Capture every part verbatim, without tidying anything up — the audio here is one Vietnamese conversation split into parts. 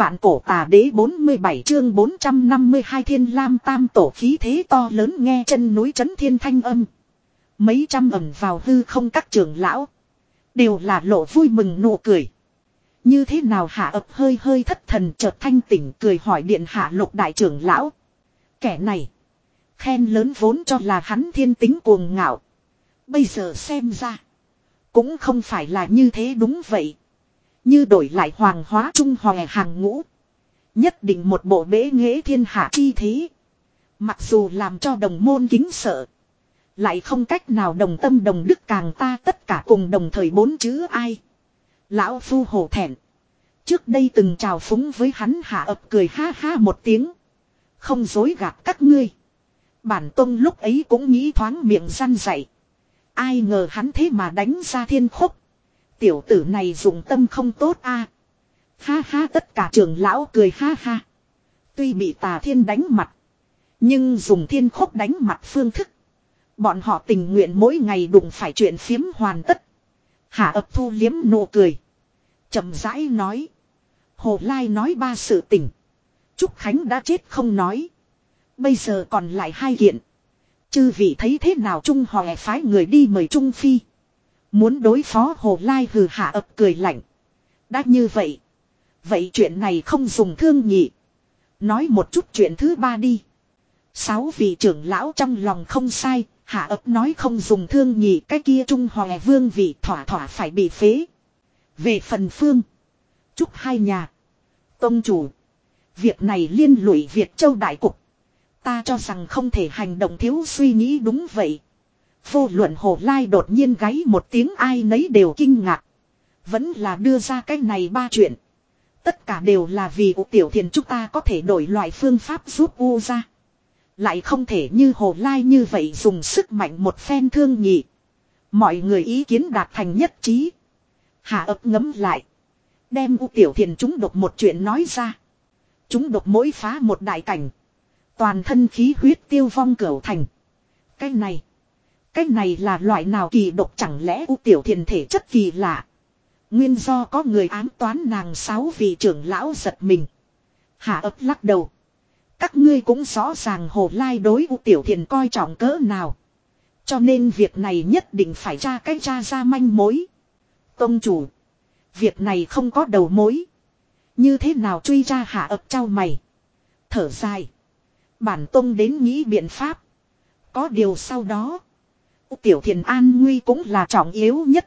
Vạn cổ tà đế bốn mươi bảy chương bốn trăm năm mươi hai thiên lam tam tổ khí thế to lớn nghe chân núi trấn thiên thanh âm. Mấy trăm ẩn vào hư không các trưởng lão. Đều là lộ vui mừng nụ cười. Như thế nào Hạ Ấp hơi hơi thất thần chợt thanh tỉnh cười hỏi điện hạ Lục đại trưởng lão. Kẻ này. Khen lớn vốn cho là hắn thiên tính cuồng ngạo. Bây giờ xem ra. Cũng không phải là như thế đúng vậy. Như đổi lại hoàng hóa trung hòe hàng ngũ. Nhất định một bộ bế nghệ thiên hạ chi thế. Mặc dù làm cho đồng môn kính sợ. Lại không cách nào đồng tâm đồng đức càng ta tất cả cùng đồng thời bốn chữ ai. Lão phu hổ thẹn. Trước đây từng chào phúng với hắn Hạ Ấp cười ha ha một tiếng. Không dối gạt các ngươi. Bản tông lúc ấy cũng nghĩ thoáng miệng răn dạy. Ai ngờ hắn thế mà đánh ra thiên khúc. Tiểu tử này dùng tâm không tốt a. À. Ha ha tất cả trưởng lão cười ha ha. Tuy bị tà thiên đánh mặt. Nhưng dùng thiên khúc đánh mặt phương thức. Bọn họ tình nguyện mỗi ngày đụng phải chuyện phiếm hoàn tất. Hạ Ấp thu liếm nụ cười. Chậm rãi nói. Hồ Lai nói ba sự tình. Trúc Khánh đã chết không nói. Bây giờ còn lại hai kiện. Chư vị thấy thế nào Trung Hòe phái người đi mời Trung Phi. Muốn đối phó Hồ Lai hừ Hạ Ấp cười lạnh. Đã như vậy. Vậy chuyện này không dùng thương nhị. Nói một chút chuyện thứ ba đi. Sáu vị trưởng lão trong lòng không sai. Hạ Ấp nói không dùng thương nhị. Cái kia Trung Hòe vương vị thỏa thỏa phải bị phế. Về phần phương. Chúc hai nhà. Tông chủ. Việc này liên lụy Việt Châu Đại Cục. Ta cho rằng không thể hành động thiếu suy nghĩ đúng vậy. Vô luận Hồ Lai đột nhiên gáy một tiếng ai nấy đều kinh ngạc. Vẫn là đưa ra cái này ba chuyện. Tất cả đều là vì U Tiểu Thiền chúng ta có thể đổi loại phương pháp giúp U ra. Lại không thể như Hồ Lai như vậy dùng sức mạnh một phen thương nhị. Mọi người ý kiến đạt thành nhất trí. Hạ Ấp ngấm lại. Đem U Tiểu Thiền chúng độc một chuyện nói ra. Chúng độc mỗi phá một đại cảnh. Toàn thân khí huyết tiêu vong cửu thành. Cái này. Cái này là loại nào kỳ độc chẳng lẽ U Tiểu Thiền thể chất kỳ lạ. Nguyên do có người ám toán nàng sáu vị trưởng lão giật mình. Hạ Ấp lắc đầu. Các ngươi cũng rõ ràng Hồ Lai đối U Tiểu Thiền coi trọng cỡ nào. Cho nên việc này nhất định phải tra cái tra ra manh mối. Tông chủ. Việc này không có đầu mối. Như thế nào truy ra Hạ Ấp trao mày. Thở dài. Bản tông đến nghĩ biện pháp. Có điều sau đó. U Tiểu Thiền an nguy cũng là trọng yếu nhất.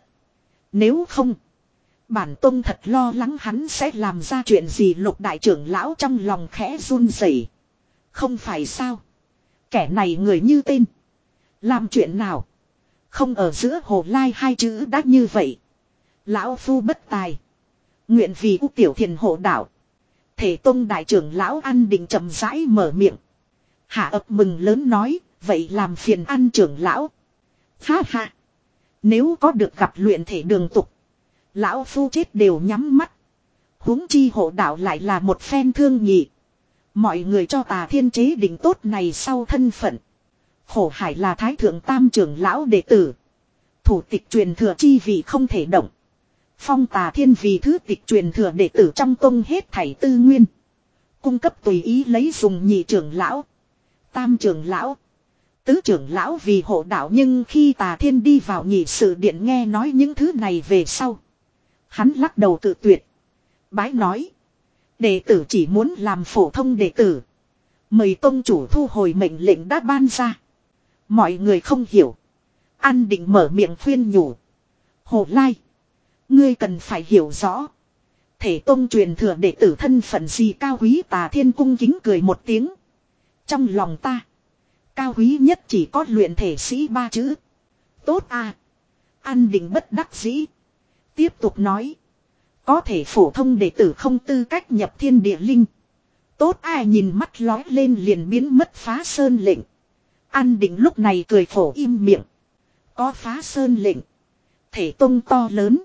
Nếu không. Bản tông thật lo lắng hắn sẽ làm ra chuyện gì Lục đại trưởng lão trong lòng khẽ run rẩy. Không phải sao. Kẻ này người như tên. Làm chuyện nào. Không ở giữa Hồ Lai hai chữ đã như vậy. Lão phu bất tài. Nguyện vì U Tiểu Thiền hộ đạo. Thể tông đại trưởng lão An Định chậm rãi mở miệng. Hạ Ấp mừng lớn nói. Vậy làm phiền An trưởng lão. Ha ha. Nếu có được gặp luyện thể đường tục. Lão phu chết đều nhắm mắt. Huống chi hộ đạo lại là một phen thương nhị. Mọi người cho Tà Thiên chế định tốt này sau thân phận. Khổ Hải là thái thượng tam trưởng lão đệ tử. Thủ tịch truyền thừa chi vì không thể động. Phong Tà Thiên vì thứ tịch truyền thừa đệ tử trong tông hết thảy tư nguyên. Cung cấp tùy ý lấy dùng nhị trưởng lão. Tam trưởng lão. Tứ trưởng lão vì hộ đạo nhưng khi Tà Thiên đi vào nhị sự điện nghe nói những thứ này về sau. Hắn lắc đầu tự tuyệt. Bái nói. Đệ tử chỉ muốn làm phổ thông đệ tử. Mời tông chủ thu hồi mệnh lệnh đã ban ra. Mọi người không hiểu. An Định mở miệng khuyên nhủ. Hồ Lai. Ngươi cần phải hiểu rõ. Thể tông truyền thừa đệ tử thân phận gì cao quý Tà Thiên cung kính cười một tiếng. Trong lòng ta. Cao quý nhất chỉ có luyện thể sĩ ba chữ. Tốt à. An Định bất đắc dĩ. Tiếp tục nói. Có thể phổ thông đệ tử không tư cách nhập thiên địa linh. Tốt ai nhìn mắt lói lên liền biến mất phá sơn lệnh. An Định lúc này cười khổ im miệng. Có phá sơn lệnh. Thể tông to lớn.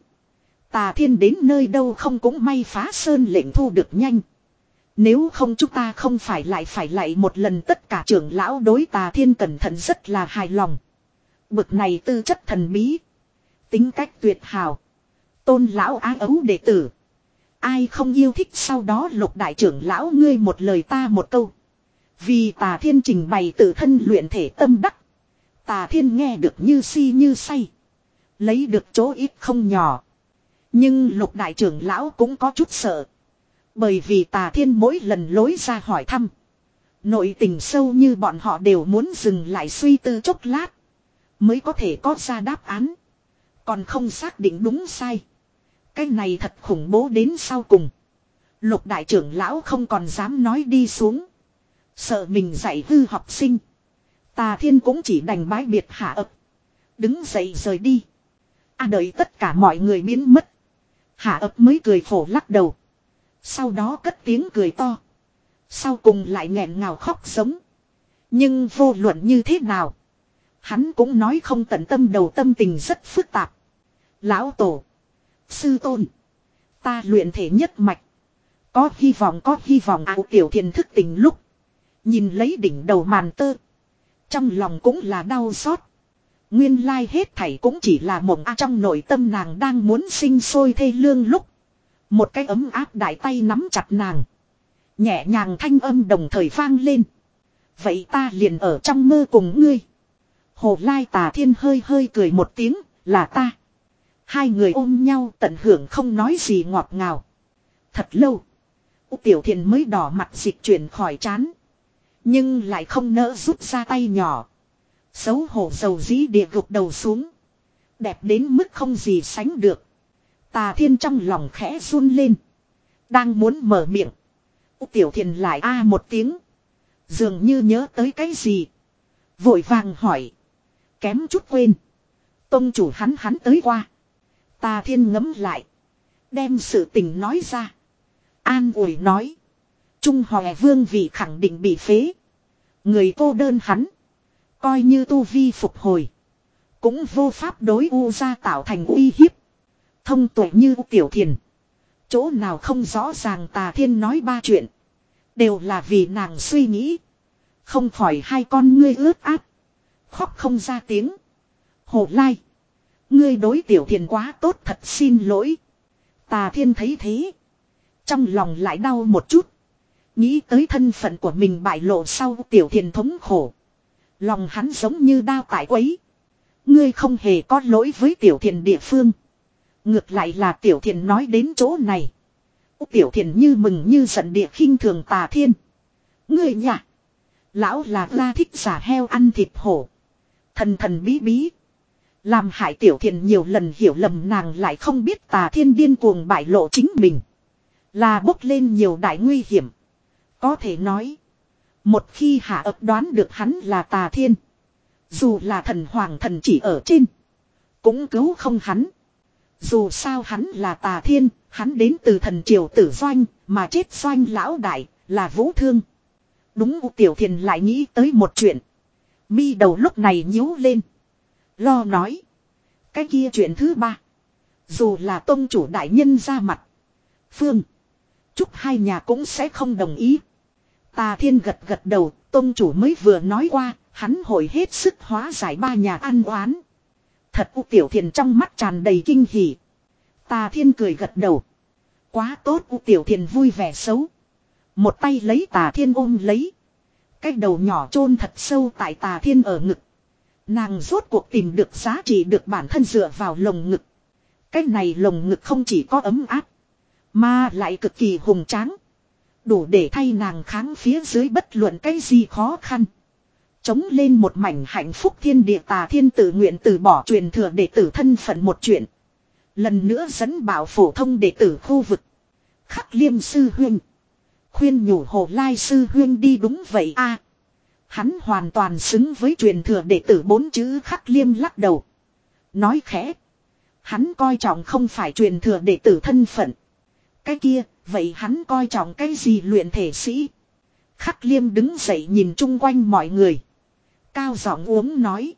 Tà Thiên đến nơi đâu không cũng may phá sơn lệnh thu được nhanh. Nếu không chúng ta không phải lại phải lại một lần tất cả trưởng lão đối Tà Thiên cẩn thận rất là hài lòng. Bực này tư chất thần bí. Tính cách tuyệt hảo. Tôn lão á ấu đệ tử. Ai không yêu thích sau đó Lục đại trưởng lão ngươi một lời ta một câu. Vì Tà Thiên trình bày tự thân luyện thể tâm đắc. Tà Thiên nghe được như si như say. Lấy được chỗ ít không nhỏ. Nhưng Lục đại trưởng lão cũng có chút sợ. Bởi vì Tà Thiên mỗi lần lối ra hỏi thăm. Nội tình sâu như bọn họ đều muốn dừng lại suy tư chốc lát. Mới có thể có ra đáp án. Còn không xác định đúng sai. Cái này thật khủng bố đến sau cùng. Lục đại trưởng lão không còn dám nói đi xuống. Sợ mình dạy hư học sinh. Tà Thiên cũng chỉ đành bái biệt hạ ập. Đứng dậy rời đi. À đợi tất cả mọi người biến mất. Hạ ập mới cười khổ lắc đầu. Sau đó cất tiếng cười to. Sau cùng lại nghẹn ngào khóc giống. Nhưng vô luận như thế nào. Hắn cũng nói không tận tâm đầu tâm tình rất phức tạp. Lão tổ. Sư tôn. Ta luyện thể nhất mạch. Có hy vọng có hy vọng ảo tiểu thiền thức tỉnh lúc. Nhìn lấy đỉnh đầu màn tơ. Trong lòng cũng là đau xót. Nguyên lai hết thảy cũng chỉ là mộng a trong nội tâm nàng đang muốn sinh sôi thê lương lúc. Một cái ấm áp đại tay nắm chặt nàng. Nhẹ nhàng thanh âm đồng thời vang lên. Vậy ta liền ở trong mơ cùng ngươi. Hồ Lai Tà Thiên hơi hơi cười một tiếng, là ta. Hai người ôm nhau tận hưởng không nói gì ngọt ngào. Thật lâu. U Tiểu Thiền mới đỏ mặt dịch chuyển khỏi trán. Nhưng lại không nỡ rút ra tay nhỏ. Xấu hổ dầu dĩ địa gục đầu xuống. Đẹp đến mức không gì sánh được. Tà Thiên trong lòng khẽ run lên. Đang muốn mở miệng. U Tiểu Thiền lại a một tiếng. Dường như nhớ tới cái gì. Vội vàng hỏi. Kém chút quên. Tông chủ hắn hắn tới qua. Tà Thiên ngấm lại. Đem sự tình nói ra. An ủi nói. Trung Hòe Vương vì khẳng định bị phế. Người cô đơn hắn. Coi như tu vi phục hồi. Cũng vô pháp đối U gia tạo thành uy hiếp. Thông tuệ như Tiểu Thiền. Chỗ nào không rõ ràng Tà Thiên nói ba chuyện. Đều là vì nàng suy nghĩ. Không khỏi hai con ngươi ướt át. Khóc không ra tiếng. Hồ Lai. Ngươi đối Tiểu Thiền quá tốt thật xin lỗi. Tà Thiên thấy thế. Trong lòng lại đau một chút. Nghĩ tới thân phận của mình bại lộ sau Tiểu Thiền thống khổ. Lòng hắn giống như đao tại quấy. Ngươi không hề có lỗi với Tiểu Thiền địa phương. Ngược lại là Tiểu Thiền nói đến chỗ này. Tiểu Thiền như mừng như giận địa khinh thường Tà Thiên. Ngươi nhỉ. Lão là la thích giả heo ăn thịt hổ. Thần thần bí bí. Làm hại Tiểu Thiền nhiều lần hiểu lầm nàng lại không biết Tà Thiên điên cuồng bại lộ chính mình. Là bốc lên nhiều đại nguy hiểm. Có thể nói. Một khi hạ ập đoán được hắn là Tà Thiên. Dù là thần hoàng thần chỉ ở trên. Cũng cứu không hắn. Dù sao hắn là Tà Thiên. Hắn đến từ thần triều tử doanh. Mà chết doanh lão đại là Vũ Thương. Đúng Tiểu Thiền lại nghĩ tới một chuyện. Mi đầu lúc này nhíu lên. Lo nói. Cái kia chuyện thứ ba. Dù là tông chủ đại nhân ra mặt. Phương. Chúc hai nhà cũng sẽ không đồng ý. Tà Thiên gật gật đầu. Tông chủ mới vừa nói qua. Hắn hội hết sức hóa giải ba nhà ăn oán. Thật U Tiểu Thiền trong mắt tràn đầy kinh hỉ. Tà Thiên cười gật đầu. Quá tốt U Tiểu Thiền vui vẻ xấu. Một tay lấy Tà Thiên ôm lấy. Cái đầu nhỏ chôn thật sâu tại Tà Thiên ở ngực. Nàng rốt cuộc tìm được giá trị được bản thân dựa vào lồng ngực. Cái này lồng ngực không chỉ có ấm áp. Mà lại cực kỳ hùng tráng. Đủ để thay nàng kháng phía dưới bất luận cái gì khó khăn. Chống lên một mảnh hạnh phúc thiên địa. Tà Thiên tự nguyện từ bỏ truyền thừa đệ tử thân phận một chuyện. Lần nữa dẫn bảo phổ thông đệ tử khu vực. Khắc Liêm sư huynh. Khuyên nhủ Hồ Lai sư huynh đi đúng vậy a. Hắn hoàn toàn xứng với truyền thừa đệ tử bốn chữ. Khắc Liêm lắc đầu. Nói khẽ. Hắn coi trọng không phải truyền thừa đệ tử thân phận. Cái kia, vậy hắn coi trọng cái gì luyện thể sĩ? Khắc Liêm đứng dậy nhìn chung quanh mọi người. Cao giọng uống nói.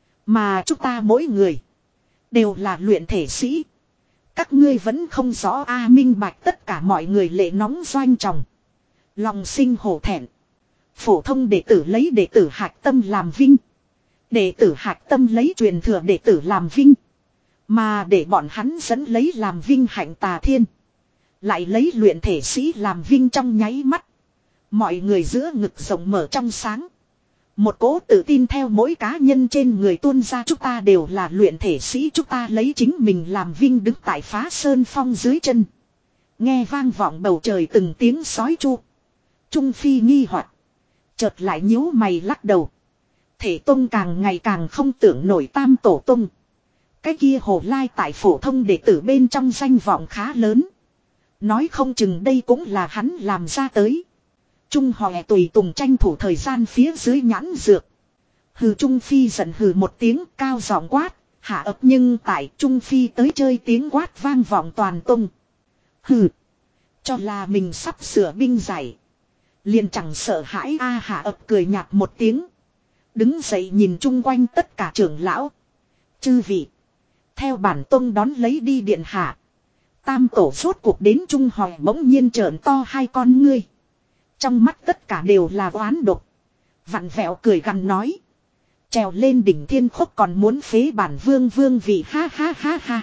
Mà chúng ta mỗi người. Đều là luyện thể sĩ. Các ngươi vẫn không rõ a. Minh bạch tất cả mọi người lệ nóng doanh tròng. Lòng sinh hổ thẹn. Phổ thông đệ tử lấy đệ tử hạch tâm làm vinh. Đệ tử hạch tâm lấy truyền thừa đệ tử làm vinh. Mà để bọn hắn dẫn lấy làm vinh hạnh Tà Thiên. Lại lấy luyện thể sĩ làm vinh trong nháy mắt. Mọi người giữa ngực rộng mở trong sáng. Một cỗ tự tin theo mỗi cá nhân trên người tuôn ra, chúng ta đều là luyện thể sĩ, chúng ta lấy chính mình làm vinh, đứng tại Phá Sơn Phong dưới chân. Nghe vang vọng bầu trời từng tiếng sói chu. Trung Phi nghi hoặc, chợt lại nhíu mày lắc đầu. Thể tông càng ngày càng không tưởng nổi Tam Tổ Tông. Cái kia Hồ Lai tại phổ thông đệ tử bên trong danh vọng khá lớn. Nói không chừng đây cũng là hắn làm ra tới. Trung Hòe tùy tùng tranh thủ thời gian phía dưới nhãn dược. Hừ, Trung Phi giận hừ một tiếng cao giọng quát. Hạ ấp nhưng tại Trung Phi tới chơi tiếng quát vang vọng toàn tung. Hừ, cho là mình sắp sửa binh giải. Liền chẳng sợ hãi a. Hạ ấp cười nhạt một tiếng. Đứng dậy nhìn chung quanh tất cả trưởng lão. Chư vị, theo bản tông đón lấy đi điện hạ. Tam tổ rốt cuộc đến. Trung Hòe bỗng nhiên trợn to hai con ngươi. Trong mắt tất cả đều là oán độc. Vặn vẹo cười gằn nói. Trèo lên đỉnh thiên khốc còn muốn phế bản vương vương vị, ha ha ha ha.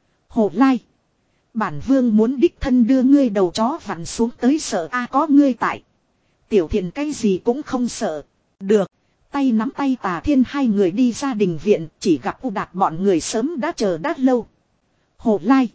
Hồ Lai, bản vương muốn đích thân đưa ngươi đầu chó vặn xuống tới, sợ a có ngươi tại. Tiểu Thiền cái gì cũng không sợ. Được. Tay nắm tay Tà Thiên hai người đi ra đình viện, chỉ gặp U Đạt bọn người sớm đã chờ đã lâu. Hồ Lai,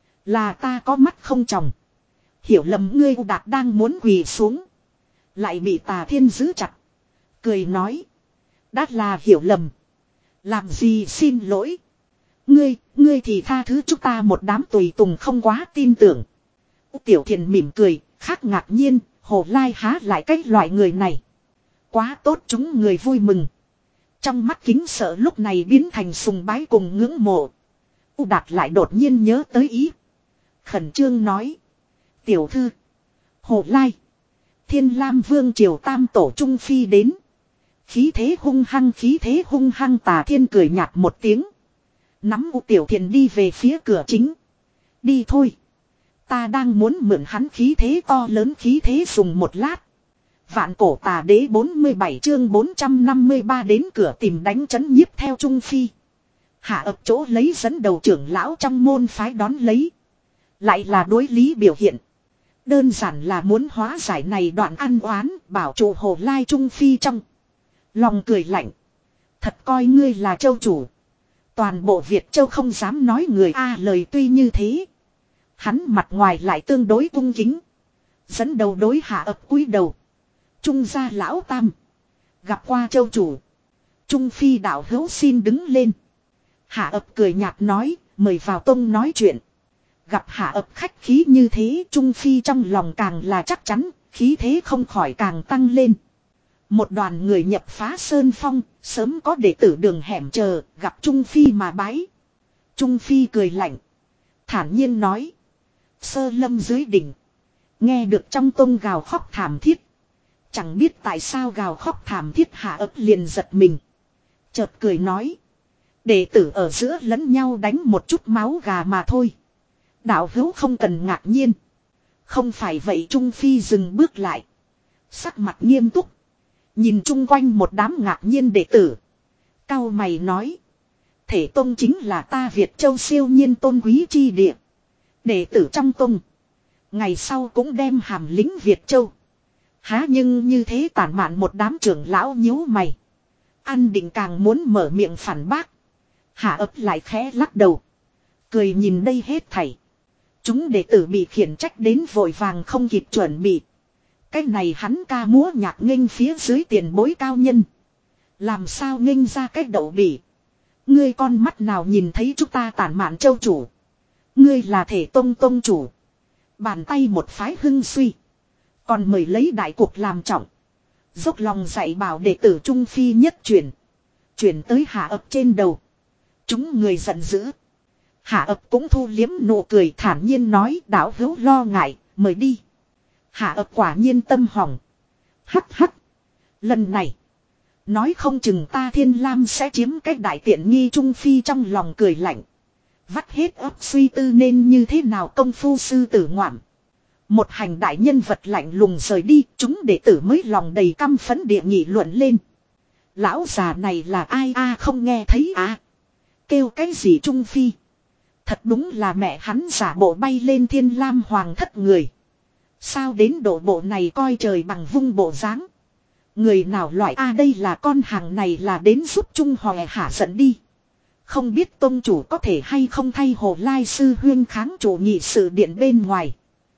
là ta có mắt không tròng. Hiểu lầm ngươi. U Đạt đang muốn quỳ xuống, lại bị Tà Thiên giữ chặt. Cười nói. Đã là hiểu lầm. Làm gì xin lỗi. Ngươi, ngươi thì tha thứ chúng ta một đám tùy tùng không quá tin tưởng. Tiểu Thiền mỉm cười, khác ngạc nhiên. Hồ Lai há lại cách loại người này. Quá tốt, chúng người vui mừng. Trong mắt kính sợ lúc này biến thành sùng bái cùng ngưỡng mộ. U Đạt lại đột nhiên nhớ tới ý. Khẩn trương nói. Tiểu thư, Hồ Lai, Thiên Lam Vương triều Tam Tổ Trung Phi đến. Khí thế hung hăng, khí thế hung hăng. Tà Thiên cười nhạt một tiếng. Nắm U Tiểu Thiền đi về phía cửa chính. Đi thôi. Ta đang muốn mượn hắn khí thế to lớn, khí thế dùng một lát. Vạn Cổ Tà Đế bốn mươi bảy chương bốn trăm năm mươi ba đến cửa tìm đánh trấn nhiếp theo Trung Phi. Hạ ập chỗ lấy dẫn đầu trưởng lão trong môn phái đón lấy. Lại là đối lý biểu hiện. Đơn giản là muốn hóa giải này đoạn ăn oán, bảo trụ Hồ Lai. Trung Phi trong lòng cười lạnh. Thật coi ngươi là châu chủ. Toàn bộ Việt châu không dám nói người a. Lời tuy như thế, hắn mặt ngoài lại tương đối cung kính. Dẫn đầu đối Hạ ập cúi đầu. Trung gia lão tam, gặp qua châu chủ. Trung Phi đạo hữu xin đứng lên. Hạ ập cười nhạt nói, mời vào tông nói chuyện. Gặp Hạ ập khách khí như thế, Trung Phi trong lòng càng là chắc chắn, khí thế không khỏi càng tăng lên. Một đoàn người nhập Phá Sơn Phong, sớm có đệ tử đường hẻm chờ, gặp Trung Phi mà bái. Trung Phi cười lạnh, thản nhiên nói. Sơ lâm dưới đỉnh, nghe được trong tông gào khóc thảm thiết. Chẳng biết tại sao gào khóc thảm thiết. Hạ ấp liền giật mình. Chợt cười nói. Đệ tử ở giữa lẫn nhau đánh một chút máu gà mà thôi. Đạo hữu không cần ngạc nhiên. Không phải vậy. Trung Phi dừng bước lại, sắc mặt nghiêm túc, nhìn chung quanh một đám ngạc nhiên đệ tử. Cau mày nói. Thể tông chính là ta Việt châu siêu nhiên tôn quý chi địa. Đệ tử trong tông, ngày sau cũng đem hàm lính Việt châu. Há nhưng như thế tản mạn. Một đám trưởng lão nhíu mày. An định càng muốn mở miệng phản bác. Hạ ấp lại khẽ lắc đầu, cười nhìn đây hết thảy. Chúng đệ tử bị khiển trách đến vội vàng không kịp chuẩn bị. Cái này hắn ca múa nhạc nghênh phía dưới tiền bối cao nhân, làm sao nghênh ra cái đậu bỉ. Ngươi con mắt nào nhìn thấy chúng ta tản mạn châu chủ. Ngươi là thể tông tông chủ. Bàn tay một phái hưng suy, còn mời lấy đại cuộc làm trọng. Dốc lòng dạy bảo đệ tử Trung Phi nhất chuyển. Chuyển tới Hạ ập trên đầu. Chúng người giận dữ. Hạ ập cũng thu liếm nụ cười, thản nhiên nói. Đạo hữu lo ngại, mời đi. Hạ ập quả nhiên tâm hỏng. Hắc hắc. Lần này, nói không chừng ta Thiên Lam sẽ chiếm cái đại tiện nghi. Trung Phi trong lòng cười lạnh. Vắt hết óc suy tư nên như thế nào công phu sư tử ngoạm. Một hành đại nhân vật lạnh lùng rời đi, chúng đệ tử mới lòng đầy căm phẫn địa nghị luận lên. Lão già này là ai a, không nghe thấy à? Kêu cái gì Trung Phi? Thật đúng là mẹ hắn giả bộ bay lên thiên lam hoàng thất người. Sao đến độ bộ này coi trời bằng vung bộ dáng. Người nào loại a đây là con hàng này là đến giúp Trung Hòe hả giận đi. Không biết tôn chủ có thể hay không thay Hồ Lai sư huyên kháng chủ nghị sự điện bên ngoài.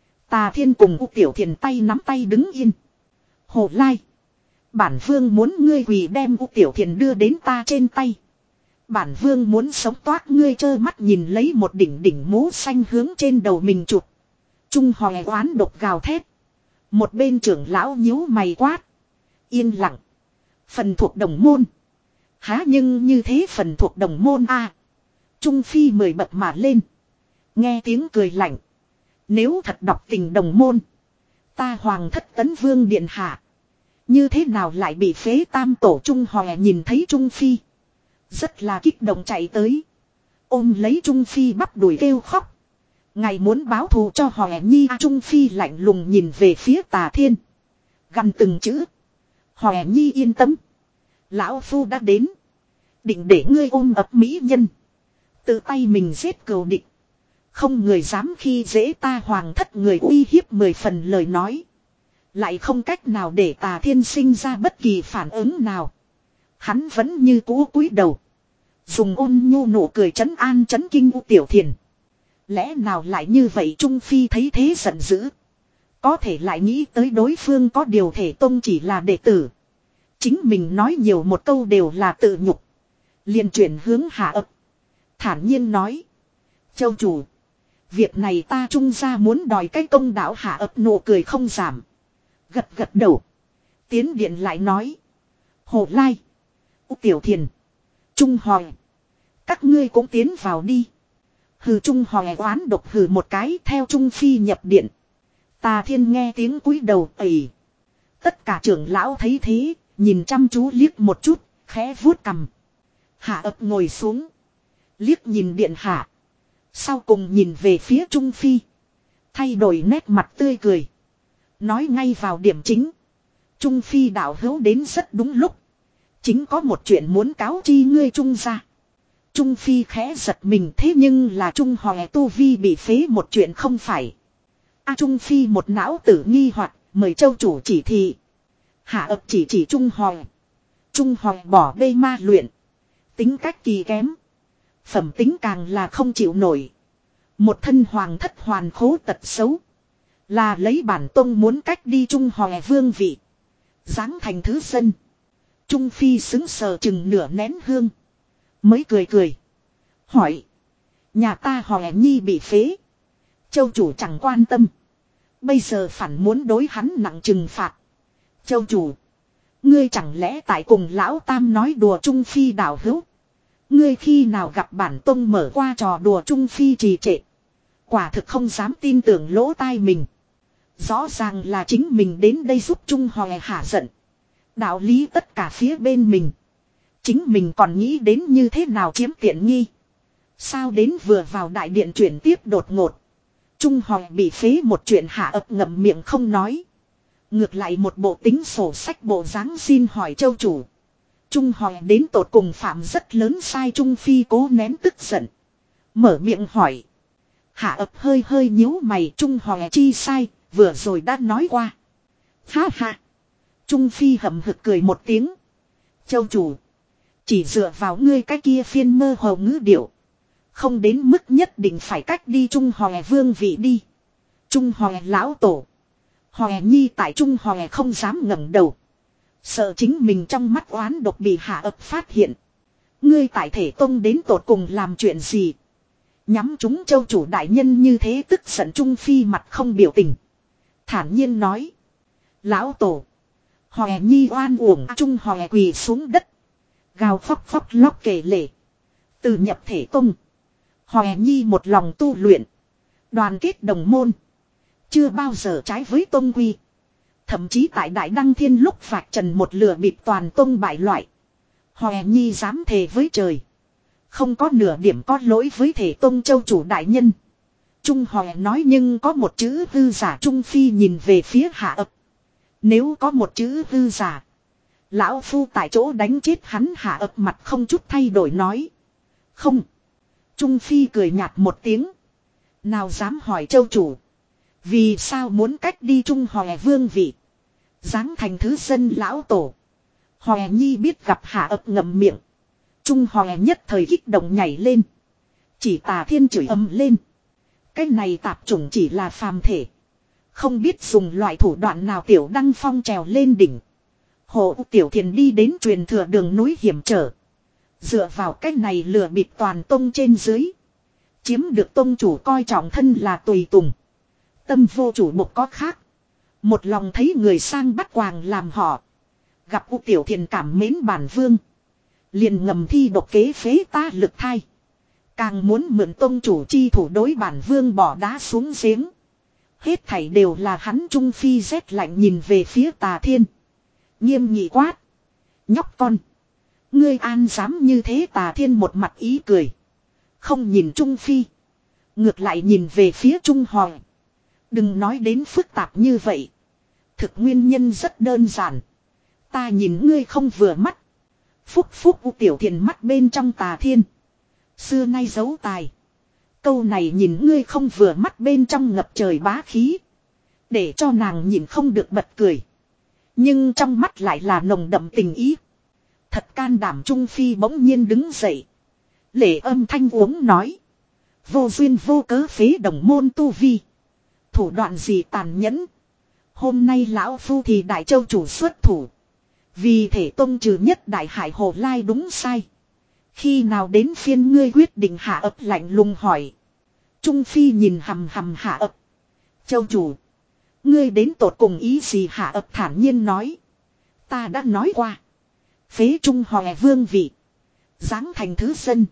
Tà Thiên cùng U Tiểu Thiền tay nắm tay đứng yên. Hồ Lai. Bản vương muốn ngươi quỳ đem U Tiểu Thiền đưa đến ta trên tay. Bản vương muốn sống toát ngươi trơ mắt nhìn lấy một đỉnh đỉnh mũ xanh hướng trên đầu mình chụp. Trung Hòe oán độc gào thét. Một bên trưởng lão nhíu mày quát. Yên lặng. Phần thuộc đồng môn. Há nhưng như thế phần thuộc đồng môn a. Trung Phi mười bậc mà lên. Nghe tiếng cười lạnh. Nếu thật đọc tình đồng môn. Ta hoàng thất tấn vương điện hạ. Như thế nào lại bị phế tam tổ Trung Hòe nhìn thấy Trung Phi. Rất là kích động chạy tới. Ôm lấy Trung Phi bắp đuổi kêu khóc. Ngài muốn báo thù cho Hòe Nhi. Trung Phi lạnh lùng nhìn về phía Tà Thiên. Gằn từng chữ. Hòe Nhi yên tâm. Lão Phu đã đến. Định để ngươi ôm ấp mỹ nhân. Tự tay mình giết cừu địch. Không người dám khi dễ ta hoàng thất người uy hiếp mười phần lời nói. Lại không cách nào để Tà Thiên sinh ra bất kỳ phản ứng nào. Hắn vẫn như cũ cúi đầu. Dùng ôn nhu nụ cười trấn an trấn kinh U Tiểu Thiền. Lẽ nào lại như vậy Trung Phi thấy thế giận dữ. Có thể lại nghĩ tới đối phương có điều thể tông chỉ là đệ tử. Chính mình nói nhiều một câu đều là tự nhục. Liền chuyển hướng Hạ Ấp. Thản nhiên nói. Châu chủ. Việc này ta Trung gia muốn đòi cái công đạo. Hạ Ấp nụ cười không giảm. Gật gật đầu. Tiến điện lại nói. Hồ Lai. U Tiểu Thiền. Trung Hòe. Các ngươi cũng tiến vào đi. Hừ Trung Hòe oán độc hừ một cái theo Trung Phi nhập điện. Tà Thiên nghe tiếng cúi đầu ầy. Tất cả trưởng lão thấy thế. Nhìn chăm chú liếc một chút. Khẽ vuốt cằm. Hạ Ấp ngồi xuống. Liếc nhìn điện hạ. Sau cùng nhìn về phía Trung Phi. Thay đổi nét mặt tươi cười. Nói ngay vào điểm chính. Trung Phi đạo hữu đến rất đúng lúc. Chính có một chuyện muốn cáo chi ngươi Trung gia. Trung Phi khẽ giật mình thế nhưng là Trung Hòe tu vi bị phế một chuyện không phải. A Trung Phi một não tử nghi hoặc mời châu chủ chỉ thị. Hạ Ấp chỉ chỉ Trung Hòe. Trung Hòe bỏ bê ma luyện. Tính cách kỳ kém. Phẩm tính càng là không chịu nổi. Một thân hoàng thất hoàn khố tật xấu. Là lấy bản tông muốn cách đi Trung Hòe vương vị. Giáng thành thứ dân. Trung Phi xứng sờ chừng nửa nén hương. Mới cười cười. Hỏi. Nhà ta Hòe Nhi bị phế. Châu chủ chẳng quan tâm. Bây giờ phản muốn đối hắn nặng trừng phạt. Châu chủ. Ngươi chẳng lẽ tại cùng lão tam nói đùa Trung Phi đảo hữu. Ngươi khi nào gặp bản tông mở qua trò đùa Trung Phi trì trệ. Quả thực không dám tin tưởng lỗ tai mình. Rõ ràng là chính mình đến đây giúp Trung Hòe hả giận. Đạo lý tất cả phía bên mình. Chính mình còn nghĩ đến như thế nào chiếm tiện nghi. Sao đến vừa vào đại điện chuyển tiếp đột ngột. Trung Hòe bị phế một chuyện. Hạ Ấp ngậm miệng không nói. Ngược lại một bộ tính sổ sách bộ dáng xin hỏi châu chủ. Trung Hòe đến tột cùng phạm rất lớn sai. Trung Phi cố nén tức giận. Mở miệng hỏi. Hạ Ấp hơi hơi nhíu mày. Trung Hòe chi sai. Vừa rồi đã nói qua. Ha ha. Trung Phi hậm hực cười một tiếng. Châu chủ. Chỉ dựa vào ngươi cái kia phiên mơ hồ ngữ điệu. Không đến mức nhất định phải cách đi Trung Hòe vương vị đi. Trung Hòe lão tổ. Hòe Nhi tại Trung Hòe không dám ngẩng đầu. Sợ chính mình trong mắt oán độc bị Hạ Ấp phát hiện. Ngươi tại thể tông đến tột cùng làm chuyện gì. Nhắm chúng châu chủ đại nhân như thế tức giận. Trung Phi mặt không biểu tình. Thản nhiên nói. Lão tổ. Hòe Nhi oan uổng. Trung Hòe quỳ xuống đất. Gào khóc khóc lóc kể lể. Từ nhập thể tông. Hòe Nhi một lòng tu luyện. Đoàn kết đồng môn. Chưa bao giờ trái với tông quy. Thậm chí tại Đại Đăng Thiên lúc phạt trần một lửa bịp toàn tông bại loại. Hòe Nhi dám thề với trời. Không có nửa điểm có lỗi với thể tông châu chủ đại nhân. Trung Hòe nói nhưng có một chữ hư giả. Trung Phi nhìn về phía Hạ Ấp. Nếu có một chữ hư giả. Lão Phu tại chỗ đánh chết hắn. Hạ Ấp mặt không chút thay đổi nói. Không. Trung Phi cười nhạt một tiếng. Nào dám hỏi châu chủ. Vì sao muốn cách đi Trung Hòe vương vị. Giáng thành thứ dân lão tổ. Hòe nhi biết gặp hạ ập ngậm miệng. Trung Hòe nhất thời kích động nhảy lên. Chỉ Tà Thiên chửi ầm lên. Cái này tạp chủng chỉ là phàm thể. Không biết dùng loại thủ đoạn nào Tiểu Đăng Phong trèo lên đỉnh. Hộ Tiểu Thiền đi đến truyền thừa đường núi hiểm trở. Dựa vào cái này lừa bịp toàn tông trên dưới. Chiếm được tông chủ coi trọng thân là tùy tùng. Tâm vô chủ mục có khác. Một lòng thấy người sang bắt quàng làm họ. Gặp U Tiểu Thiền cảm mến bản vương. Liền ngầm thi độc kế phế ta lực thai. Càng muốn mượn tông chủ chi thủ đối bản vương bỏ đá xuống giếng. Hết thảy đều là hắn Trung Phi rét lạnh nhìn về phía Tà Thiên. Nghiêm nghị quát. Nhóc con. Ngươi an dám như thế Tà Thiên một mặt ý cười. Không nhìn Trung Phi. Ngược lại nhìn về phía Trung Hòe. Đừng nói đến phức tạp như vậy. Thực nguyên nhân rất đơn giản. Ta nhìn ngươi không vừa mắt. Phúc phúc U Tiểu Thiền mắt bên trong Tà Thiên. Xưa nay giấu tài. Câu này nhìn ngươi không vừa mắt bên trong ngập trời bá khí. Để cho nàng nhìn không được bật cười. Nhưng trong mắt lại là nồng đậm tình ý. Thật can đảm Trung Phi bỗng nhiên đứng dậy. Lệ âm thanh uống nói. Vô duyên vô cớ phế đồng môn tu vi. Thủ đoạn gì tàn nhẫn. Hôm nay lão phu thì đại châu chủ xuất thủ. Vì thể tông trừ nhất đại hải hồ lai đúng sai. Khi nào đến phiên ngươi quyết định hạ ập lạnh lùng hỏi. Trung Phi nhìn hầm hầm hạ ập. Châu chủ. Ngươi đến tột cùng ý gì hạ ập thản nhiên nói. Ta đã nói qua. Phế Trung Hòe vương vị. Giáng thành thứ dân.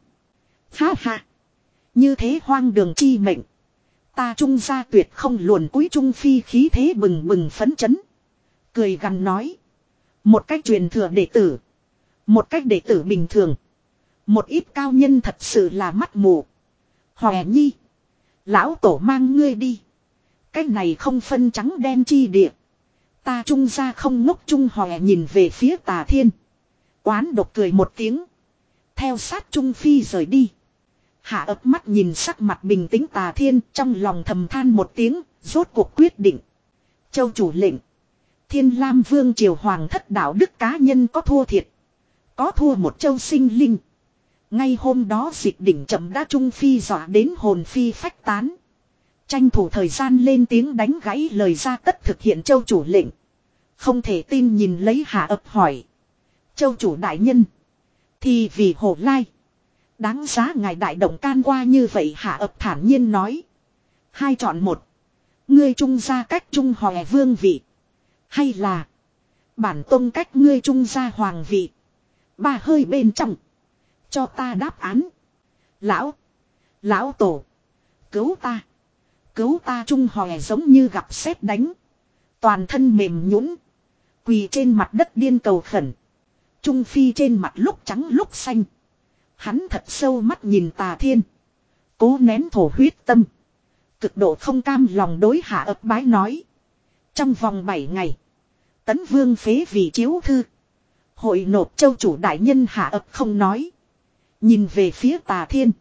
Ha ha. Như thế hoang đường chi mệnh. Ta Trung gia tuyệt không luồn cúi Trung Phi khí thế bừng bừng phấn chấn. Cười gằn nói. Một cách truyền thừa đệ tử. Một cách đệ tử bình thường. Một ít cao nhân thật sự là mắt mù. Hòe nhi. Lão tổ mang ngươi đi. Cái này không phân trắng đen chi địa. Ta Trung gia không ngốc. Trung Hòe nhìn về phía Tà Thiên. Oán độc cười một tiếng. Theo sát Trung Phi rời đi. Hạ ấp mắt nhìn sắc mặt bình tĩnh Tà Thiên. Trong lòng thầm than một tiếng. Rốt cuộc quyết định. Châu chủ lệnh. Thiên Lam Vương triều hoàng thất đạo đức cá nhân có thua thiệt. Có thua một châu sinh linh. Ngay hôm đó dịch đỉnh chậm đã Trung Phi dọa đến hồn phi phách tán. Tranh thủ thời gian lên tiếng đánh gãy lời ra tất thực hiện châu chủ lệnh. Không thể tin nhìn lấy Hạ ấp hỏi. Châu chủ đại nhân. Thì vì Hồ Lai. Đáng giá ngài đại động can qua như vậy Hạ ấp thản nhiên nói. Hai chọn một. Ngươi Trung gia cách Trung Hòe vương vị. Hay là. Bản tông cách ngươi Trung gia hoàng vị. Ba hơi bên trong. Cho ta đáp án. Lão. Lão tổ. Cứu ta. Cứu ta Trung Hòe giống như gặp sét đánh. Toàn thân mềm nhũn, quỳ trên mặt đất điên cầu khẩn. Trung Phi trên mặt lúc trắng lúc xanh. Hắn thật sâu mắt nhìn Tà Thiên. Cố nén thổ huyết tâm. Cực độ không cam lòng đối Hạ ấp bái nói. Trong vòng bảy ngày. Tấn vương phế vì chiếu thư. Hội nộp châu chủ đại nhân Hạ ấp không nói. Nhìn về phía Tà Thiên.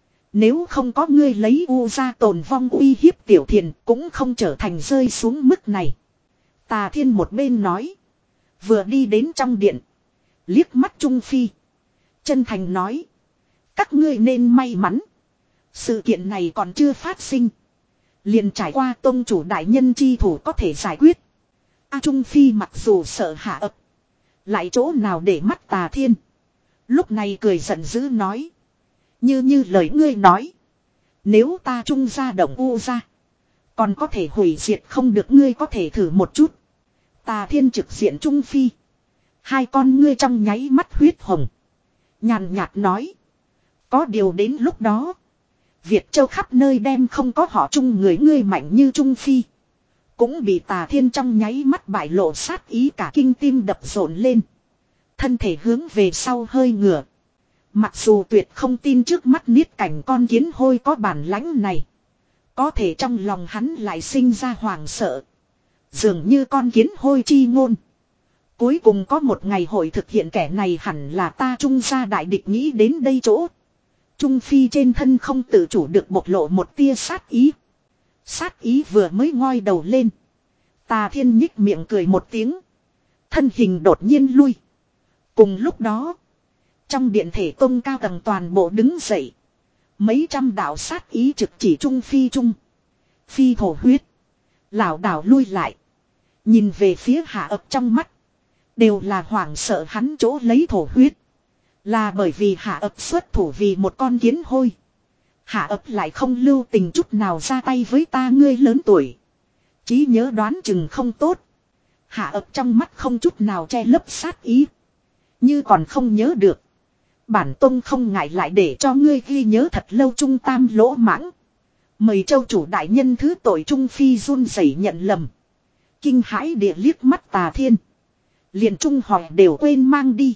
Nếu không có ngươi lấy u ra tồn vong uy hiếp Tiểu Thiền cũng không trở thành rơi xuống mức này. Tà Thiên một bên nói. Vừa đi đến trong điện. Liếc mắt Trung Phi. Chân thành nói. Các ngươi nên may mắn. Sự kiện này còn chưa phát sinh. Liền trải qua tông chủ đại nhân chi thủ có thể giải quyết. A Trung Phi mặc dù sợ Hạ ấp. Lại chỗ nào để mắt Tà Thiên. Lúc này cười giận dữ nói. Như như lời ngươi nói. Nếu ta Trung gia động u ra. Còn có thể hủy diệt không được ngươi có thể thử một chút. Tà Thiên trực diện Trung Phi. Hai con ngươi trong nháy mắt huyết hồng. Nhàn nhạt nói. Có điều đến lúc đó. Việt Châu khắp nơi đem không có họ Trung người ngươi mạnh như Trung Phi. Cũng bị Tà Thiên trong nháy mắt bại lộ sát ý cả kinh tim đập rộn lên. Thân thể hướng về sau hơi ngửa. Mặc dù tuyệt không tin trước mắt niết cảnh con kiến hôi có bản lãnh này. Có thể trong lòng hắn lại sinh ra hoàng sợ. Dường như con kiến hôi chi ngôn. Cuối cùng có một ngày hội thực hiện kẻ này hẳn là ta Trung gia đại địch nghĩ đến đây chỗ. Trung Phi trên thân không tự chủ được bộc lộ một tia sát ý. Sát ý vừa mới ngoi đầu lên. Tà Thiên nhích miệng cười một tiếng. Thân hình đột nhiên lui. Cùng lúc đó. Trong điện thể tông cao tầng toàn bộ đứng dậy. Mấy trăm đạo sát ý trực chỉ Trung Phi Trung. Phi thổ huyết. Lảo đảo lui lại. Nhìn về phía Hạ Ấp trong mắt. Đều là hoảng sợ hắn chỗ lấy thổ huyết. Là bởi vì Hạ Ấp xuất thủ vì một con kiến hôi. Hạ Ấp lại không lưu tình chút nào ra tay với ta, ngươi lớn tuổi. Chí nhớ đoán chừng không tốt. Hạ Ấp trong mắt không chút nào che lấp sát ý. Như còn không nhớ được. Bản tông không ngại lại để cho ngươi ghi nhớ thật lâu. Trung Tam lỗ mãng. Mời châu chủ đại nhân thứ tội. Trung Phi run rẩy nhận lầm. Kinh hãi địa liếc mắt Tà Thiên. Liền Trung hỏi đều quên mang đi.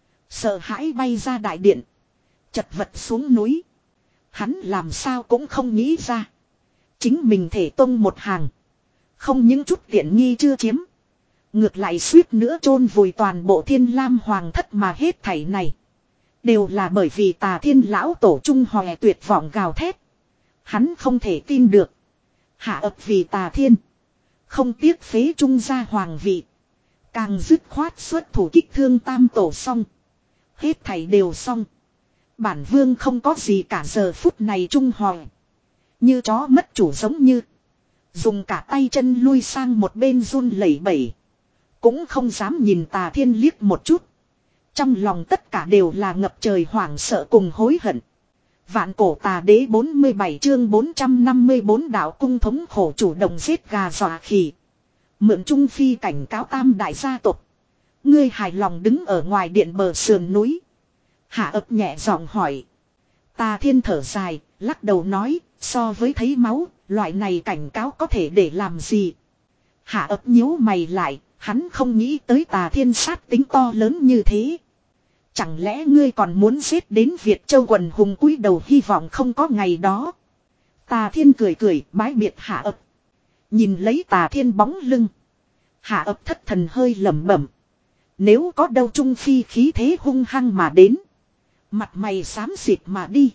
Sợ hãi bay ra đại điện. Chật vật xuống núi. Hắn làm sao cũng không nghĩ ra. Chính mình thể tông một hàng. Không những chút tiện nghi chưa chiếm. Ngược lại suýt nữa chôn vùi toàn bộ Thiên Lam Hoàng thất mà hết thảy này. Đều là bởi vì Tà Thiên lão tổ Trung Hòe tuyệt vọng gào thét. Hắn không thể tin được. Hạ Ấp vì Tà Thiên. Không tiếc phế Trung gia hoàng vị. Càng dứt khoát xuất thủ kích thương Tam tổ xong. Hết thảy đều xong. Bản vương không có gì cả. Giờ phút này Trung Hòe. Như chó mất chủ giống như. Dùng cả tay chân lui sang một bên run lẩy bẩy. Cũng không dám nhìn Tà Thiên liếc một chút. Trong lòng tất cả đều là ngập trời hoảng sợ cùng hối hận. Vạn cổ tà đế bốn mươi bảy chương bốn trăm năm mươi bốn đạo cung thống khổ chủ động giết gà dọa khỉ. Mượn Trung Phi cảnh cáo tam đại gia tộc. Ngươi hài lòng đứng ở ngoài điện bờ sườn núi. Hạ Ấp nhẹ giọng hỏi. Tà Thiên thở dài, lắc đầu nói, so với thấy máu, loại này cảnh cáo có thể để làm gì. Hạ Ấp nhíu mày lại, hắn không nghĩ tới Tà Thiên sát tính to lớn như thế. Chẳng lẽ ngươi còn muốn giết đến Việt Châu quần hùng cúi đầu hy vọng không có ngày đó. Tà Thiên cười cười bái biệt Hạ Ấp. Nhìn lấy Tà Thiên bóng lưng. Hạ Ấp thất thần hơi lẩm bẩm. Nếu có đâu Trung Phi khí thế hung hăng mà đến. Mặt mày xám xịt mà đi.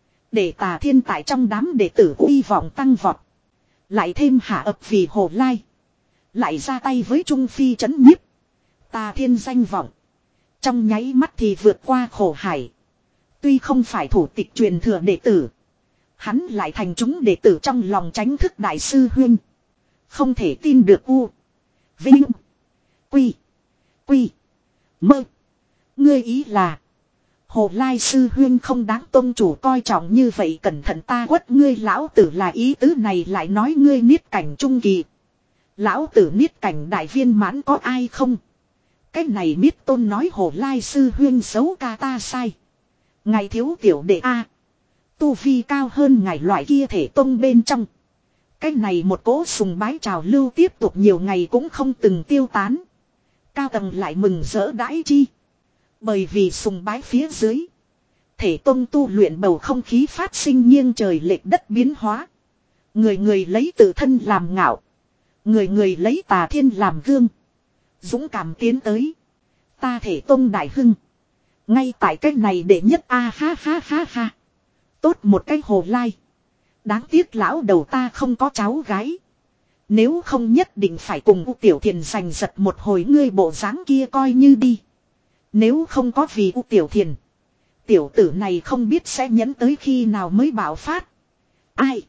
Để Tà Thiên tại trong đám đệ tử uy vọng tăng vọt. Lại thêm Hạ Ấp vì Hồ Lai. Lại ra tay với Trung Phi trấn nhiếp. Tà Thiên danh vọng. Trong nháy mắt thì vượt qua khổ hải. Tuy không phải thủ tịch truyền thừa đệ tử. Hắn lại thành chúng đệ tử trong lòng tránh thức đại sư huynh. Không thể tin được u. Vinh. Quy. Quy. Mơ. Ngươi ý là. Hồ Lai sư huynh không đáng tôn chủ coi trọng như vậy, cẩn thận ta quất ngươi. Lão tử là ý tứ này, lại nói ngươi niết cảnh trung kỳ. Lão tử niết cảnh đại viên mãn có ai không? Cái này Miết Tôn nói Hồ Lai sư huyên xấu ca ta sai. Ngài thiếu tiểu đệ A. Tu vi cao hơn ngài loại kia thể tông bên trong. Cái này một cỗ sùng bái trào lưu tiếp tục nhiều ngày cũng không từng tiêu tán. Cao tầng lại mừng rỡ đãi chi. Bởi vì sùng bái phía dưới. Thể tông tu luyện bầu không khí phát sinh nghiêng trời lệch đất biến hóa. Người người lấy tự thân làm ngạo. Người người lấy Tà Thiên làm gương. Dũng cảm tiến tới. Ta thể tông đại hưng. Ngay tại cách này để nhất a à, ha ha ha ha. Tốt một cái Hồ Lai. Đáng tiếc lão đầu ta không có cháu gái. Nếu không nhất định phải cùng U Tiểu Thiền giành giật một hồi, ngươi bộ dáng kia coi như đi. Nếu không có vì U Tiểu Thiền. Tiểu tử này không biết sẽ nhẫn tới khi nào mới bạo phát. Ai?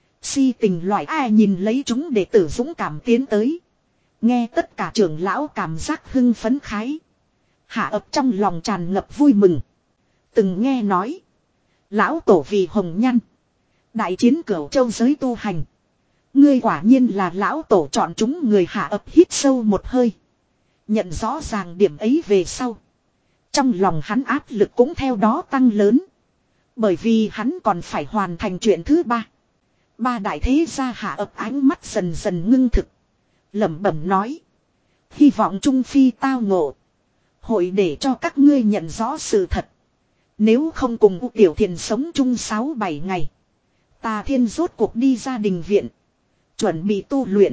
Si tình loại ai nhìn lấy chúng đệ tử dũng cảm tiến tới. Nghe tất cả trưởng lão cảm giác hưng phấn khái. Hạ Ấp trong lòng tràn ngập vui mừng. Từng nghe nói. Lão tổ vì hồng nhăn. Đại chiến Cửu Châu giới tu hành. Ngươi quả nhiên là lão tổ chọn chúng người. Hạ Ấp hít sâu một hơi. Nhận rõ ràng điểm ấy về sau. Trong lòng hắn áp lực cũng theo đó tăng lớn. Bởi vì hắn còn phải hoàn thành chuyện thứ ba. Ba đại thế gia. Hạ Ấp ánh mắt dần dần ngưng thực. Lẩm bẩm nói. Hy vọng Trung Phi tao ngộ. Hội để cho các ngươi nhận rõ sự thật. Nếu không cùng U Tiểu Thiền sống chung sáu bảy ngày. Tà Thiên rốt cuộc đi ra đình viện. Chuẩn bị tu luyện.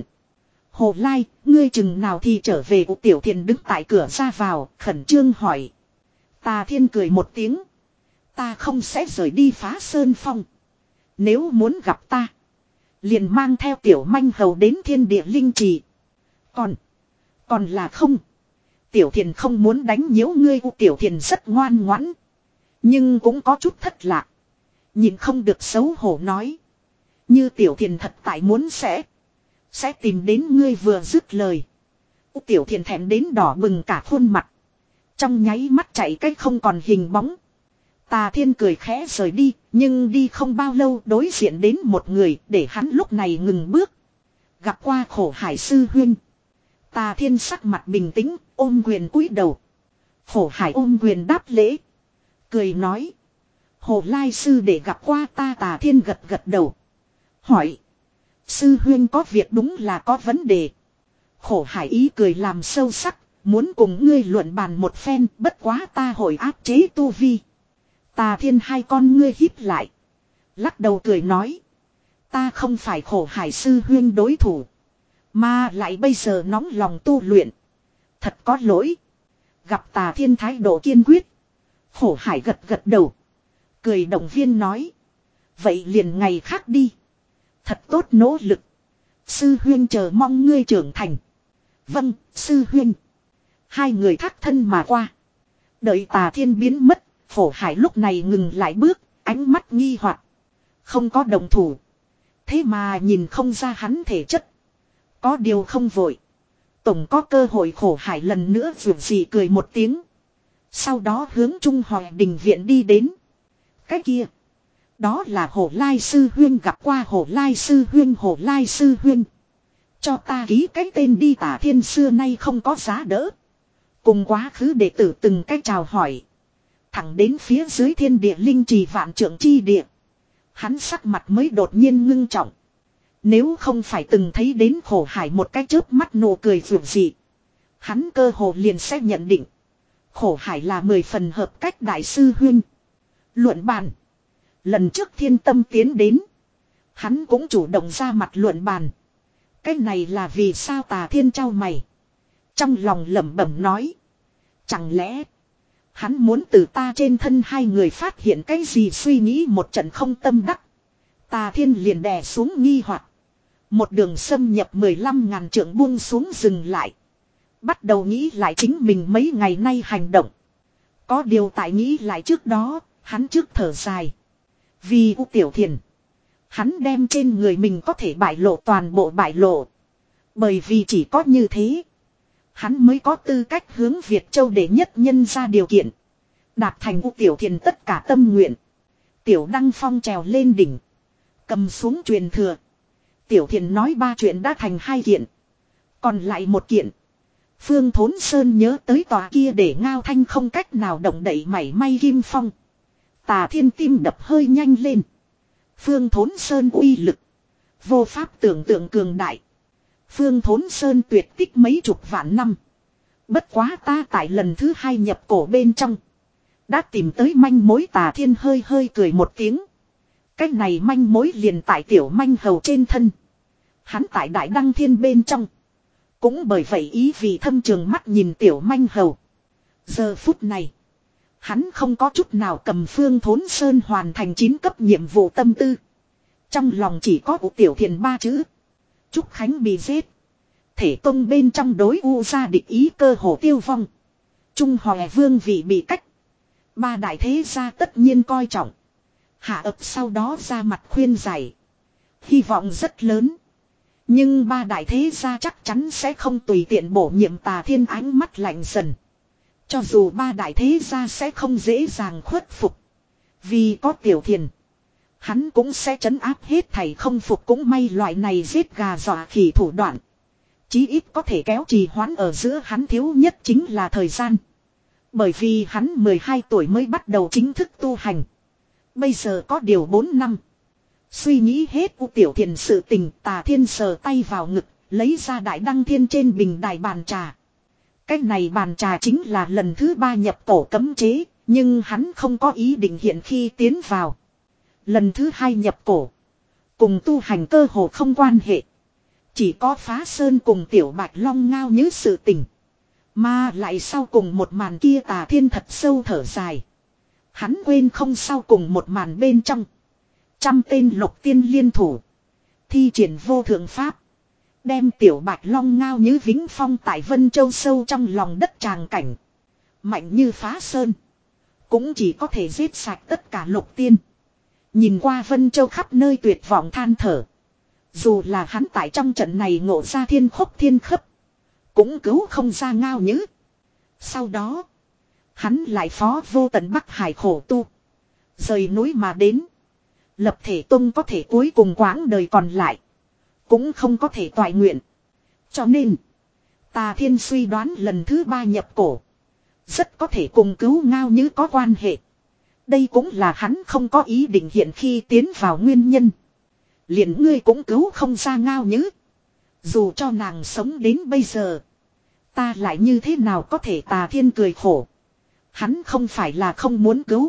Hồ Lai, ngươi chừng nào thì trở về. U Tiểu Thiền đứng tại cửa ra vào, khẩn trương hỏi. Tà Thiên cười một tiếng. Ta không sẽ rời đi Phá Sơn Phong. Nếu muốn gặp ta. Liền mang theo tiểu manh hầu đến thiên địa linh trì. Còn. Còn là không. Tiểu thiền không muốn đánh nhiễu ngươi. Tiểu thiền rất ngoan ngoãn. Nhưng cũng có chút thất lạc. Nhìn không được xấu hổ nói. Như tiểu thiền thật tại muốn sẽ. Sẽ tìm đến ngươi vừa dứt lời. Tiểu thiền thẹn đến đỏ bừng cả khuôn mặt. Trong nháy mắt chạy cách không còn hình bóng. Tà Thiên cười khẽ rời đi. Nhưng đi không bao lâu đối diện đến một người. Để hắn lúc này ngừng bước. Gặp qua Khổ Hải sư huynh. Tà Thiên sắc mặt bình tĩnh. Ôm quyền cúi đầu. Khổ Hải ôm quyền đáp lễ. Cười nói. Hồ Lai sư để gặp qua ta. Tà Thiên gật gật đầu. Hỏi. Sư huynh có việc đúng là có vấn đề. Khổ Hải ý cười làm sâu sắc. Muốn cùng ngươi luận bàn một phen. Bất quá ta hội áp chế tu vi. Tà Thiên hai con ngươi híp lại. Lắc đầu cười nói. Ta không phải Khổ Hải sư huynh đối thủ. Mà lại bây giờ nóng lòng tu luyện. Thật có lỗi. Gặp Tà Thiên thái độ kiên quyết. Khổ Hải gật gật đầu. Cười động viên nói. Vậy liền ngày khác đi. Thật tốt nỗ lực. Sư huynh chờ mong ngươi trưởng thành. Vâng, sư huynh. Hai người thác thân mà qua. Đợi Tà Thiên biến mất. Khổ Hải lúc này ngừng lại bước. Ánh mắt nghi hoặc. Không có đồng thủ. Thế mà nhìn không ra hắn thể chất. Có điều không vội. Tổng có cơ hội. Khổ Hải lần nữa vượt dị cười một tiếng. Sau đó hướng Trung Hòa đình viện đi đến. Cái kia. Đó là Hồ Lai sư huynh. Gặp qua Hồ Lai sư huynh. Hồ Lai sư huynh. Cho ta ký cái tên đi. Tà Thiên xưa nay không có giá đỡ. Cùng quá khứ đệ tử từng cách chào hỏi. Thẳng đến phía dưới thiên địa linh trì vạn trượng chi địa. Hắn sắc mặt mới đột nhiên ngưng trọng. Nếu không phải từng thấy đến Khổ Hải một cái chớp mắt nụ cười vượt dị. Hắn cơ hồ liền sẽ nhận định. Khổ Hải là mười phần hợp cách đại sư huynh. Luận bàn. Lần trước Thiên Tâm tiến đến. Hắn cũng chủ động ra mặt luận bàn. Cái này là vì sao? Tà Thiên trao mày. Trong lòng lẩm bẩm nói. Chẳng lẽ. Hắn muốn từ ta trên thân hai người phát hiện cái gì? Suy nghĩ một trận không tâm đắc. Tà Thiên liền đè xuống nghi hoặc. Một đường xâm nhập mười lăm ngàn trượng buông xuống dừng lại. Bắt đầu nghĩ lại chính mình mấy ngày nay hành động. Có điều tại nghĩ lại trước đó, hắn trước thở dài. Vì U Tiểu Thiền. Hắn đem trên người mình có thể bại lộ toàn bộ bại lộ. Bởi vì chỉ có như thế. Hắn mới có tư cách hướng Việt Châu để nhất nhân ra điều kiện. Đạt thành U Tiểu Thiền tất cả tâm nguyện. Tiểu Đăng Phong trèo lên đỉnh. Cầm xuống truyền thừa. Tiểu Thiền nói ba chuyện đã thành hai kiện. Còn lại một kiện. Phương Thốn Sơn nhớ tới tòa kia để Ngao Thanh không cách nào động đậy mảy may kim phong. Tà Thiên tim đập hơi nhanh lên. Phương Thốn Sơn uy lực. Vô pháp tưởng tượng cường đại. Phương Thốn Sơn tuyệt tích mấy chục vạn năm. Bất quá ta tại lần thứ hai nhập cổ bên trong. Đã tìm tới manh mối. Tà Thiên hơi hơi cười một tiếng. Cái này manh mối liền tại tiểu manh hầu trên thân. Hắn tại Đại Đăng Thiên bên trong. Cũng bởi vậy ý vì thâm trường mắt nhìn tiểu manh hầu. Giờ phút này. Hắn không có chút nào cầm Phương Thốn Sơn hoàn thành chín cấp nhiệm vụ tâm tư. Trong lòng chỉ có U Tiểu Thiền ba chữ. Trúc Khánh bị giết. Thể tông bên trong đối U gia địch ý cơ hồ tiêu vong. Trung Hòa vương vị bị cách. Ba đại thế gia tất nhiên coi trọng. Hạ ập sau đó ra mặt khuyên giải. Hy vọng rất lớn. Nhưng ba đại thế gia chắc chắn sẽ không tùy tiện bổ nhiệm. Tà Thiên ánh mắt lạnh dần. Cho dù ba đại thế gia sẽ không dễ dàng khuất phục. Vì có Tiểu Thiền. Hắn cũng sẽ trấn áp hết thảy không phục. Cũng may loại này giết gà dọa khỉ thủ đoạn. Chí ít có thể kéo trì hoãn ở giữa. Hắn thiếu nhất chính là thời gian. Bởi vì hắn mười hai tuổi mới bắt đầu chính thức tu hành. Bây giờ có điều bốn năm. Suy nghĩ hết U Tiểu Thiền sự tình. Tà Thiên sờ tay vào ngực. Lấy ra Đại Đăng Thiên trên bình đài bàn trà. Cái này bàn trà chính là lần thứ ba nhập cổ cấm chế. Nhưng hắn không có ý định hiện khi tiến vào. Lần thứ hai nhập cổ. Cùng tu hành cơ hồ không quan hệ. Chỉ có Phá Sơn cùng Tiểu Bạch Long ngao như sự tình. Mà lại sau cùng một màn kia. Tà Thiên thật sâu thở dài. Hắn quên không sau cùng một màn bên trong. Trăm tên lục tiên liên thủ. Thi triển vô thượng pháp. Đem tiểu bạch long ngao như vĩnh phong tại Vân Châu sâu trong lòng đất tràng cảnh. Mạnh như phá sơn. Cũng chỉ có thể giết sạch tất cả lục tiên. Nhìn qua Vân Châu khắp nơi tuyệt vọng than thở. Dù là hắn tại trong trận này ngộ ra thiên khốc thiên khấp. Cũng cứu không ra ngao nhữ. Sau đó. Hắn lại phó vô tận Bắc Hải khổ tu. Rời núi mà đến. Lập thể tông có thể cuối cùng quãng đời còn lại. Cũng không có thể toại nguyện. Cho nên. Tà Thiên suy đoán lần thứ ba nhập cổ. Rất có thể cùng cứu ngao như có quan hệ. Đây cũng là hắn không có ý định hiện khi tiến vào nguyên nhân. Liền ngươi cũng cứu không ra ngao như. Dù cho nàng sống đến bây giờ. Ta lại như thế nào có thể Tà Thiên cười khổ. Hắn không phải là không muốn cứu.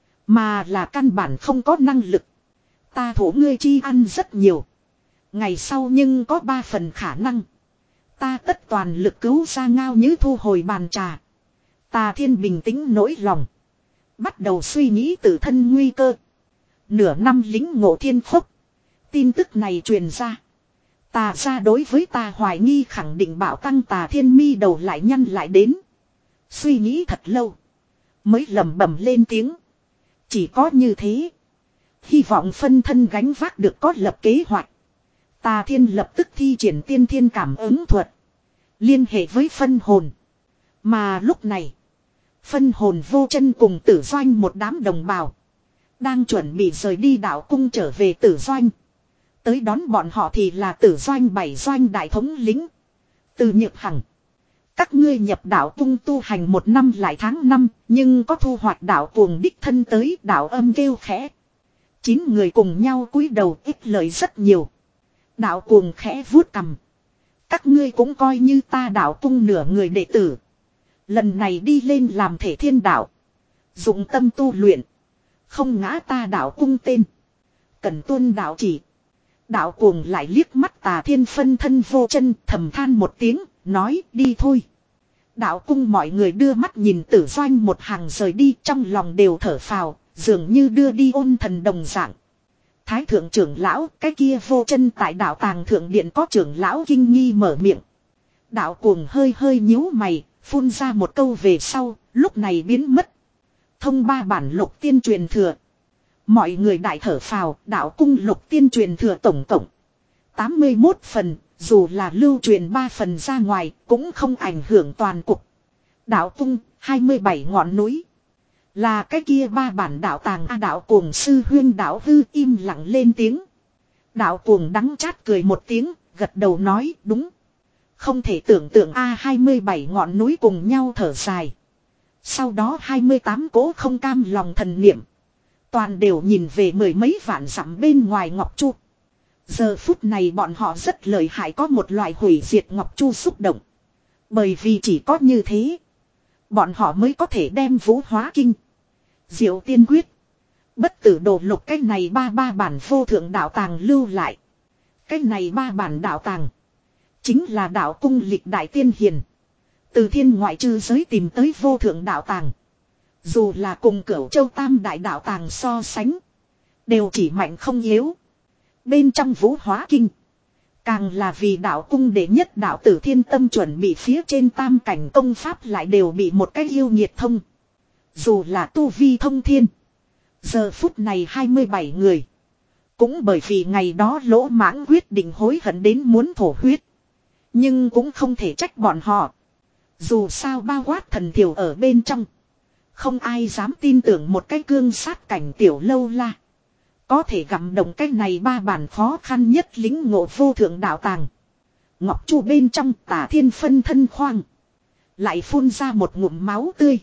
Mà là căn bản không có năng lực. Ta thủ ngươi chi ăn rất nhiều. Ngày sau nhưng có ba phần khả năng. Ta tất toàn lực cứu ra ngao như thu hồi bàn trà. Tà Thiên bình tĩnh nỗi lòng. Bắt đầu suy nghĩ tự thân nguy cơ. Nửa năm lính ngộ thiên khốc. Tin tức này truyền ra. Tà ra đối với ta hoài nghi khẳng định bảo tăng Tà Thiên mi đầu lại nhăn lại đến. Suy nghĩ thật lâu. Mới lẩm bẩm lên tiếng. Chỉ có như thế. Hy vọng phân thân gánh vác được có lập kế hoạch. Tà Thiên lập tức thi triển tiên thiên cảm ứng thuật. Liên hệ với phân hồn. Mà lúc này. Phân hồn vô chân cùng Tử Doanh một đám đồng bào. Đang chuẩn bị rời đi đảo cung trở về Tử Doanh. Tới đón bọn họ thì là Tử Doanh bảy doanh đại thống lĩnh. Từ Nhược Hằng. Các ngươi nhập đảo cung tu hành một năm lại tháng năm. Nhưng có thu hoạch đảo cuồng đích thân tới đảo âm kêu khẽ. Chín người cùng nhau cúi đầu ít lời rất nhiều. Đảo cuồng khẽ vuốt cằm. Các ngươi cũng coi như ta đảo cung nửa người đệ tử. Lần này đi lên làm thể thiên đạo. Dụng tâm tu luyện. Không ngã ta đạo cung tên. Cần tuân đạo chỉ. Đạo cuồng lại liếc mắt Tà Thiên phân thân vô chân thầm than một tiếng. Nói đi thôi. Đạo cung mọi người đưa mắt nhìn Tử Doanh một hàng rời đi. Trong lòng đều thở phào. Dường như đưa đi ôn thần đồng dạng. Thái thượng trưởng lão. Cái kia vô chân tại đạo tàng thượng điện có trưởng lão kinh nghi mở miệng. Đạo cuồng hơi hơi nhíu mày. Phun ra một câu về sau, lúc này biến mất. Thông ba bản lục tiên truyền thừa. Mọi người đại thở phào, đạo cung lục tiên truyền thừa tổng cộng. tám mươi mốt phần, dù là lưu truyền ba phần ra ngoài, cũng không ảnh hưởng toàn cục. Đạo cung, hai mươi bảy ngọn núi. Là cái kia ba bản đạo tàng A đạo cuồng sư huyên đạo hư im lặng lên tiếng. Đạo cuồng đắng chát cười một tiếng, gật đầu nói đúng. Không thể tưởng tượng A hai mươi bảy ngọn núi cùng nhau thở dài. Sau đó hai mươi tám cỗ không cam lòng thần niệm. Toàn đều nhìn về mười mấy vạn dặm bên ngoài Ngọc Chu. Giờ phút này bọn họ rất lợi hại có một loại hủy diệt Ngọc Chu xúc động. Bởi vì chỉ có như thế. Bọn họ mới có thể đem vũ hóa kinh. Diệu tiên quyết. Bất tử đồ lục cái này ba ba bản vô thượng đạo tàng lưu lại. Cái này ba bản đạo tàng. Chính là đạo cung lịch đại tiên hiền. Từ thiên ngoại trừ giới tìm tới vô thượng đạo tàng. Dù là cùng Cửu Châu Tam đại đạo tàng so sánh. Đều chỉ mạnh không yếu. Bên trong vũ hóa kinh. Càng là vì đạo cung đệ nhất đạo tử thiên tâm chuẩn bị phía trên tam cảnh công pháp lại đều bị một cái yêu nhiệt thông. Dù là tu vi thông thiên. Giờ phút này hai mươi bảy người. Cũng bởi vì ngày đó lỗ mãng quyết định hối hận đến muốn thổ huyết. Nhưng cũng không thể trách bọn họ. Dù sao bao quát thần thiểu ở bên trong. Không ai dám tin tưởng một cái cương sát cảnh tiểu lâu la. Có thể gặm động cái này ba bản khó khăn nhất lính ngộ vô thượng đạo tàng. Ngọc Chu bên trong Tà Thiên phân thân khoang. Lại phun ra một ngụm máu tươi.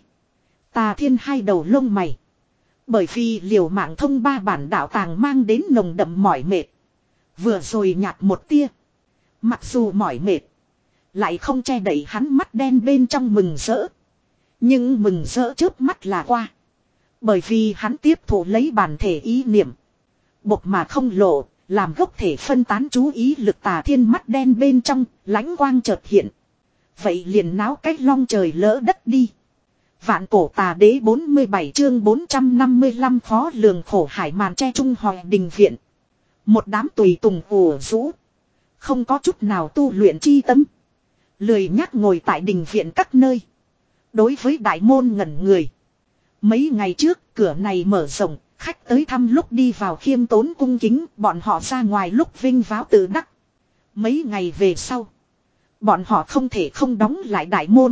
Tà Thiên hai đầu lông mày. Bởi vì liều mạng thông ba bản đạo tàng mang đến nồng đậm mỏi mệt. Vừa rồi nhạt một tia. Mặc dù mỏi mệt. Lại không che đậy hắn mắt đen bên trong mừng rỡ. Nhưng mừng rỡ trước mắt là qua. Bởi vì hắn tiếp thụ lấy bản thể ý niệm. Bột mà không lộ. Làm gốc thể phân tán chú ý lực Tà Thiên mắt đen bên trong. Lãnh quang chợt hiện. Vậy liền náo cách long trời lỡ đất đi. Vạn cổ tà đế bốn mươi bảy chương bốn trăm năm mươi lăm phó lường khổ hải màn che trung hòa đình viện. Một đám tùy tùng ùa rũ. Không có chút nào tu luyện chi tâm. Lười nhác ngồi tại đình viện các nơi. Đối với đại môn ngẩn người. Mấy ngày trước cửa này mở rộng. Khách tới thăm lúc đi vào khiêm tốn cung kính. Bọn họ ra ngoài lúc vinh váo tự đắc. Mấy ngày về sau. Bọn họ không thể không đóng lại đại môn.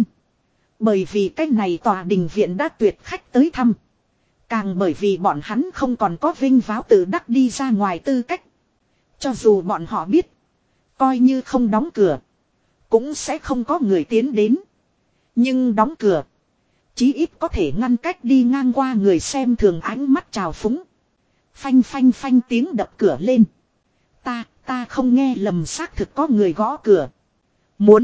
Bởi vì cái này tòa đình viện đã tuyệt khách tới thăm. Càng bởi vì bọn hắn không còn có vinh váo tự đắc đi ra ngoài tư cách. Cho dù bọn họ biết. Coi như không đóng cửa. Cũng sẽ không có người tiến đến. Nhưng đóng cửa. Chí ít có thể ngăn cách đi ngang qua người xem thường ánh mắt trào phúng. Phanh phanh phanh tiếng đập cửa lên. Ta, ta không nghe lầm, xác thực có người gõ cửa. Muốn.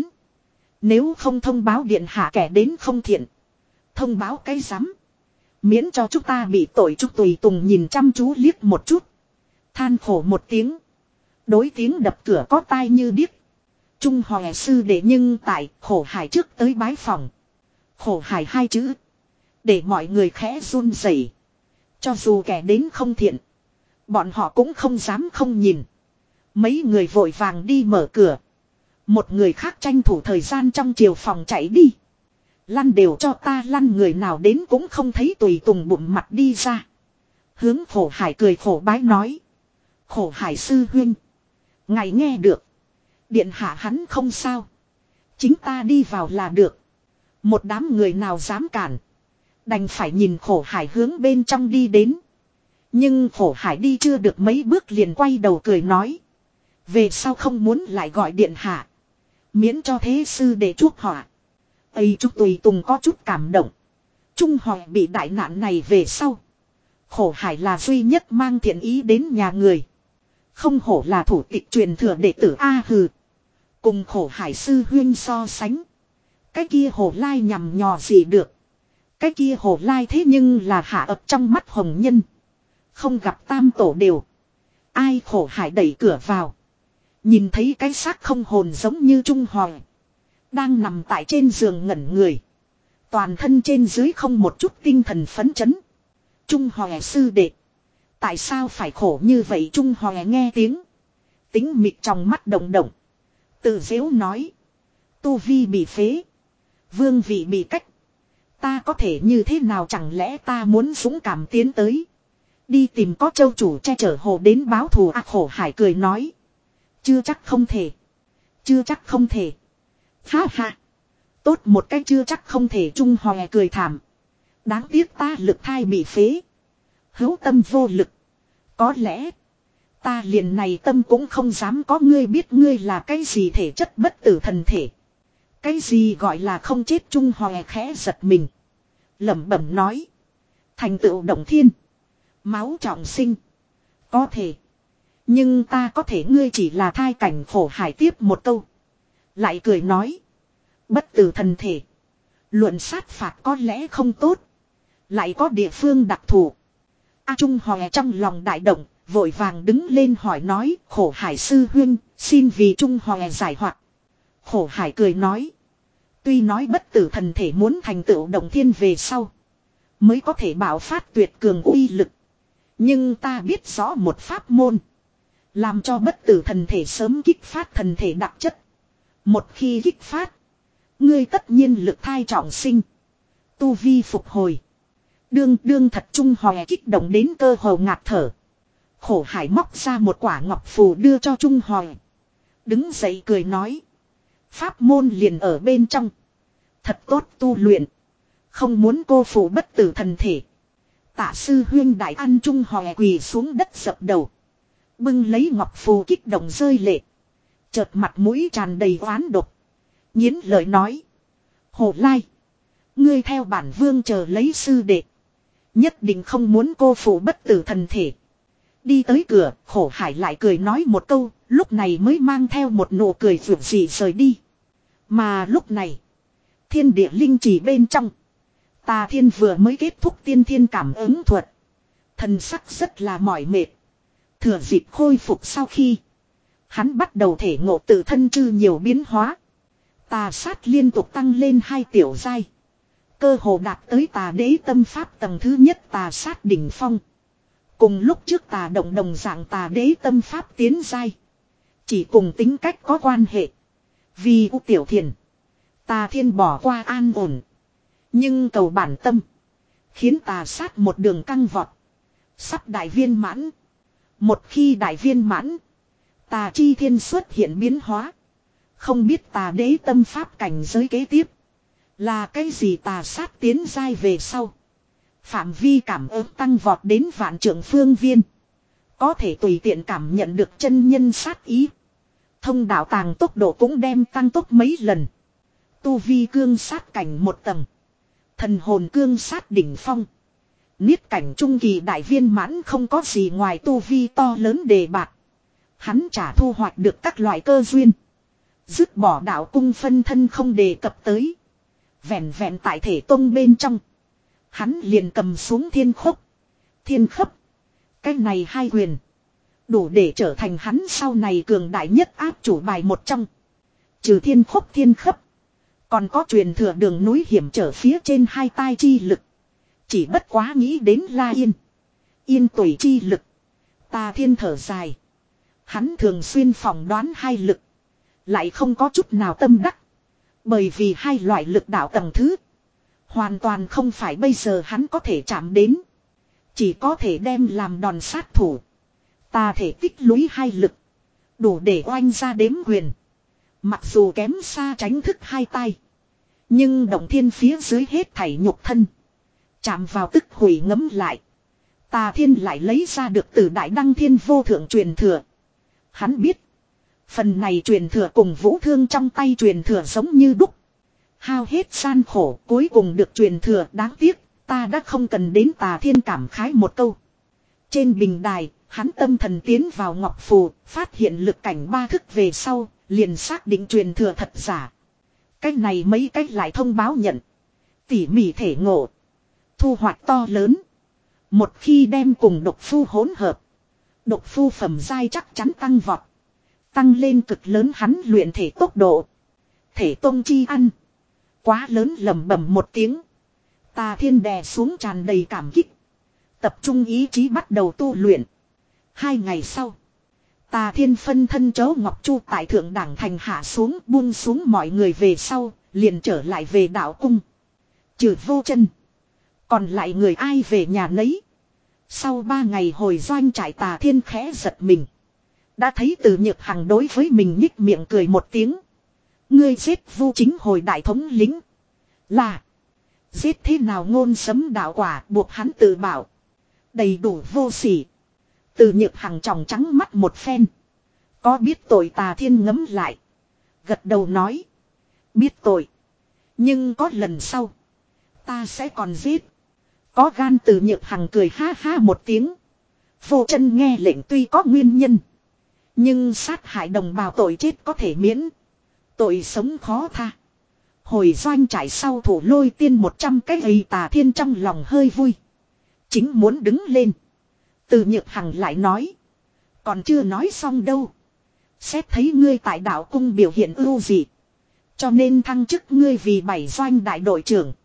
Nếu không thông báo điện hạ kẻ đến không thiện. Thông báo cái rắm. Miễn cho chúng ta bị tội. Trúc Tùy Tùng nhìn chăm chú liếc một chút. Than khổ một tiếng. Đối tiếng đập cửa có tai như điếc. Trung Hòa sư đệ nhưng tại khổ hải trước tới bái phòng. Khổ hải hai chữ. Để mọi người khẽ run rẩy. Cho dù kẻ đến không thiện. Bọn họ cũng không dám không nhìn. Mấy người vội vàng đi mở cửa. Một người khác tranh thủ thời gian trong chiều phòng chạy đi. Lăn đều cho ta lăn, người nào đến cũng không thấy. Tùy tùng bụng mặt đi ra. Hướng khổ hải cười khổ bái nói. Khổ hải sư huynh. Ngài nghe được. Điện hạ hắn không sao. Chính ta đi vào là được. Một đám người nào dám cản. Đành phải nhìn khổ hải hướng bên trong đi đến. Nhưng khổ hải đi chưa được mấy bước liền quay đầu cười nói. Về sau không muốn lại gọi điện hạ. Miễn cho thế sư để chuốc họa. Ây Trúc Tùy Tùng có chút cảm động. Trung Hòa bị đại nạn này về sau. Khổ hải là duy nhất mang thiện ý đến nhà người. Không hổ là thủ tịch truyền thừa đệ tử A hừ. Cùng khổ hải sư huyên so sánh. Cái kia hồ lai nhằm nhò gì được. Cái kia hồ lai thế nhưng là hạ ập trong mắt hồng nhân. Không gặp tam tổ đều. Ai khổ hải đẩy cửa vào. Nhìn thấy cái xác không hồn giống như Trung Hòa. Đang nằm tại trên giường ngẩn người. Toàn thân trên dưới không một chút tinh thần phấn chấn. Trung Hòa sư đệ. Tại sao phải khổ như vậy? Trung Hòa nghe tiếng. Tính mịt trong mắt động động. Tự dễu nói. Tu vi bị phế. Vương vị bị cách. Ta có thể như thế nào? Chẳng lẽ ta muốn dũng cảm tiến tới. Đi tìm có châu chủ che chở hồ đến báo thù. À, khổ hải cười nói. Chưa chắc không thể. Chưa chắc không thể. Ha ha. Tốt một cái chưa chắc không thể. Trung Hòa cười thảm. Đáng tiếc ta lực thai bị phế. Hữu tâm vô lực. Có lẽ. Ta liền này tâm cũng không dám có. Ngươi biết ngươi là cái gì thể chất bất tử thần thể. Cái gì gọi là không chết? Trung Hòa khẽ giật mình. Lẩm bẩm nói. Thành tựu động thiên. Máu trọng sinh. Có thể. Nhưng ta có thể. Ngươi chỉ là thai cảnh. Khổ hải tiếp một câu. Lại cười nói. Bất tử thần thể. Luận sát phạt có lẽ không tốt. Lại có địa phương đặc thù. A Trung Hòa trong lòng đại động. Vội vàng đứng lên hỏi nói. Khổ hải sư huynh. Xin vì Trung Hòa giải hoạt. Khổ hải cười nói. Tuy nói bất tử thần thể muốn thành tựu động thiên về sau. Mới có thể bảo phát tuyệt cường uy lực. Nhưng ta biết rõ một pháp môn. Làm cho bất tử thần thể sớm kích phát thần thể đặc chất. Một khi kích phát. Ngươi tất nhiên lực thai trọng sinh. Tu vi phục hồi. Đương đương thật. Trung Hòa kích động đến cơ hồ ngạt thở. Khổ hải móc ra một quả ngọc phù đưa cho Trung Hòa. Đứng dậy cười nói. Pháp môn liền ở bên trong. Thật tốt tu luyện. Không muốn cô phụ bất tử thần thể. Tạ sư huyên đại ăn. Trung Hòa quỳ xuống đất dập đầu. Bưng lấy ngọc phù kích động rơi lệ. Chợt mặt mũi tràn đầy oán độc. Nhiến lời nói. Hồ lai. Ngươi theo bản vương chờ lấy sư đệ. Nhất định không muốn cô phụ bất tử thần thể. Đi tới cửa. Khổ hải lại cười nói một câu. Lúc này mới mang theo một nụ cười vượt dị rời đi. Mà lúc này. Thiên địa linh trì bên trong. Tà Thiên vừa mới kết thúc tiên thiên cảm ứng thuật. Thần sắc rất là mỏi mệt. Thừa dịp khôi phục sau khi. Hắn bắt đầu thể ngộ tự thân chư nhiều biến hóa. Tà sát liên tục tăng lên hai tiểu giai. Cơ hồ đạt tới tà đế tâm pháp tầng thứ nhất tà sát đỉnh phong. Cùng lúc trước tà động đồng dạng tà đế tâm pháp tiến giai. Chỉ cùng tính cách có quan hệ. Vì U Tiểu Thiền. Tà thiên bỏ qua an ổn. Nhưng cầu bản tâm. Khiến tà sát một đường căng vọt. Sắp đại viên mãn. Một khi đại viên mãn. Tà chi thiên xuất hiện biến hóa. Không biết tà đế tâm pháp cảnh giới kế tiếp. Là cái gì tà sát tiến giai về sau. Phạm vi cảm ứng tăng vọt đến vạn trượng phương viên. Có thể tùy tiện cảm nhận được chân nhân sát ý. Thông đạo tàng tốc độ cũng đem tăng tốc mấy lần. Tu vi cương sát cảnh một tầng. Thần hồn cương sát đỉnh phong. Niết cảnh trung kỳ đại viên mãn không có gì ngoài tu vi to lớn đề bạc. Hắn trả thu hoạch được các loại cơ duyên. Dứt bỏ đạo cung phân thân không đề cập tới. Vẹn vẹn tại thể tông bên trong. Hắn liền cầm xuống thiên khốc. Thiên khấp. Cái này hai quyền. Đủ để trở thành hắn sau này cường đại nhất áp chủ bài một trong. Trừ thiên khốc thiên khấp. Còn có truyền thừa đường núi hiểm trở phía trên hai tai chi lực. Chỉ bất quá nghĩ đến La Yên. Yên tuổi chi lực. Tà thiên thở dài. Hắn thường xuyên phỏng đoán hai lực. Lại không có chút nào tâm đắc. Bởi vì hai loại lực đạo tầng thứ. Hoàn toàn không phải bây giờ hắn có thể chạm đến. Chỉ có thể đem làm đòn sát thủ. Tà thể tích lũy hai lực. Đủ để oanh ra đếm quyền. Mặc dù kém xa tránh thức hai tay. Nhưng động thiên phía dưới hết thảy nhục thân. Chạm vào tức hủy ngấm lại. Tà thiên lại lấy ra được từ đại đăng thiên vô thượng truyền thừa. Hắn biết. Phần này truyền thừa cùng vũ thương trong tay truyền thừa giống như đúc. Hao hết gian khổ cuối cùng được truyền thừa đáng tiếc. Ta đã không cần đến tà thiên cảm khái một câu. Trên bình đài, hắn tâm thần tiến vào ngọc phù, phát hiện lực cảnh ba thức về sau, liền xác định truyền thừa thật giả. Cách này mấy cách lại thông báo nhận. Tỉ mỉ thể ngộ. Thu hoạch to lớn. Một khi đem cùng độc phu hỗn hợp. Độc phu phẩm giai chắc chắn tăng vọt. Tăng lên cực lớn hắn luyện thể tốc độ. Thể tông chi ăn. Quá lớn lầm bẩm một tiếng. Tà thiên đè xuống tràn đầy cảm kích. Tập trung ý chí bắt đầu tu luyện. Hai ngày sau. Tà thiên phân thân chấu Ngọc Chu tại thượng đẳng thành hạ xuống buông xuống mọi người về sau. Liền trở lại về đạo cung. Trừ vô chân. Còn lại người ai về nhà nấy. Sau ba ngày hồi doanh trại tà thiên khẽ giật mình. Đã thấy từ nhược hằng đối với mình nhích miệng cười một tiếng. Ngươi giết Vu Chính hồi đại thống lính. Là. Giết thế nào ngôn sấm đạo quả buộc hắn tự bảo. Đầy đủ vô sỉ. Từ nhược hằng tròng trắng mắt một phen. Có biết tội tà thiên ngấm lại. Gật đầu nói. Biết tội. Nhưng có lần sau. Ta sẽ còn giết. Có gan từ nhược hằng cười ha ha một tiếng. Vô chân nghe lệnh tuy có nguyên nhân. Nhưng sát hại đồng bào tội chết có thể miễn. Tội sống khó tha. Hồi doanh trải sau thủ lôi tiên một trăm cái ấy tà thiên trong lòng hơi vui. Chính muốn đứng lên. Từ nhược hằng lại nói. Còn chưa nói xong đâu. Xét thấy ngươi tại đạo cung biểu hiện ưu dị. Cho nên thăng chức ngươi vì bảy doanh đại đội trưởng.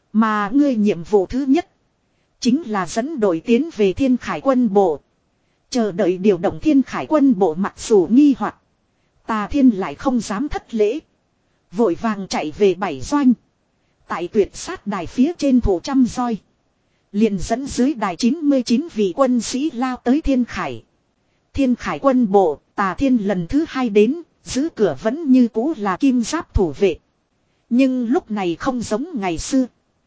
Mà ngươi nhiệm vụ thứ nhất. Chính là dẫn đội tiến về Thiên Khải quân bộ. Chờ đợi điều động Thiên Khải quân bộ mặc dù nghi hoặc. Tà thiên lại không dám thất lễ. Vội vàng chạy về bảy doanh. Tại tuyệt sát đài phía trên thủ trăm roi. Liền dẫn dưới đài chín mươi chín vị quân sĩ lao tới Thiên Khải. Thiên Khải quân bộ, tà thiên lần thứ hai đến, giữ cửa vẫn như cũ là kim giáp thủ vệ. Nhưng lúc này không giống ngày xưa.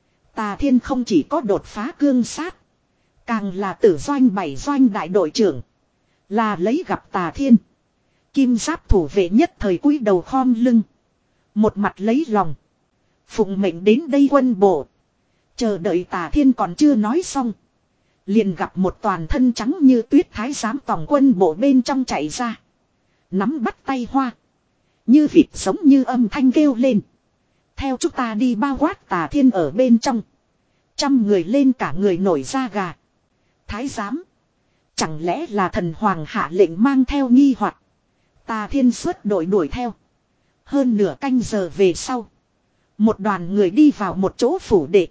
Tà thiên không chỉ có đột phá cương sát. Càng là tử doanh bảy doanh đại đội trưởng. Là lấy gặp tà thiên. Kim giáp thủ vệ nhất thời cúi đầu khom lưng. Một mặt lấy lòng. Phụng mệnh đến đây quân bộ. Chờ đợi tà thiên còn chưa nói xong. Liền gặp một toàn thân trắng như tuyết thái giám tòng quân bộ bên trong chạy ra. Nắm bắt tay hoa. Như vịt sống như âm thanh kêu lên. Theo chúng ta đi bao quát tà thiên ở bên trong. Trăm người lên cả người nổi da gà. Thái giám. Chẳng lẽ là thần hoàng hạ lệnh mang theo nghi hoặc. Tà thiên xuất đội đuổi theo. Hơn nửa canh giờ về sau. Một đoàn người đi vào một chỗ phủ đệ.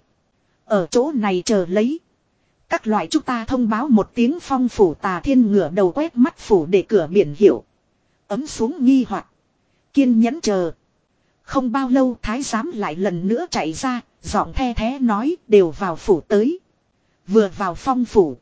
Ở chỗ này chờ lấy. Các loại chúng ta thông báo một tiếng phong phủ Tà Thiên ngửa đầu quét mắt phủ đệ cửa biển hiệu. Ấm xuống nghi hoặc kiên nhẫn chờ. Không bao lâu thái giám lại lần nữa chạy ra, giọng the thé nói đều vào phủ tới. Vừa vào phong phủ.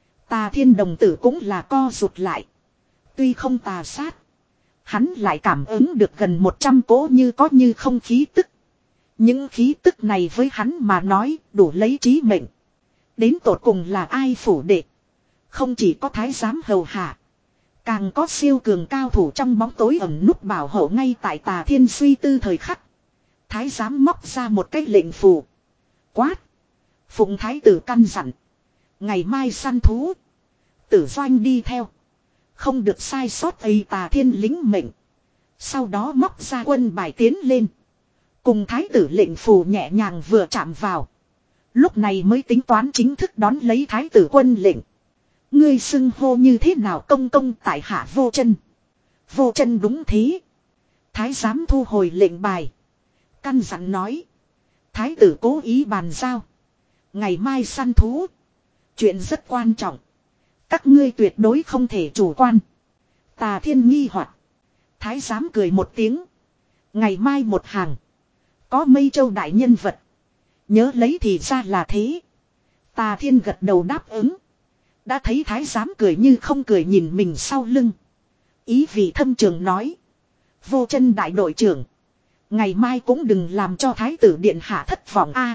Tà Thiên đồng tử cũng là co rụt lại. Tuy không tà sát. Hắn lại cảm ứng được gần một trăm cỗ như có như không khí tức. Những khí tức này với hắn mà nói đủ lấy trí mệnh. Đến tột cùng là ai phủ đệ. Không chỉ có thái giám hầu hạ. Càng có siêu cường cao thủ trong bóng tối ẩn núp bảo hộ ngay tại Tà Thiên suy tư thời khắc. Thái giám móc ra một cái lệnh phù. Quát. Phụng thái tử căn dặn. Ngày mai săn thú. Tử doanh đi theo. Không được sai sót ấy Tà Thiên lính mệnh. Sau đó móc ra quân bài tiến lên. Cùng thái tử lệnh phù nhẹ nhàng vừa chạm vào. Lúc này mới tính toán chính thức đón lấy thái tử quân lệnh. Ngươi xưng hô như thế nào công công tại hạ vô chân. Vô chân đúng thế. Thái giám thu hồi lệnh bài. Căn dặn nói. Thái tử cố ý bàn giao. Ngày mai săn thú. Chuyện rất quan trọng. Các ngươi tuyệt đối không thể chủ quan. Tà Thiên nghi hoặc. Thái giám cười một tiếng. Ngày mai một hàng. Có Mây Châu đại nhân vật. Nhớ lấy thì ra là thế. Tà Thiên gật đầu đáp ứng. Đã thấy thái giám cười như không cười nhìn mình sau lưng. Ý vị thâm trường nói. Vô chân đại đội trưởng. Ngày mai cũng đừng làm cho thái tử điện hạ thất vọng a.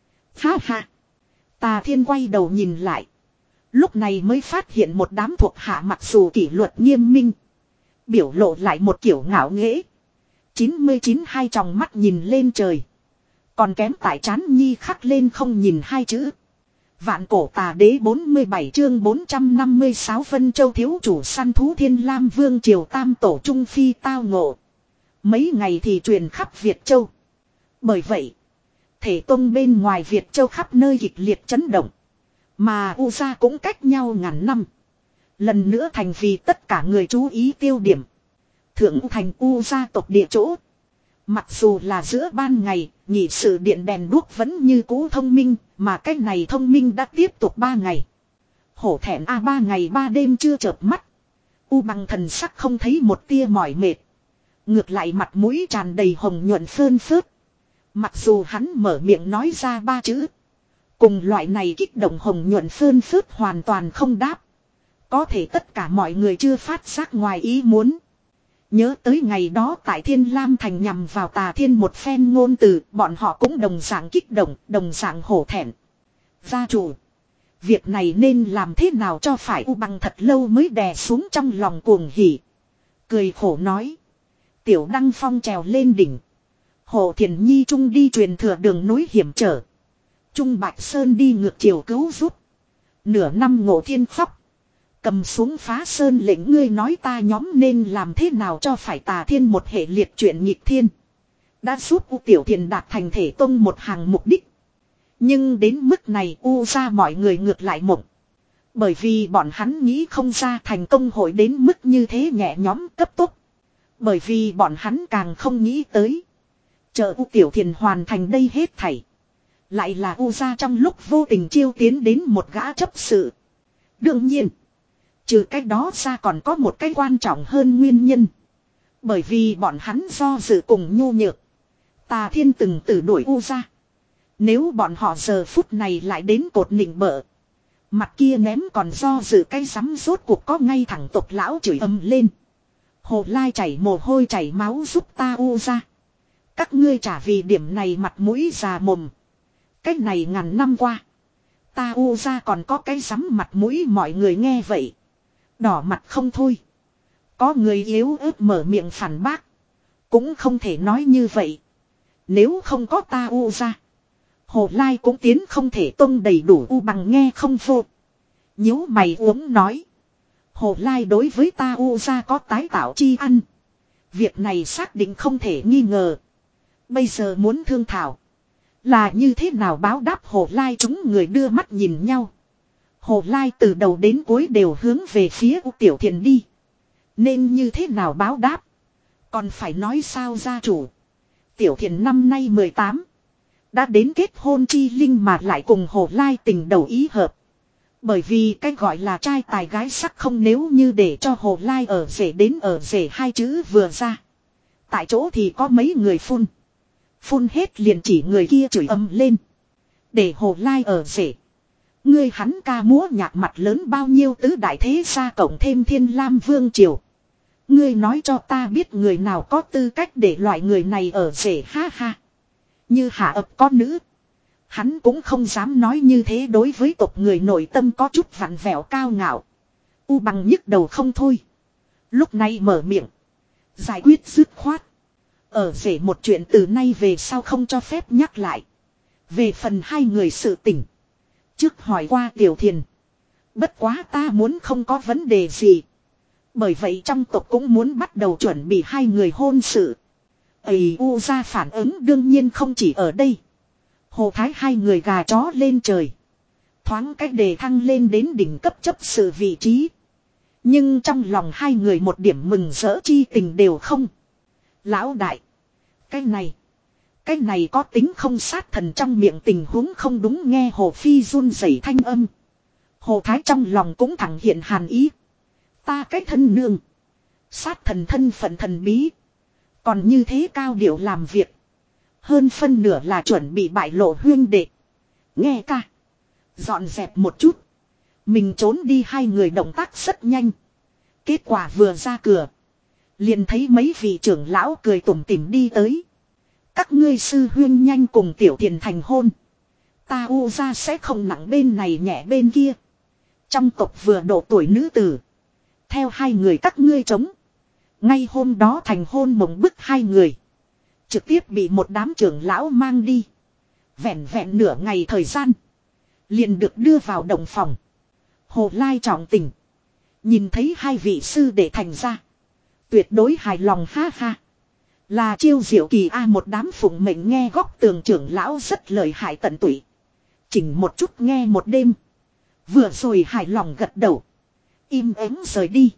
Ha ha. Tà Thiên quay đầu nhìn lại. Lúc này mới phát hiện một đám thuộc hạ mặc dù kỷ luật nghiêm minh. Biểu lộ lại một kiểu ngạo nghễ. chín mươi chín hai tròng mắt nhìn lên trời. Còn kém tại trán nhi khắc lên không nhìn hai chữ. Vạn cổ tà đế bốn mươi bảy chương bốn trăm năm mươi sáu Vân Châu thiếu chủ săn thú Thiên Lam Vương triều tam tổ trung phi tao ngộ. Mấy ngày thì truyền khắp Việt Châu. Bởi vậy, thể tông bên ngoài Việt Châu khắp nơi kịch liệt chấn động. Mà U Gia cũng cách nhau ngàn năm. Lần nữa thành vì tất cả người chú ý tiêu điểm. Thượng thành U Gia tộc địa chỗ. Mặc dù là giữa ban ngày, nhị sự điện đèn đuốc vẫn như cũ thông minh, mà cái này thông minh đã tiếp tục ba ngày. Hổ thẹn a ba ngày ba đêm chưa chợp mắt. U bằng thần sắc không thấy một tia mỏi mệt. Ngược lại mặt mũi tràn đầy hồng nhuận phơn phớt. Mặc dù hắn mở miệng nói ra ba chữ. Cùng loại này kích động hồng nhuận phơn phớt hoàn toàn không đáp. Có thể tất cả mọi người chưa phát giác ngoài ý muốn. Nhớ tới ngày đó tại Thiên Lam Thành nhằm vào Tà Thiên một phen ngôn từ, bọn họ cũng đồng dạng kích động, đồng dạng hổ thẹn. Gia chủ, việc này nên làm thế nào cho phải U bằng thật lâu mới đè xuống trong lòng cuồng hỉ. Cười khổ nói. Tiểu Đăng Phong trèo lên đỉnh. Hồ Thiền Nhi Trung đi truyền thừa đường núi hiểm trở. Trung Bạch Sơn đi ngược chiều cứu giúp. Nửa năm Ngộ Thiên khóc. Cầm xuống phá sơn lệnh ngươi nói ta nhóm nên làm thế nào cho phải Tà Thiên một hệ liệt chuyện nghịch thiên. Đã giúp U Tiểu Thiền đạt thành thể tông một hàng mục đích. Nhưng đến mức này U ra mọi người ngược lại mộng. Bởi vì bọn hắn nghĩ không ra thành công hội đến mức như thế nhẹ nhóm cấp tốc. Bởi vì bọn hắn càng không nghĩ tới. Chờ U Tiểu Thiền hoàn thành đây hết thảy. Lại là U ra trong lúc vô tình chiêu tiến đến một gã chấp sự. Đương nhiên. Trừ cái đó ra còn có một cái quan trọng hơn nguyên nhân. Bởi vì bọn hắn do dự cùng nhu nhược. Tà Thiên từng tử đuổi U ra. Nếu bọn họ giờ phút này lại đến cột nịnh bợ. Mặt kia ném còn do dự cái rắm rốt cuộc có ngay thẳng tộc lão chửi ầm lên. Hồ Lai chảy mồ hôi chảy máu giúp ta U ra. Các ngươi trả vì điểm này mặt mũi già mồm. Cách này ngàn năm qua. Ta U ra còn có cái rắm mặt mũi mọi người nghe vậy. Đỏ mặt không thôi. Có người yếu ớt mở miệng phản bác. Cũng không thể nói như vậy. Nếu không có ta U ra. Hồ Lai cũng tiến không thể tông đầy đủ U bằng nghe không vô. Nhíu mày uống nói. Hồ Lai đối với ta U ra có tái tạo chi ăn. Việc này xác định không thể nghi ngờ. Bây giờ muốn thương thảo. Là như thế nào báo đáp Hồ Lai chúng người đưa mắt nhìn nhau. Hồ Lai từ đầu đến cuối đều hướng về phía U Tiểu Thiền đi. Nên như thế nào báo đáp. Còn phải nói sao gia chủ. Tiểu Thiền năm nay mười tám. Đã đến kết hôn chi linh mà lại cùng Hồ Lai tình đầu ý hợp. Bởi vì cái gọi là trai tài gái sắc không, nếu như để cho Hồ Lai ở rể đến ở rể hai chữ vừa ra. Tại chỗ thì có mấy người phun. Phun hết liền chỉ người kia chửi ầm lên. Để Hồ Lai ở rể. Ngươi hắn ca múa nhạc mặt lớn bao nhiêu tứ đại thế gia cộng thêm Thiên Lam Vương Triều. Ngươi nói cho ta biết người nào có tư cách để loại người này ở rể, ha ha. Như hạ ập có nữ. Hắn cũng không dám nói như thế, đối với tộc người nội tâm có chút vặn vẹo cao ngạo. U Bằng nhức đầu không thôi. Lúc này mở miệng. Giải quyết dứt khoát. Ở rể một chuyện từ nay về sau không cho phép nhắc lại. Về phần hai người sự tình. Trước hỏi qua Tiểu Thiền. Bất quá ta muốn không có vấn đề gì. Bởi vậy trong tộc cũng muốn bắt đầu chuẩn bị hai người hôn sự. Ây u ra phản ứng đương nhiên không chỉ ở đây. Hồ Thái hai người gà chó lên trời. Thoáng cách đề thăng lên đến đỉnh cấp chấp sự vị trí. Nhưng trong lòng hai người một điểm mừng rỡ chi tình đều không. Lão đại. Cái này. Cái này có tính không, sát thần trong miệng tình huống không đúng, nghe Hồ Phi run rẩy thanh âm. Hồ Thái trong lòng cũng thẳng hiện hàn ý. Ta cái thân nương. Sát thần thân phận thần bí. Còn như thế cao điệu làm việc. Hơn phân nửa là chuẩn bị bại lộ huyên đệ. Nghe ca. Dọn dẹp một chút. Mình trốn đi, hai người động tác rất nhanh. Kết quả vừa ra cửa. Liền thấy mấy vị trưởng lão cười tủm tỉm đi tới. Các ngươi sư huyên nhanh cùng Tiểu Thiền thành hôn. Ta u ra sẽ không nặng bên này nhẹ bên kia. Trong tộc vừa độ tuổi nữ tử. Theo hai người các ngươi chống. Ngay hôm đó thành hôn mộng bức hai người. Trực tiếp bị một đám trưởng lão mang đi. Vẹn vẹn nửa ngày thời gian. Liền được đưa vào động phòng. Hồ Lai trọng tình. Nhìn thấy hai vị sư đệ thành ra. Tuyệt đối hài lòng, ha ha. Là chiêu diệu kỳ a, một đám phụng mệnh nghe góc tường trưởng lão rất lợi hại tận tụy. Chỉnh một chút nghe một đêm. Vừa rồi hài lòng gật đầu. Im ắng rời đi.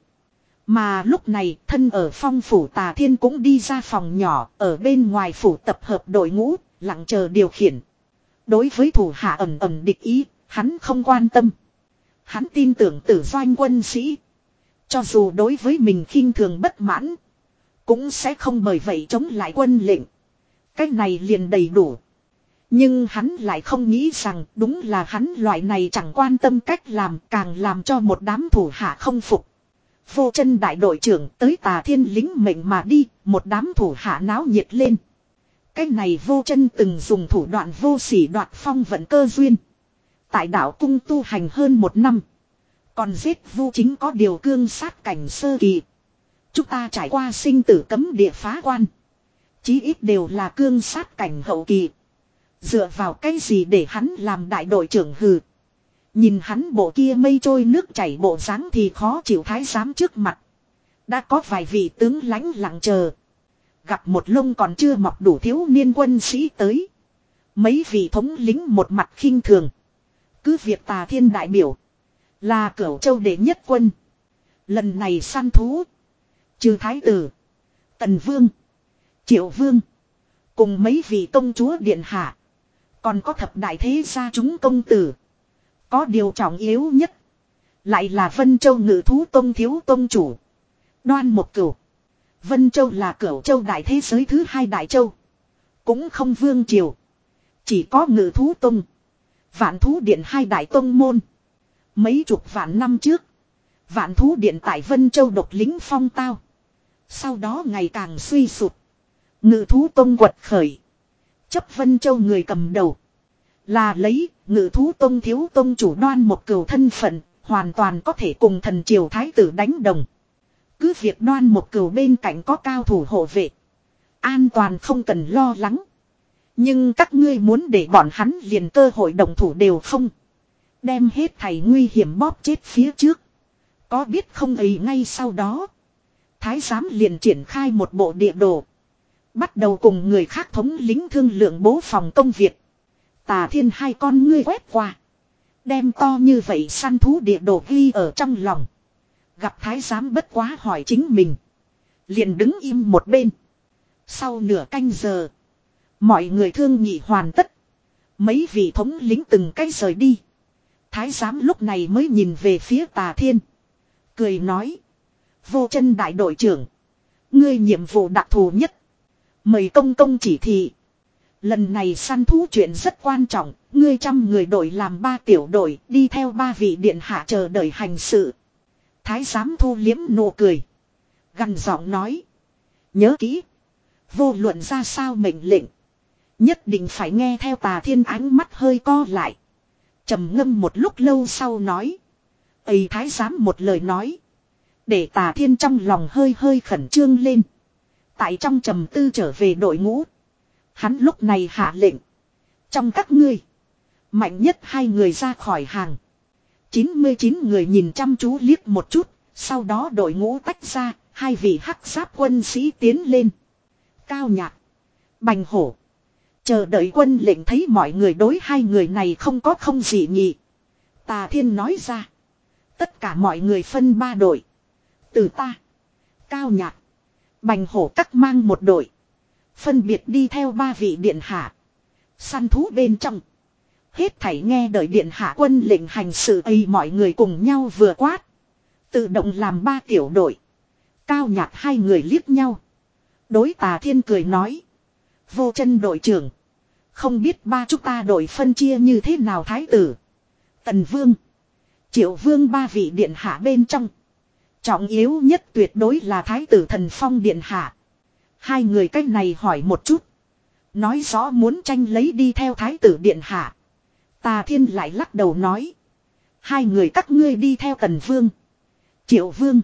Mà lúc này thân ở Phong phủ Tà Thiên cũng đi ra phòng nhỏ, ở bên ngoài phủ tập hợp đội ngũ, lặng chờ điều khiển. Đối với thủ hạ ẩn ẩn địch ý, hắn không quan tâm. Hắn tin tưởng Tử Doanh quân sĩ. Cho dù đối với mình khinh thường bất mãn, cũng sẽ không bởi vậy chống lại quân lệnh. Cách này liền đầy đủ. Nhưng hắn lại không nghĩ rằng đúng là hắn loại này chẳng quan tâm cách làm càng làm cho một đám thủ hạ không phục. Vô Chân đại đội trưởng tới Tà Thiên lính mệnh mà đi, một đám thủ hạ náo nhiệt lên. Cái này Vô Chân từng dùng thủ đoạn vô sỉ đoạt phong vận cơ duyên. Tại đảo cung tu hành hơn một năm. Còn giết Vu Chính có điều cương sát cảnh sơ kỳ. Chúng ta trải qua sinh tử cấm địa phá quan. Chí ít đều là cương sát cảnh hậu kỳ. Dựa vào cái gì để hắn làm đại đội trưởng hừ. Nhìn hắn bộ kia mây trôi nước chảy bộ dáng thì khó chịu thái giám trước mặt. Đã có vài vị tướng lãnh lặng chờ. Gặp một lông còn chưa mọc đủ thiếu niên quân sĩ tới. Mấy vị thống lính một mặt khinh thường. Cứ việc Tà Thiên đại biểu. Là Cửu Châu đệ nhất quân. Lần này săn thú. Trừ Thái tử. Tần Vương. Triệu Vương. Cùng mấy vị công chúa điện hạ. Còn có thập đại thế gia chúng công tử. Có điều trọng yếu nhất. Lại là Vân Châu Ngự Thú Tông thiếu tông chủ. Đoan Mục Cửu. Vân Châu là Cửu Châu đại thế giới thứ hai đại châu. Cũng không vương triều. Chỉ có Ngự Thú Tông. Vạn Thú Điện hai đại tông môn. Mấy chục vạn năm trước. Vạn Thú Điện tại Vân Châu độc lính phong tao. Sau đó ngày càng suy sụp. Ngự Thú Tông quật khởi. Chấp Vân Châu người cầm đầu. Là lấy Ngự Thú Tông thiếu tông chủ Đoan Mục Cửu thân phận. Hoàn toàn có thể cùng thần triều thái tử đánh đồng. Cứ việc Đoan Mục Cửu bên cạnh có cao thủ hộ vệ. An toàn không cần lo lắng. Nhưng các ngươi muốn để bọn hắn liền cơ hội đồng thủ đều không. Đem hết thảy nguy hiểm bóp chết phía trước. Có biết không ấy, ngay sau đó. Thái giám liền triển khai một bộ địa đồ. Bắt đầu cùng người khác thống lính thương lượng bố phòng công việc. Tà Thiên hai con ngươi quét qua. Đem to như vậy săn thú địa đồ ghi ở trong lòng. Gặp thái giám bất quá hỏi chính mình. Liền đứng im một bên. Sau nửa canh giờ. Mọi người thương nghị hoàn tất. Mấy vị thống lính từng cái rời đi. Thái giám lúc này mới nhìn về phía Tà Thiên. Cười nói. Vô Chân đại đội trưởng. Ngươi nhiệm vụ đặc thù nhất. Mời công công chỉ thị. Lần này săn thú chuyện rất quan trọng. Ngươi trăm người đội làm ba tiểu đội. Đi theo ba vị điện hạ chờ đợi hành sự. Thái giám thu liếm nụ cười. Gằn giọng nói. Nhớ kỹ. Vô luận ra sao mệnh lệnh. Nhất định phải nghe theo. Tà Thiên ánh mắt hơi co lại. Trầm ngâm một lúc lâu sau nói. Ây thái giám một lời nói. Để Tà Thiên trong lòng hơi hơi khẩn trương lên. Tại trong trầm tư trở về đội ngũ. Hắn lúc này hạ lệnh. Trong các ngươi. Mạnh nhất hai người ra khỏi hàng. chín mươi chín người nhìn chăm chú liếc một chút. Sau đó đội ngũ tách ra. Hai vị hắc giáp quân sĩ tiến lên. Cao Nhạc. Bành Hổ. Chờ đợi quân lệnh thấy mọi người đối hai người này không có không gì nhị. Tà Thiên nói ra. Tất cả mọi người phân ba đội. Từ ta. Cao Nhạc. Bành Hổ cắt mang một đội. Phân biệt đi theo ba vị điện hạ. Săn thú bên trong. Hết thảy nghe đợi điện hạ quân lệnh hành sự ấy mọi người cùng nhau vừa quát. Tự động làm ba tiểu đội. Cao Nhạc hai người liếc nhau. Đối Tà Thiên cười nói. Vô Chân đội trưởng. Không biết ba chúng ta đội phân chia như thế nào thái tử. Tần Vương. Triệu Vương ba vị điện hạ bên trong. Trọng yếu nhất tuyệt đối là thái tử Thần Phong điện hạ. Hai người cách này hỏi một chút. Nói rõ muốn tranh lấy đi theo thái tử điện hạ. Tà Thiên lại lắc đầu nói. Hai người các ngươi đi theo Tần Vương. Triệu Vương.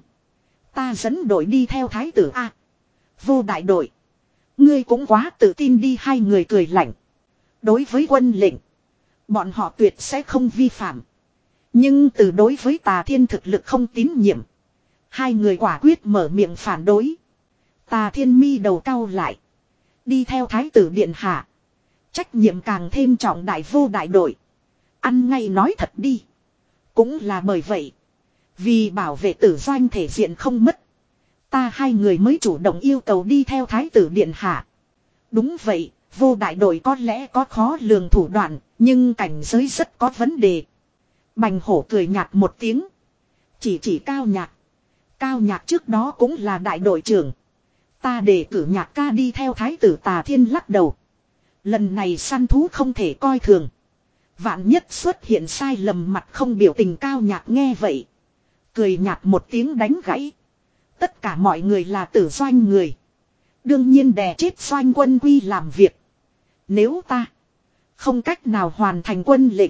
Ta dẫn đội đi theo thái tử A. Vô đại đội. Ngươi cũng quá tự tin đi. Hai người cười lạnh. Đối với quân lệnh. Bọn họ tuyệt sẽ không vi phạm. Nhưng từ đối với Tà Thiên thực lực không tín nhiệm. Hai người quả quyết mở miệng phản đối. Tà Thiên mi đầu cau lại. Đi theo thái tử điện hạ. Trách nhiệm càng thêm trọng đại. Vô đại đội. Ăn ngay nói thật đi. Cũng là bởi vậy. Vì bảo vệ tử doanh thể diện không mất. Ta hai người mới chủ động yêu cầu đi theo thái tử điện hạ. Đúng vậy. Vô đại đội có lẽ có khó lường thủ đoạn. Nhưng cảnh giới rất có vấn đề. Bành Hổ cười nhạt một tiếng. Chỉ chỉ Cao Nhạc. Cao Nhạc trước đó cũng là đại đội trưởng. Ta để cử Nhạc ca đi theo thái tử. Tà Thiên lắc đầu. Lần này săn thú không thể coi thường. Vạn nhất xuất hiện sai lầm mặt không biểu tình. Cao Nhạc nghe vậy. Cười nhạt một tiếng đánh gãy. Tất cả mọi người là tử doanh người. Đương nhiên đè chết doanh quân quy làm việc. Nếu ta không cách nào hoàn thành quân lệnh.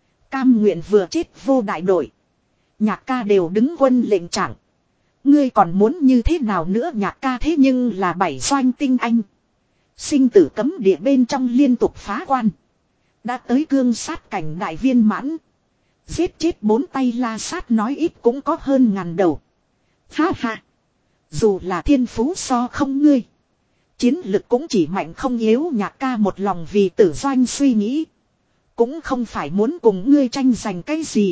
Cam nguyện vừa chết vô đại đội. Nhạc ca đều đứng quân lệnh chẳng. Ngươi còn muốn như thế nào nữa. Nhạc ca thế nhưng là bảy doanh tinh anh. Sinh tử cấm địa bên trong liên tục phá quan. Đã tới cương sát cảnh đại viên mãn. Giết chết bốn tay la sát nói ít cũng có hơn ngàn đầu. Ha ha. Dù là thiên phú so không ngươi. Chiến lực cũng chỉ mạnh không yếu. Nhạc ca một lòng vì tử doanh suy nghĩ. Cũng không phải muốn cùng ngươi tranh giành cái gì.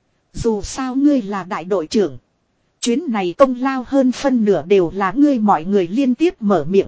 Dù sao ngươi là đại đội trưởng. Chuyến này công lao hơn phân nửa đều là ngươi. Mọi người liên tiếp mở miệng.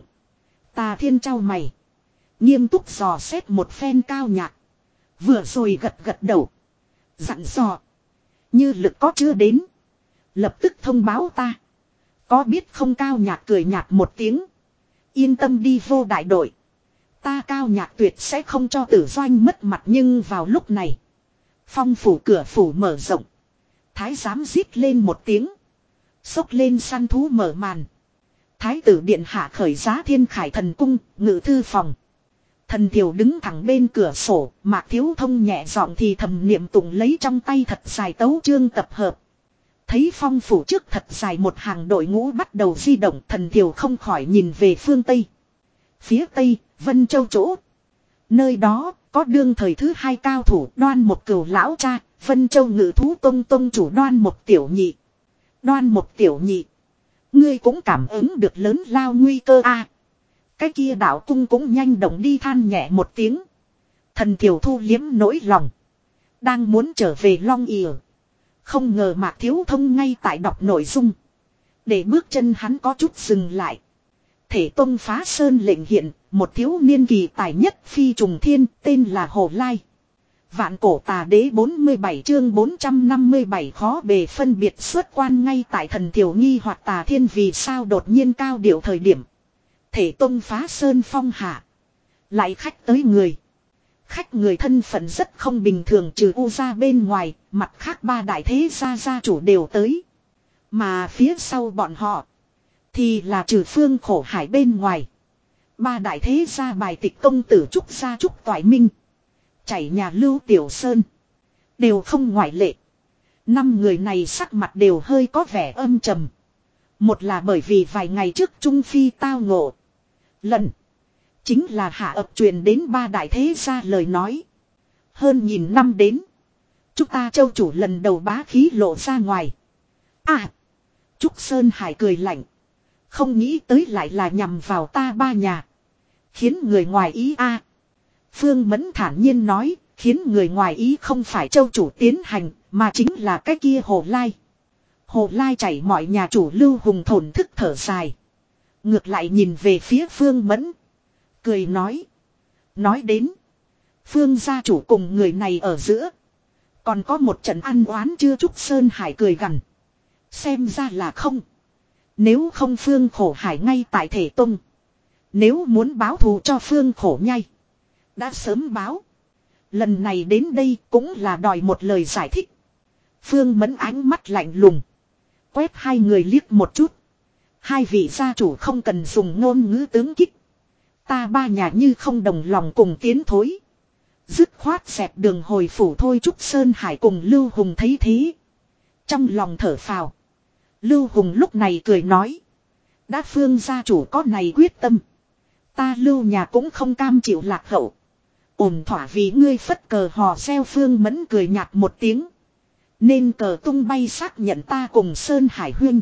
Tà Thiên trao mày. Nghiêm túc dò xét một phen Cao Nhạc. Vừa rồi gật gật đầu. Dặn dò. Như lực có chưa đến. Lập tức thông báo ta. Có biết không. Cao Nhạc cười nhạt một tiếng. Yên tâm đi vô đại đội. Ta Cao Nhạc tuyệt sẽ không cho tử doanh mất mặt. Nhưng vào lúc này. Phong phủ cửa phủ mở rộng. Thái giám rít lên một tiếng. Xốc lên săn thú mở màn. Thái tử điện hạ khởi giá Thiên Khải thần cung. Ngự thư phòng. Thần Thiều đứng thẳng bên cửa sổ. Mạc Thiếu Thông nhẹ giọng thì thầm niệm tụng lấy trong tay thật dài tấu chương tập hợp. Thấy phong phủ trước thật dài một hàng đội ngũ bắt đầu di động. Thần Thiều không khỏi nhìn về phương Tây. Phía Tây, Vân Châu chỗ. Nơi đó, có đương thời thứ hai cao thủ Đoan một cửu lão cha. Vân Châu ngự thú tông tông chủ Đoan một tiểu nhị. Đoan một tiểu nhị. Ngươi cũng cảm ứng được lớn lao nguy cơ a. À, cái kia đạo cung cũng nhanh động đi. Than nhẹ một tiếng. Thần Thiều thu liếm nỗi lòng. Đang muốn trở về Long ỉa. Không ngờ Mạc Thiếu Thông ngay tại đọc nội dung. Để bước chân hắn có chút dừng lại. Thể tông phá sơn lệnh hiện, một thiếu niên kỳ tài nhất phi trùng thiên, tên là Hồ Lai. Vạn cổ tà đế bốn mươi bảy chương bốn trăm năm mươi bảy khó bề phân biệt xuất quan ngay tại thần thiểu nghi hoặc tà thiên vì sao đột nhiên cao điệu thời điểm. Thể tông phá sơn phong hạ. Lại khách tới người. Khách người thân phận rất không bình thường trừ U gia bên ngoài, mặt khác ba đại thế gia gia chủ đều tới. Mà phía sau bọn họ thì là trừ Phương Khổ Hải bên ngoài. Ba đại thế gia bài tịch công tử Trúc gia Trúc Toại Minh. Chảy nhà Lưu Tiểu Sơn. Đều không ngoại lệ. Năm người này sắc mặt đều hơi có vẻ âm trầm. Một là bởi vì vài ngày trước Trung Phi tao ngộ. Lần. Chính là hạ ập truyền đến ba đại thế gia lời nói. Hơn nghìn năm đến. Chúng ta châu chủ lần đầu bá khí lộ ra ngoài. À. Trúc Sơn Hải cười lạnh. Không nghĩ tới lại là nhằm vào ta ba nhà. Khiến người ngoài ý a. Phương Mẫn thản nhiên nói. Khiến người ngoài ý không phải châu chủ tiến hành. Mà chính là cái kia Hồ Lai. Hồ Lai chảy mọi nhà chủ Lưu Hùng thổn thức thở dài. Ngược lại nhìn về phía Phương Mẫn. Cười nói. Nói đến. Phương gia chủ cùng người này ở giữa. Còn có một trận ăn oán chưa. Trúc Sơn Hải cười gằn. Xem ra là không. Nếu không Phương Khổ Hải ngay tại Thể Tông. Nếu muốn báo thù cho Phương Khổ Nhai. Đã sớm báo. Lần này đến đây cũng là đòi một lời giải thích. Phương Mẫn ánh mắt lạnh lùng. Quét hai người liếc một chút. Hai vị gia chủ không cần dùng ngôn ngữ tướng kích. Ta ba nhà như không đồng lòng cùng tiến thối. Dứt khoát xẹp đường hồi phủ thôi. Trúc Sơn Hải cùng Lưu Hùng thấy thế. Trong lòng thở phào. Lưu Hùng lúc này cười nói. Đã Phương gia chủ có này quyết tâm. Ta Lưu nhà cũng không cam chịu lạc hậu. Ổn thỏa vì ngươi phất cờ hò reo. Phương Mẫn cười nhạt một tiếng. Nên cờ tung bay xác nhận ta cùng Sơn Hải huynh.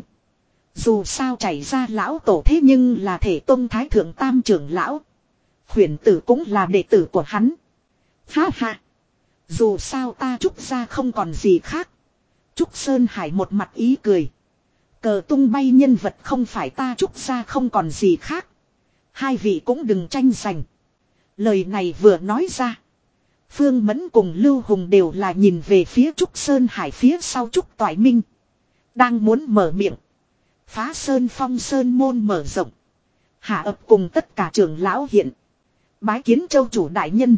Dù sao chảy ra lão tổ thế nhưng là Thể Tông thái thượng tam trưởng lão. Khuyển tử cũng là đệ tử của hắn. Ha ha. Dù sao ta Trúc gia không còn gì khác. Trúc Sơn Hải một mặt ý cười. Cờ tung bay nhân vật không phải ta Trúc gia không còn gì khác. Hai vị cũng đừng tranh giành. Lời này vừa nói ra. Phương Mẫn cùng Lưu Hùng đều là nhìn về phía Trúc Sơn Hải phía sau Trúc Toại Minh. Đang muốn mở miệng. Phá sơn phong sơn môn mở rộng. Hạ ập cùng tất cả trưởng lão hiện. Bái kiến châu chủ đại nhân.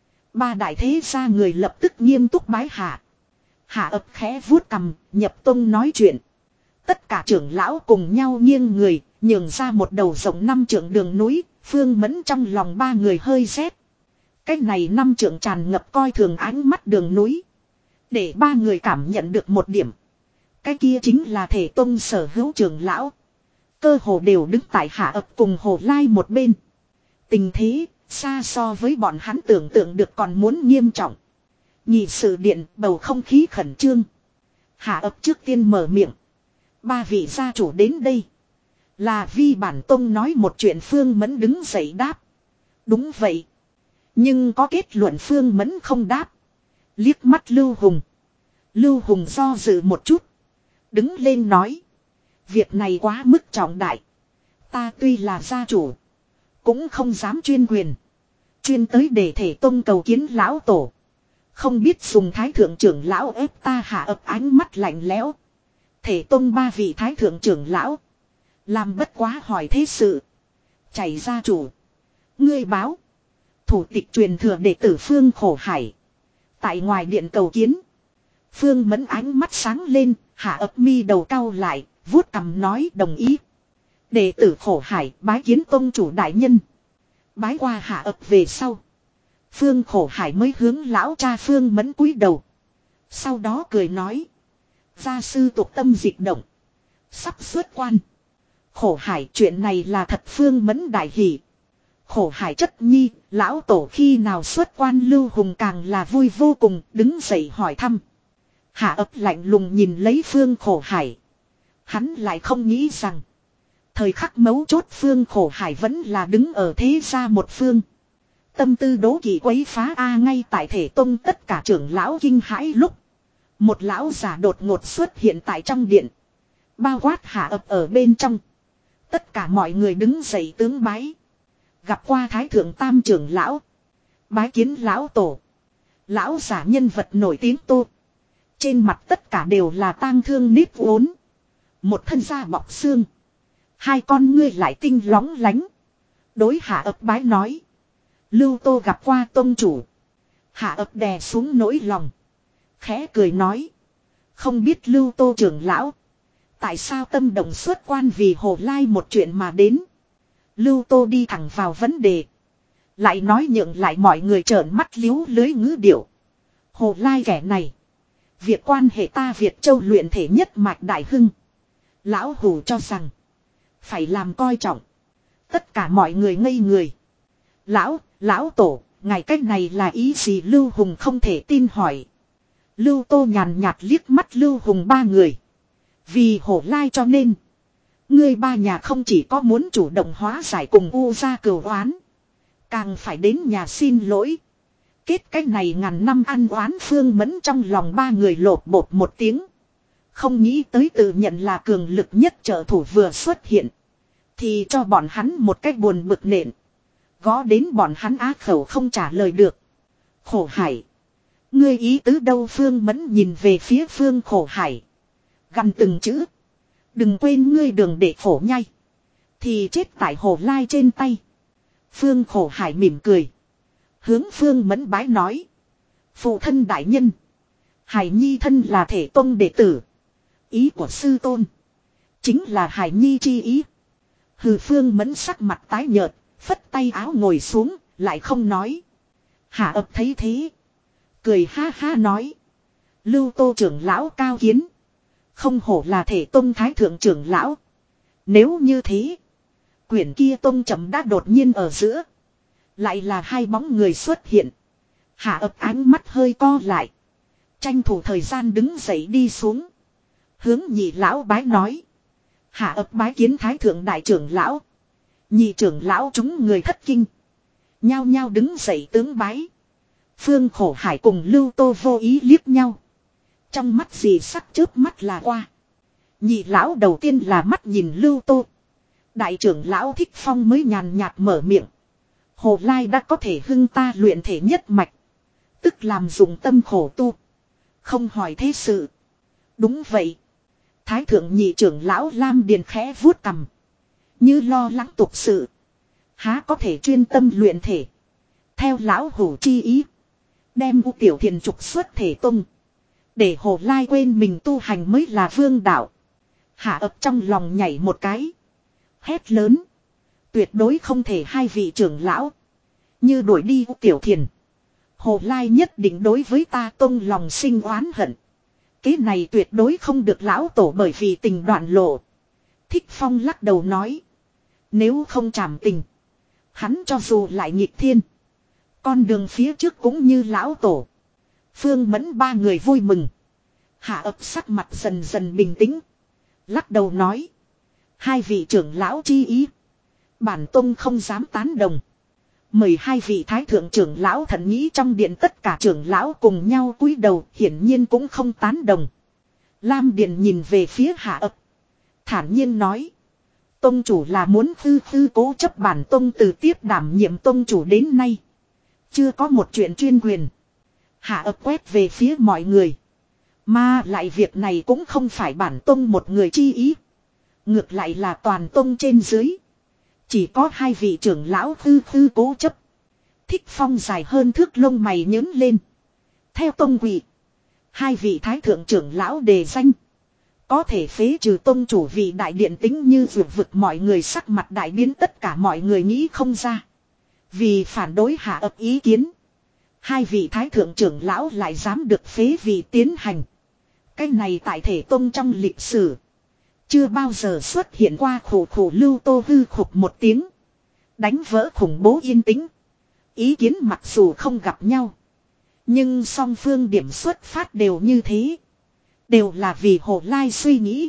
Ba đại thế gia người lập tức nghiêm túc bái hạ. Hạ ập khẽ vuốt cằm, nhập tông nói chuyện. Tất cả trưởng lão cùng nhau nghiêng người, nhường ra một đầu rộng năm trượng đường núi. Phương Mẫn trong lòng ba người hơi rét. Cái này năm trượng tràn ngập coi thường ánh mắt đường núi. Để ba người cảm nhận được một điểm. Cái kia chính là Thể Tông sở hữu trưởng lão. Cơ hồ đều đứng tại Hạ ập cùng Hồ Lai một bên. Tình thế, xa so với bọn hắn tưởng tượng được còn muốn nghiêm trọng. Nhị sự điện bầu không khí khẩn trương. Hạ ập trước tiên mở miệng. Ba vị gia chủ đến đây. Là vi bản tông nói một chuyện. Phương Mẫn đứng dậy đáp. Đúng vậy. Nhưng có kết luận Phương Mẫn không đáp. Liếc mắt Lưu Hùng. Lưu Hùng do dự một chút. Đứng lên nói. Việc này quá mức trọng đại. Ta tuy là gia chủ. Cũng không dám chuyên quyền. Chuyên tới để Thể Tông cầu kiến lão tổ. Không biết dùng thái thượng trưởng lão ép ta. Hạ ập ánh mắt lạnh lẽo. Thể Tông ba vị thái thượng trưởng lão. Làm bất quá hỏi thế sự. Chảy gia chủ. Ngươi báo. Thủ tịch truyền thừa đệ tử Phương Khổ Hải. Tại ngoài điện cầu kiến. Phương Mẫn ánh mắt sáng lên. Hạ ập mi đầu cau lại. Vuốt cằm nói đồng ý. Đệ tử Khổ Hải bái kiến tông chủ đại nhân. Bái qua Hạ ập về sau. Phương Khổ Hải mới hướng lão cha Phương Mẫn cúi đầu. Sau đó cười nói. Gia sư tục tâm dịch động. Sắp xuất quan. Khổ Hải chuyện này là thật. Phương Mẫn đại hỷ. Khổ Hải chất nhi, lão tổ khi nào xuất quan. Lưu Hùng càng là vui vô cùng, đứng dậy hỏi thăm. Hạ ập lạnh lùng nhìn lấy Phương Khổ Hải. Hắn lại không nghĩ rằng. Thời khắc mấu chốt Phương Khổ Hải vẫn là đứng ở thế gia một phương. Tâm tư đố kỵ quấy phá A. Ngay tại Thể Tông tất cả trưởng lão kinh hãi lúc. Một lão giả đột ngột xuất hiện tại trong điện. Bao quát Hạ ập ở bên trong. Tất cả mọi người đứng dậy tướng bái. Gặp qua thái thượng tam trưởng lão. Bái kiến lão tổ. Lão giả nhân vật nổi tiếng Tô. Trên mặt tất cả đều là tang thương nếp uốn. Một thân da bọc xương. Hai con ngươi lại tinh lóng lánh. Đối hạ ấp bái nói. Lưu Tô gặp qua tông chủ. Hạ ấp đè xuống nỗi lòng. Khẽ cười nói. Không biết Lưu Tô trưởng lão. Tại sao tâm động xuất quan vì Hồ Lai một chuyện mà đến. Lưu Tô đi thẳng vào vấn đề. Lại nói nhượng lại mọi người trợn mắt liếu lưới ngữ điệu. Hồ Lai kẻ này. Việc quan hệ ta Việt Châu luyện thể nhất mạch đại hưng. Lão Hủ cho rằng. Phải làm coi trọng. Tất cả mọi người ngây người. Lão, lão tổ, ngài cách này là ý gì Lưu Hùng không thể tin hỏi. Lưu Tô nhàn nhạt liếc mắt Lưu Hùng ba người. Vì Hổ Lai cho nên. Ngươi ba nhà không chỉ có muốn chủ động hóa giải cùng U gia cửu oán. Càng phải đến nhà xin lỗi. Kết cách này ngàn năm ăn oán Phương Mẫn trong lòng ba người lột bột một tiếng. Không nghĩ tới tự nhận là cường lực nhất trợ thủ vừa xuất hiện. Thì cho bọn hắn một cách buồn bực nện. Gó đến bọn hắn á khẩu không trả lời được. Khổ Hải. Ngươi ý tứ đâu Phương Mẫn nhìn về phía Phương Khổ Hải. Gằn từng chữ. Đừng quên ngươi đường để khổ nhai. Thì chết tại Hồ Lai trên tay. Phương Khổ Hải mỉm cười. Hướng Phương Mẫn bái nói. Phụ thân đại nhân. Hải Nhi thân là thể tông đệ tử. Ý của sư tôn. Chính là Hải Nhi chi ý. Hừ Phương Mẫn sắc mặt tái nhợt. Phất tay áo ngồi xuống. Lại không nói. Hạ ập thấy thế. Cười ha ha nói. Lưu Tô trưởng lão cao kiến. Không hổ là thể tông thái thượng trưởng lão. Nếu như thế. Quyển kia tông chậm đã đột nhiên ở giữa. Lại là hai bóng người xuất hiện. Hạ ập ánh mắt hơi co lại. Tranh thủ thời gian đứng dậy đi xuống. Hướng nhị lão bái nói. Hạ ập bái kiến thái thượng đại trưởng lão. Nhị trưởng lão chúng người thất kinh. Nhao nhao đứng dậy tướng bái. Phương Khổ Hải cùng Lưu Tô vô ý liếc nhau. Trong mắt gì sắc chớp mắt là qua. Nhị lão đầu tiên là mắt nhìn Lưu Tô. Đại trưởng lão Thích Phong mới nhàn nhạt mở miệng. Hồ Lai đã có thể hưng ta luyện thể nhất mạch. Tức làm dụng tâm khổ tu. Không hỏi thế sự. Đúng vậy. Thái thượng nhị trưởng lão Lam Điền khẽ vuốt cằm. Như lo lắng tục sự. Há có thể chuyên tâm luyện thể. Theo lão hủ chi ý. Đem U Tiểu Thiền trục xuất thể tung. Để Hồ Lai quên mình tu hành mới là vương đạo. Hạ ập trong lòng nhảy một cái. Hét lớn. Tuyệt đối không thể hai vị trưởng lão. Như đuổi đi U Tiểu Thiền. Hồ Lai nhất định đối với ta tông lòng sinh oán hận. Cái này tuyệt đối không được lão tổ bởi vì tình đoạn lộ. Thích Phong lắc đầu nói. Nếu không trảm tình. Hắn cho dù lại nghịch thiên. Con đường phía trước cũng như lão tổ. Phương Mẫn ba người vui mừng. Hạ ập sắc mặt dần dần bình tĩnh. Lắc đầu nói. Hai vị trưởng lão chi ý. Bản tông không dám tán đồng. Mời hai vị thái thượng trưởng lão thận nghĩ trong điện tất cả trưởng lão cùng nhau cúi đầu hiển nhiên cũng không tán đồng. Lam Điện nhìn về phía Hạ ập. Thản nhiên nói. Tông chủ là muốn khư khư cố chấp bản tông từ tiếp đảm nhiệm tông chủ đến nay. Chưa có một chuyện chuyên quyền. Hạ ập quét về phía mọi người. Mà lại việc này cũng không phải bản tông một người chi ý. Ngược lại là toàn tông trên dưới. Chỉ có hai vị trưởng lão khư khư cố chấp. Thích Phong dài hơn thước lông mày nhớn lên. Theo tông quỷ. Hai vị thái thượng trưởng lão đề danh. Có thể phế trừ tông chủ vì đại điện tính như vượt vực mọi người sắc mặt đại biến tất cả mọi người nghĩ không ra. Vì phản đối hạ ập ý kiến. Hai vị thái thượng trưởng lão lại dám được phế vì tiến hành. Cái này tại thể tông trong lịch sử. Chưa bao giờ xuất hiện qua khổ khổ Lưu Tô hư khục một tiếng. Đánh vỡ khủng bố yên tĩnh. Ý kiến mặc dù không gặp nhau. Nhưng song phương điểm xuất phát đều như thế. Đều là vì Hồ Lai suy nghĩ.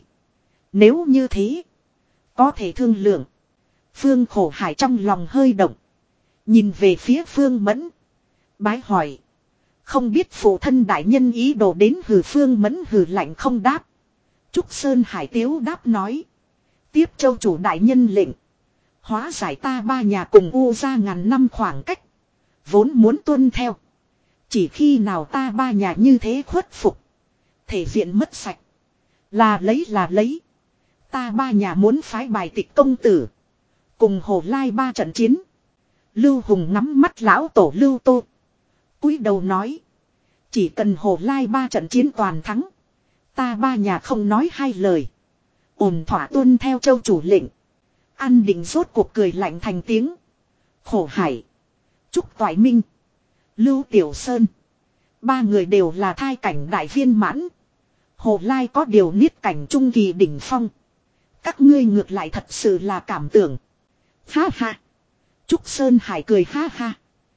Nếu như thế. Có thể thương lượng. Phương Khổ Hải trong lòng hơi động. Nhìn về phía Phương Mẫn. Bái hỏi. Không biết phụ thân đại nhân ý đồ đến hừ Phương Mẫn hừ lạnh không đáp. Trúc Sơn Hải tiếu đáp nói. Tiếp châu chủ đại nhân lệnh. Hóa giải ta ba nhà cùng U ra ngàn năm khoảng cách. Vốn muốn tuân theo. Chỉ khi nào ta ba nhà như thế khuất phục. Thể diện mất sạch. Là lấy là lấy. Ta ba nhà muốn phái bài tịch công tử. Cùng Hồ Lai ba trận chiến. Lưu Hùng ngắm mắt lão tổ Lưu Tô. Cúi đầu nói. Chỉ cần Hồ Lai ba trận chiến toàn thắng. Ta ba nhà không nói hai lời. Ổn thỏa tuân theo châu chủ lệnh. An Định rốt cuộc cười lạnh thành tiếng. Khổ Hải. Trúc Toại Minh. Lưu Tiểu Sơn. Ba người đều là thai cảnh đại viên mãn. Hồ Lai có điều niết cảnh trung kỳ đỉnh phong. Các ngươi ngược lại thật sự là cảm tưởng. Ha ha. Trúc Sơn Hải cười ha ha.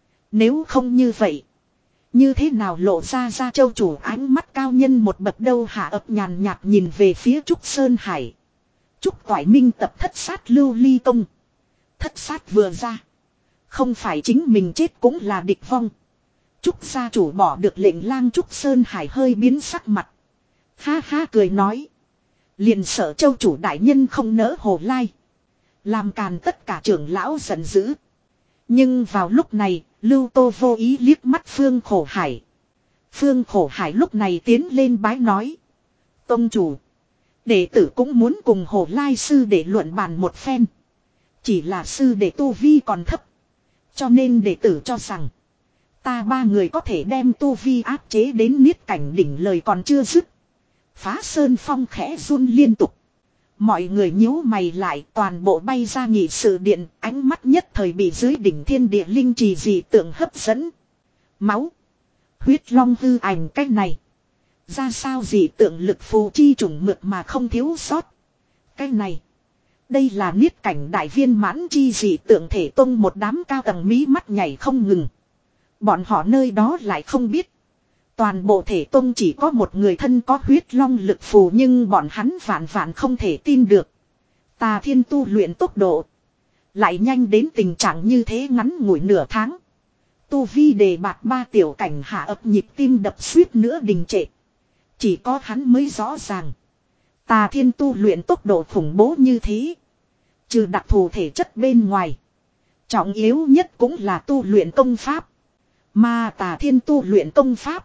Nếu không như vậy. Như thế nào lộ ra ra châu chủ ánh mắt cao nhân một bậc đâu hạ ấp nhàn nhạt nhìn về phía Trúc Sơn Hải. Trúc Toại Minh tập thất sát lưu ly công. Thất sát vừa ra. Không phải chính mình chết cũng là địch vong. Trúc gia chủ bỏ được lệnh lang Trúc Sơn Hải hơi biến sắc mặt. Ha ha cười nói. Liền sợ châu chủ đại nhân không nỡ Hồ Lai. Làm càn tất cả trưởng lão giận dữ. Nhưng vào lúc này, Lưu Tô vô ý liếc mắt Phương Khổ Hải. Phương Khổ Hải lúc này tiến lên bái nói. Tông chủ. Đệ tử cũng muốn cùng Hồ Lai sư để luận bàn một phen. Chỉ là sư đệ tu vi còn thấp. Cho nên đệ tử cho rằng. Ta ba người có thể đem tu vi áp chế đến niết cảnh đỉnh lời còn chưa dứt. Phá Sơn Phong khẽ run liên tục. Mọi người nhíu mày lại toàn bộ bay ra nghị sự điện. Ánh mắt nhất thời bị dưới đỉnh thiên địa linh trì dị tượng hấp dẫn. Máu. Huyết long hư ảnh cách này. Ra sao dị tượng lực phù chi trùng mượt mà không thiếu sót. Cái này. Đây là niết cảnh đại viên mãn chi dị tượng thể tông một đám cao tầng mí mắt nhảy không ngừng. Bọn họ nơi đó lại không biết. Toàn bộ thể tông chỉ có một người thân có huyết long lực phù nhưng bọn hắn vạn vạn không thể tin được. Tà Thiên tu luyện tốc độ. Lại nhanh đến tình trạng như thế ngắn ngủi nửa tháng. Tu vi đề bạt ba tiểu cảnh hạ ập nhịp tim đập suýt nữa đình trệ. Chỉ có hắn mới rõ ràng. Tà Thiên tu luyện tốc độ khủng bố như thế. Trừ đặc thù thể chất bên ngoài. Trọng yếu nhất cũng là tu luyện công pháp. Mà Tà Thiên tu luyện công pháp.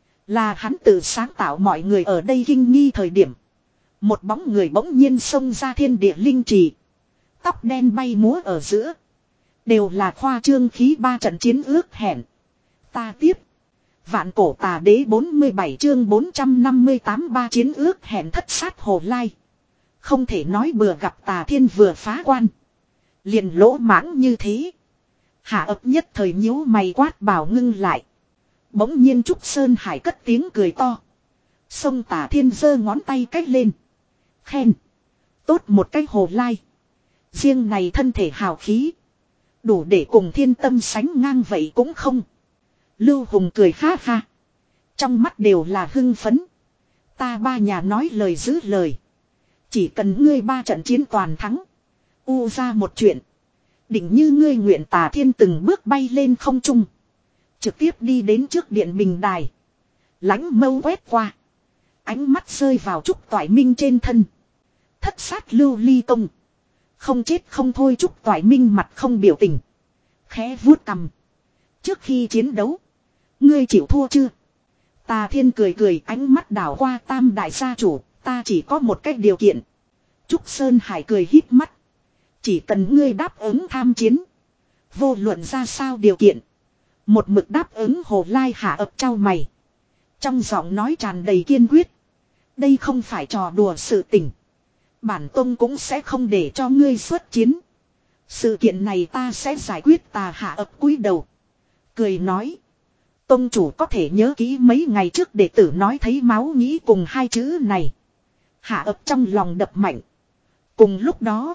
Là hắn tự sáng tạo mọi người ở đây kinh nghi thời điểm. Một bóng người bỗng nhiên xông ra thiên địa linh trì. Tóc đen bay múa ở giữa. Đều là khoa trương khí ba trận chiến ước hẹn. Ta tiếp. Vạn cổ tà đế bốn mươi bảy chương bốn trăm năm mươi tám ba chiến ước hẹn thất sát Hồ Lai. Không thể nói bừa gặp Tà Thiên vừa phá quan. Liền lỗ mãng như thế. Hạ ấp nhất thời nhíu mày quát bảo ngưng lại. Bỗng nhiên Trúc Sơn Hải cất tiếng cười to. Xông Tà Thiên giơ ngón tay cách lên. Khen. Tốt một cách Hồ Lai. Riêng này thân thể hào khí. Đủ để cùng thiên tâm sánh ngang vậy cũng không. Lưu Hùng cười ha ha. Trong mắt đều là hưng phấn. Ta ba nhà nói lời giữ lời. Chỉ cần ngươi ba trận chiến toàn thắng. U ra một chuyện. Định như ngươi nguyện. Tà Thiên từng bước bay lên không trung. Trực tiếp đi đến trước điện bình đài. Lánh mâu quét qua. Ánh mắt rơi vào Trúc Toại Minh trên thân. Thất sát lưu ly công. Không chết không thôi. Trúc Toại Minh mặt không biểu tình. Khẽ vuốt cằm. Trước khi chiến đấu. Ngươi chịu thua chưa? Tà Thiên cười cười ánh mắt đảo qua tam đại gia chủ. Ta chỉ có một cách điều kiện. Trúc Sơn Hải cười híp mắt. Chỉ cần ngươi đáp ứng tham chiến. Vô luận ra sao điều kiện. Một mực đáp ứng Hồ Lai hạ ập trao mày. Trong giọng nói tràn đầy kiên quyết. Đây không phải trò đùa sự tình. Bản tông cũng sẽ không để cho ngươi xuất chiến. Sự kiện này ta sẽ giải quyết. Tà hạ ập cúi đầu. Cười nói. Tông chủ có thể nhớ kỹ mấy ngày trước đệ tử nói thấy máu nghĩ cùng hai chữ này. Hạ ập trong lòng đập mạnh. Cùng lúc đó.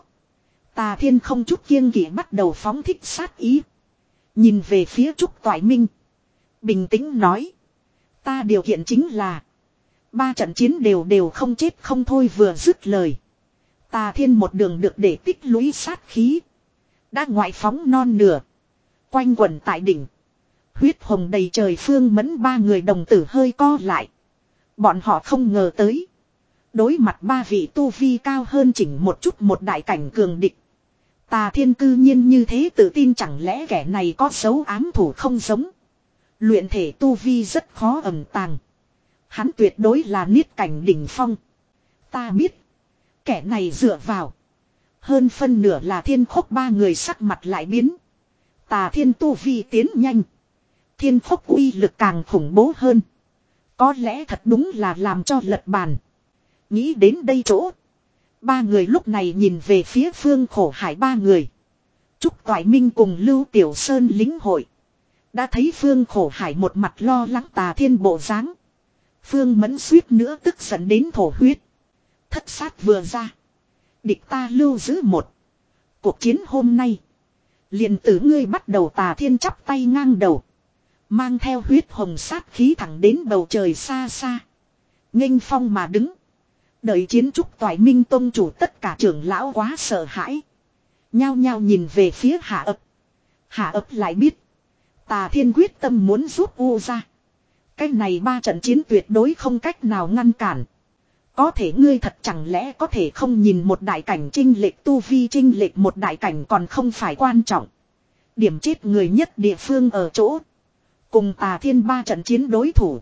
Tà Thiên không chút kiêng kỵ bắt đầu phóng thích sát ý. Nhìn về phía Trúc Toại Minh. Bình tĩnh nói. Ta điều kiện chính là. Ba trận chiến đều đều không chết không thôi vừa dứt lời. Tà Thiên một đường được để tích lũy sát khí. Đã ngoại phóng non nửa. Quanh quẩn tại đỉnh. Huyết hồng đầy trời Phương Mẫn ba người đồng tử hơi co lại. Bọn họ không ngờ tới. Đối mặt ba vị tu vi cao hơn chỉnh một chút một đại cảnh cường địch. Tà Thiên cư nhiên như thế tự tin, chẳng lẽ kẻ này có dấu ám thủ không giống. Luyện thể tu vi rất khó ẩn tàng. Hắn tuyệt đối là niết cảnh đỉnh phong. Ta biết. Kẻ này dựa vào. Hơn phân nửa là Thiên Khốc ba người sắc mặt lại biến. Tà Thiên tu vi tiến nhanh. Thiên Khốc uy lực càng khủng bố hơn. Có lẽ thật đúng là làm cho lật bàn. Nghĩ đến đây chỗ. Ba người lúc này nhìn về phía Phương Khổ Hải ba người. Trúc Toại Minh cùng Lưu Tiểu Sơn lính hội. Đã thấy Phương Khổ Hải một mặt lo lắng Tà Thiên bộ dáng. Phương Mẫn suýt nữa tức giận đến thổ huyết. Thất sát vừa ra. Địch ta lưu giữ một. Cuộc chiến hôm nay. Liền tử ngươi bắt đầu. Tà Thiên chắp tay ngang đầu. Mang theo huyết hồng sát khí thẳng đến bầu trời xa xa. Nghênh phong mà đứng. Đợi chiến Trúc Toại Minh tông chủ tất cả trưởng lão quá sợ hãi. Nhao nhao nhìn về phía Hạ ấp. Hạ ấp lại biết. Tà Thiên quyết tâm muốn giúp U ra. Cái này ba trận chiến tuyệt đối không cách nào ngăn cản. Có thể ngươi thật chẳng lẽ có thể không nhìn một đại cảnh chinh lệch tu vi chinh lệch một đại cảnh còn không phải quan trọng. Điểm chết người nhất địa phương ở chỗ. Cùng Tà Thiên ba trận chiến đối thủ.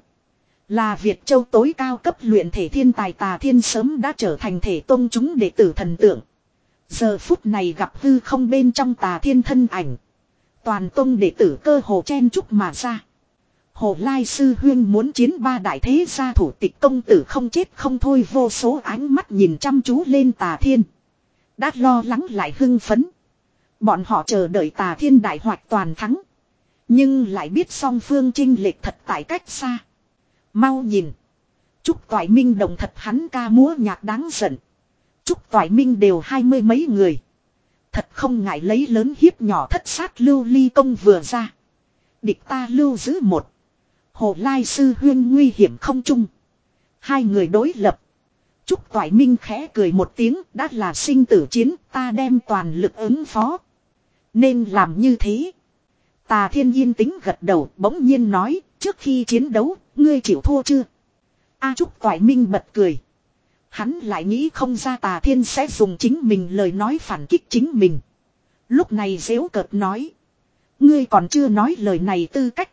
Là Việt Châu tối cao cấp luyện thể thiên tài. Tà Thiên sớm đã trở thành thể tông chúng đệ tử thần tượng. Giờ phút này gặp hư không bên trong Tà Thiên thân ảnh. Toàn tông đệ tử cơ hồ chen chúc mà ra. Hồ Lai Sư Huyên muốn chiến ba đại thế gia thủ tịch công tử không chết không thôi, vô số ánh mắt nhìn chăm chú lên Tà Thiên. Đã lo lắng lại hưng phấn. Bọn họ chờ đợi Tà Thiên đại hoạch toàn thắng. Nhưng lại biết song phương chinh lệch thật tại cách xa. Mau nhìn. Trúc Toại Minh đồng thật hắn ca múa nhạc đáng giận. Trúc Toại Minh đều hai mươi mấy người. Thật không ngại lấy lớn hiếp nhỏ, thất sát lưu ly công vừa ra. Địch ta lưu giữ một. Hồ Lai Sư Huyên nguy hiểm không chung. Hai người đối lập. Trúc Toại Minh khẽ cười một tiếng, đã là sinh tử chiến, ta đem toàn lực ứng phó. Nên làm như thế. Tà Thiên yên tĩnh gật đầu, bỗng nhiên nói, trước khi chiến đấu, ngươi chịu thua chưa? A Trúc Toại Minh bật cười. Hắn lại nghĩ không ra Tà Thiên sẽ dùng chính mình lời nói phản kích chính mình. Lúc này giễu cợt nói. Ngươi còn chưa nói lời này tư cách.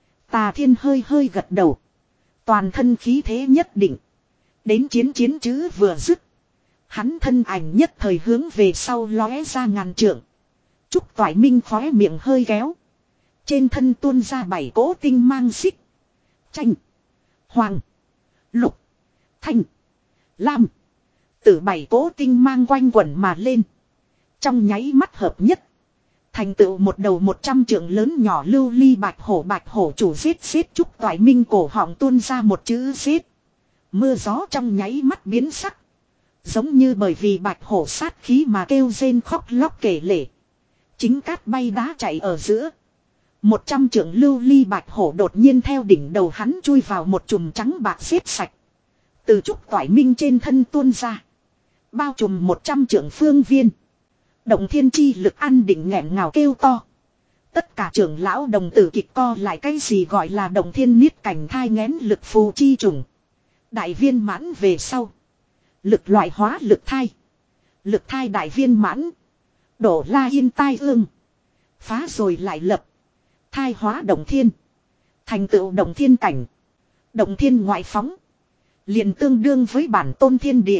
Tà Thiên hơi hơi gật đầu. Toàn thân khí thế nhất định. Đến chiến chiến chứ vừa dứt. Hắn thân ảnh nhất thời hướng về sau lóe ra ngàn trượng. Trúc Toại Minh khóe miệng hơi kéo. Trên thân tuôn ra bảy cỗ tinh mang xích. Chanh. Hoàng. Lục. Thanh. Lam. Từ bảy cỗ tinh mang quanh quẩn mà lên. Trong nháy mắt hợp nhất. Thành tựu một đầu một trăm trượng lớn nhỏ lưu ly bạch hổ. Bạch hổ chủ giết giết Trúc Toại Minh cổ họng tuôn ra một chữ giết. Mưa gió trong nháy mắt biến sắc. Giống như bởi vì bạch hổ sát khí mà kêu rên khóc lóc kể lể. Chính cát bay đá chạy ở giữa. Một trăm trượng lưu ly bạch hổ đột nhiên theo đỉnh đầu hắn chui vào một chùm trắng bạc xếp sạch. Từ Trúc Toại Minh trên thân tuôn ra. Bao trùm một trăm trượng phương viên. Động thiên chi lực ăn đỉnh nghẹn ngào kêu to. Tất cả trưởng lão đồng tử kịch co lại, cái gì gọi là động thiên niết cảnh thai nghén lực phù chi trùng. Đại viên mãn về sau. Lực loại hóa lực thai. Lực thai đại viên mãn. Đổ la yên tai ương. Phá rồi lại lập. Thai hóa động thiên. Thành tựu động thiên cảnh. Động thiên ngoại phóng. Liền tương đương với bản tôn thiên địa.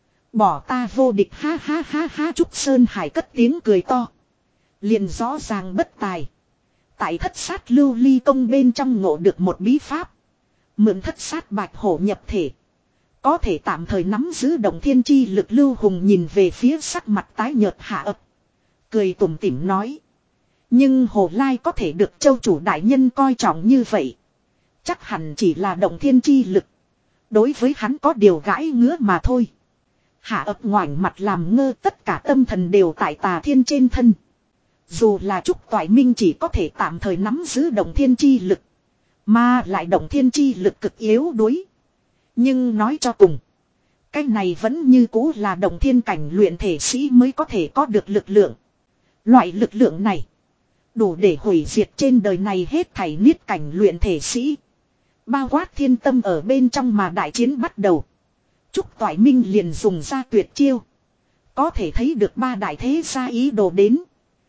Bỏ ta vô địch, ha ha ha ha. Trúc Sơn Hải cất tiếng cười to. Liền rõ ràng bất tài. Tại thất sát lưu ly công bên trong ngộ được một bí pháp. Mượn thất sát bạch hổ nhập thể. Có thể tạm thời nắm giữ động thiên chi lực. Lưu Hùng nhìn về phía sắc mặt tái nhợt Hạ ấp. Cười tủm tỉm nói. Nhưng Hồ Lai có thể được châu chủ đại nhân coi trọng như vậy. Chắc hẳn chỉ là động thiên chi lực. Đối với hắn có điều gãi ngứa mà thôi. Hạ ấp ngoảnh mặt làm ngơ, tất cả tâm thần đều tại Tà Thiên trên thân. Dù là Trúc Toại Minh chỉ có thể tạm thời nắm giữ động thiên chi lực. Mà lại động thiên chi lực cực yếu đuối. Nhưng nói cho cùng. Cái này vẫn như cũ là động thiên cảnh luyện thể sĩ mới có thể có được lực lượng. Loại lực lượng này. Đủ để hủy diệt trên đời này hết thảy niết cảnh luyện thể sĩ. Bao quát thiên tâm ở bên trong mà đại chiến bắt đầu. Trúc Toại Minh liền dùng ra tuyệt chiêu. Có thể thấy được ba đại thế gia ý đồ đến.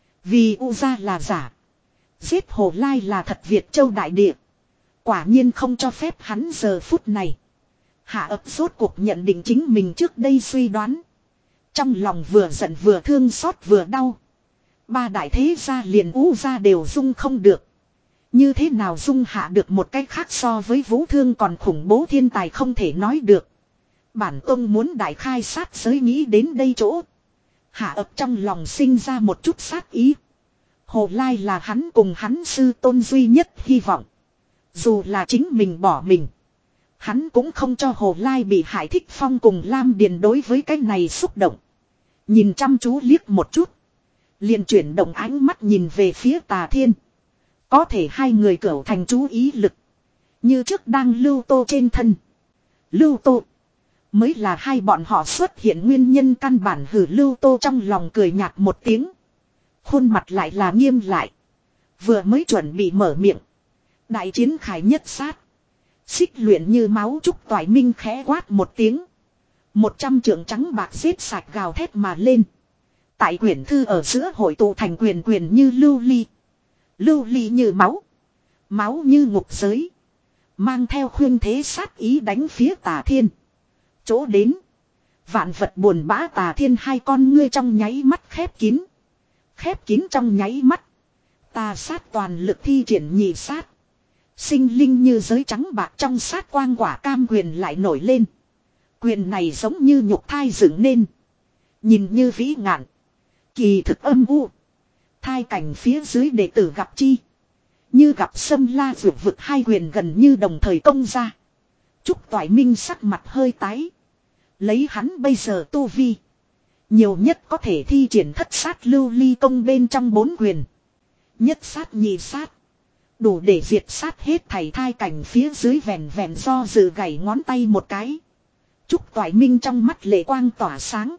Vì U gia là giả. Giết Hồ Lai là thật Việt Châu đại địa. Quả nhiên không cho phép hắn giờ phút này. Hạ ấp rốt cuộc nhận định chính mình trước đây suy đoán. Trong lòng vừa giận vừa thương xót vừa đau. Ba đại thế gia liền U gia đều dung không được. Như thế nào dung hạ được một cách khác so với Vũ Thương còn khủng bố thiên tài không thể nói được. Bản tông muốn đại khai sát giới nghĩ đến đây chỗ. Hạ ấp trong lòng sinh ra một chút sát ý. Hồ Lai là hắn cùng hắn sư tôn duy nhất hy vọng. Dù là chính mình bỏ mình. Hắn cũng không cho Hồ Lai bị hại. Thích Phong cùng Lam Điền đối với cái này xúc động. Nhìn chăm chú liếc một chút. Liền chuyển động ánh mắt nhìn về phía Tà Thiên. Có thể hai người cửu thành chú ý lực. Như trước đang Lưu Tô trên thân. Lưu Tô. Mới là hai bọn họ xuất hiện nguyên nhân căn bản. Hử Lưu Tô trong lòng cười nhạt một tiếng. Khuôn mặt lại là nghiêm lại. Vừa mới chuẩn bị mở miệng. Đại chiến khải nhất sát. Xích luyện như máu. Trúc Toại Minh khẽ quát một tiếng. Một trăm trượng trắng bạc giết sạch gào thét mà lên. Tại quyển thư ở giữa hội tụ thành quyền quyền như lưu ly. Lưu ly như máu. Máu như ngục giới. Mang theo khuyên thế sát ý đánh phía Tà Thiên. Chỗ đến. Vạn vật buồn bã Tà Thiên hai con ngươi trong nháy mắt khép kín. Khép kín trong nháy mắt. Tà sát toàn lực thi triển nhị sát. Sinh linh như giới trắng bạc trong sát quang quả cam quyền lại nổi lên. Quyền này giống như nhục thai dựng nên. Nhìn như vĩ ngạn. Kỳ thực âm u. Thai cảnh phía dưới đệ tử gặp chi. Như gặp sâm la vượt vực hai quyền gần như đồng thời công ra. Trúc Toại Minh sắc mặt hơi tái. Lấy hắn bây giờ tu vi. Nhiều nhất có thể thi triển thất sát lưu ly công bên trong bốn quyền. Nhất sát nhị sát. Đủ để diệt sát hết thảy thai cảnh phía dưới vẹn vẹn do dự gảy ngón tay một cái. Trúc Toại Minh trong mắt lệ quang tỏa sáng.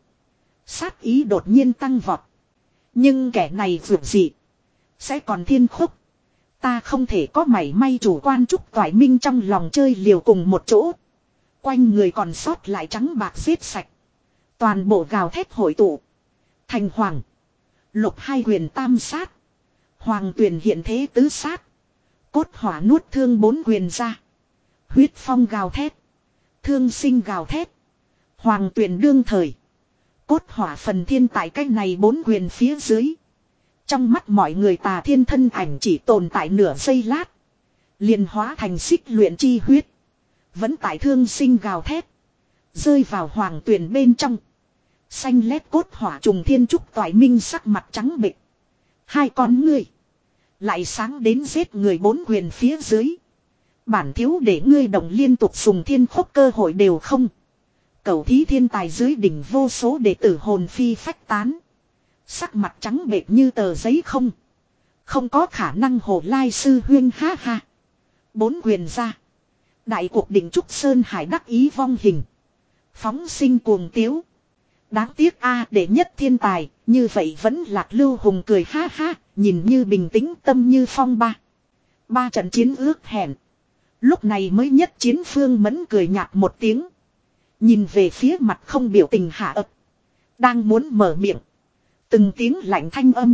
Sát ý đột nhiên tăng vọt. Nhưng kẻ này vượt dị. Sẽ còn thiên khúc. Ta không thể có mảy may chủ quan. Trúc Toại Minh trong lòng chơi liều cùng một chỗ. Quanh người còn sót lại trắng bạc giết sạch. Toàn bộ gào thét hội tụ. Thành hoàng. Lục hai quyền tam sát. Hoàng tuyển hiện thế tứ sát. Cốt hỏa nuốt thương bốn quyền ra. Huyết phong gào thét. Thương sinh gào thét. Hoàng tuyển đương thời. Cốt hỏa phần thiên tại cách này bốn quyền phía dưới. Trong mắt mọi người Tà Thiên thân ảnh chỉ tồn tại nửa giây lát. Liền hóa thành xích luyện chi huyết. Vẫn tại thương sinh gào thét. Rơi vào hoàng tuyển bên trong. Xanh lét cốt hỏa trùng thiên. Trúc Toại Minh sắc mặt trắng bệch. Hai con ngươi. Lại sáng đến giết người bốn quyền phía dưới. Bản thiếu để ngươi đồng liên tục dùng thiên khốc cơ hội đều không. Cầu thí thiên tài dưới đỉnh vô số đệ tử hồn phi phách tán. Sắc mặt trắng bệch như tờ giấy không. Không có khả năng Hồ Lai sư huyên ha ha. Bốn quyền ra. Đại cuộc định Trúc Sơn Hải đắc ý vong hình. Phóng sinh cuồng tiếu. Đáng tiếc a để nhất thiên tài. Như vậy vẫn lạc Lưu Hùng cười ha ha. Nhìn như bình tĩnh tâm như phong ba. Ba trận chiến ước hẹn. Lúc này mới nhất chiến Phương Mẫn cười nhạt một tiếng. Nhìn về phía mặt không biểu tình Hạ ấp. Đang muốn mở miệng. Từng tiếng lạnh thanh âm.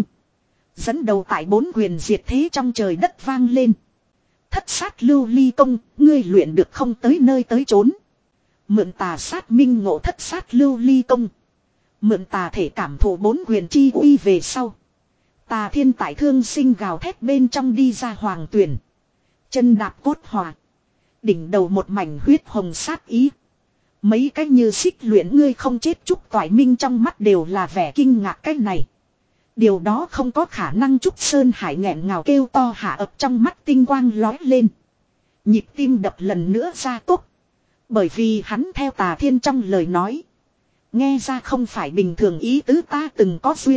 Dẫn đầu tại bốn quyền diệt thế trong trời đất vang lên. Thất sát lưu ly công, ngươi luyện được không tới nơi tới chốn. Mượn tà sát minh ngộ thất sát lưu ly công. Mượn tà thể cảm thụ bốn quyền chi uy về sau. Tà thiên tại thương sinh gào thét bên trong đi ra hoàng tuyển. Chân đạp cốt hòa. Đỉnh đầu một mảnh huyết hồng sát ý. Mấy cái như xích luyện ngươi không chết. Trúc Toại Minh trong mắt đều là vẻ kinh ngạc cái này. Điều đó không có khả năng. Trúc Sơn Hải nghẹn ngào kêu to Hạ ập trong mắt tinh quang lói lên. Nhịp tim đập lần nữa ra tốc. Bởi vì hắn theo Tà Thiên trong lời nói. Nghe ra không phải bình thường ý tứ ta từng có duyên.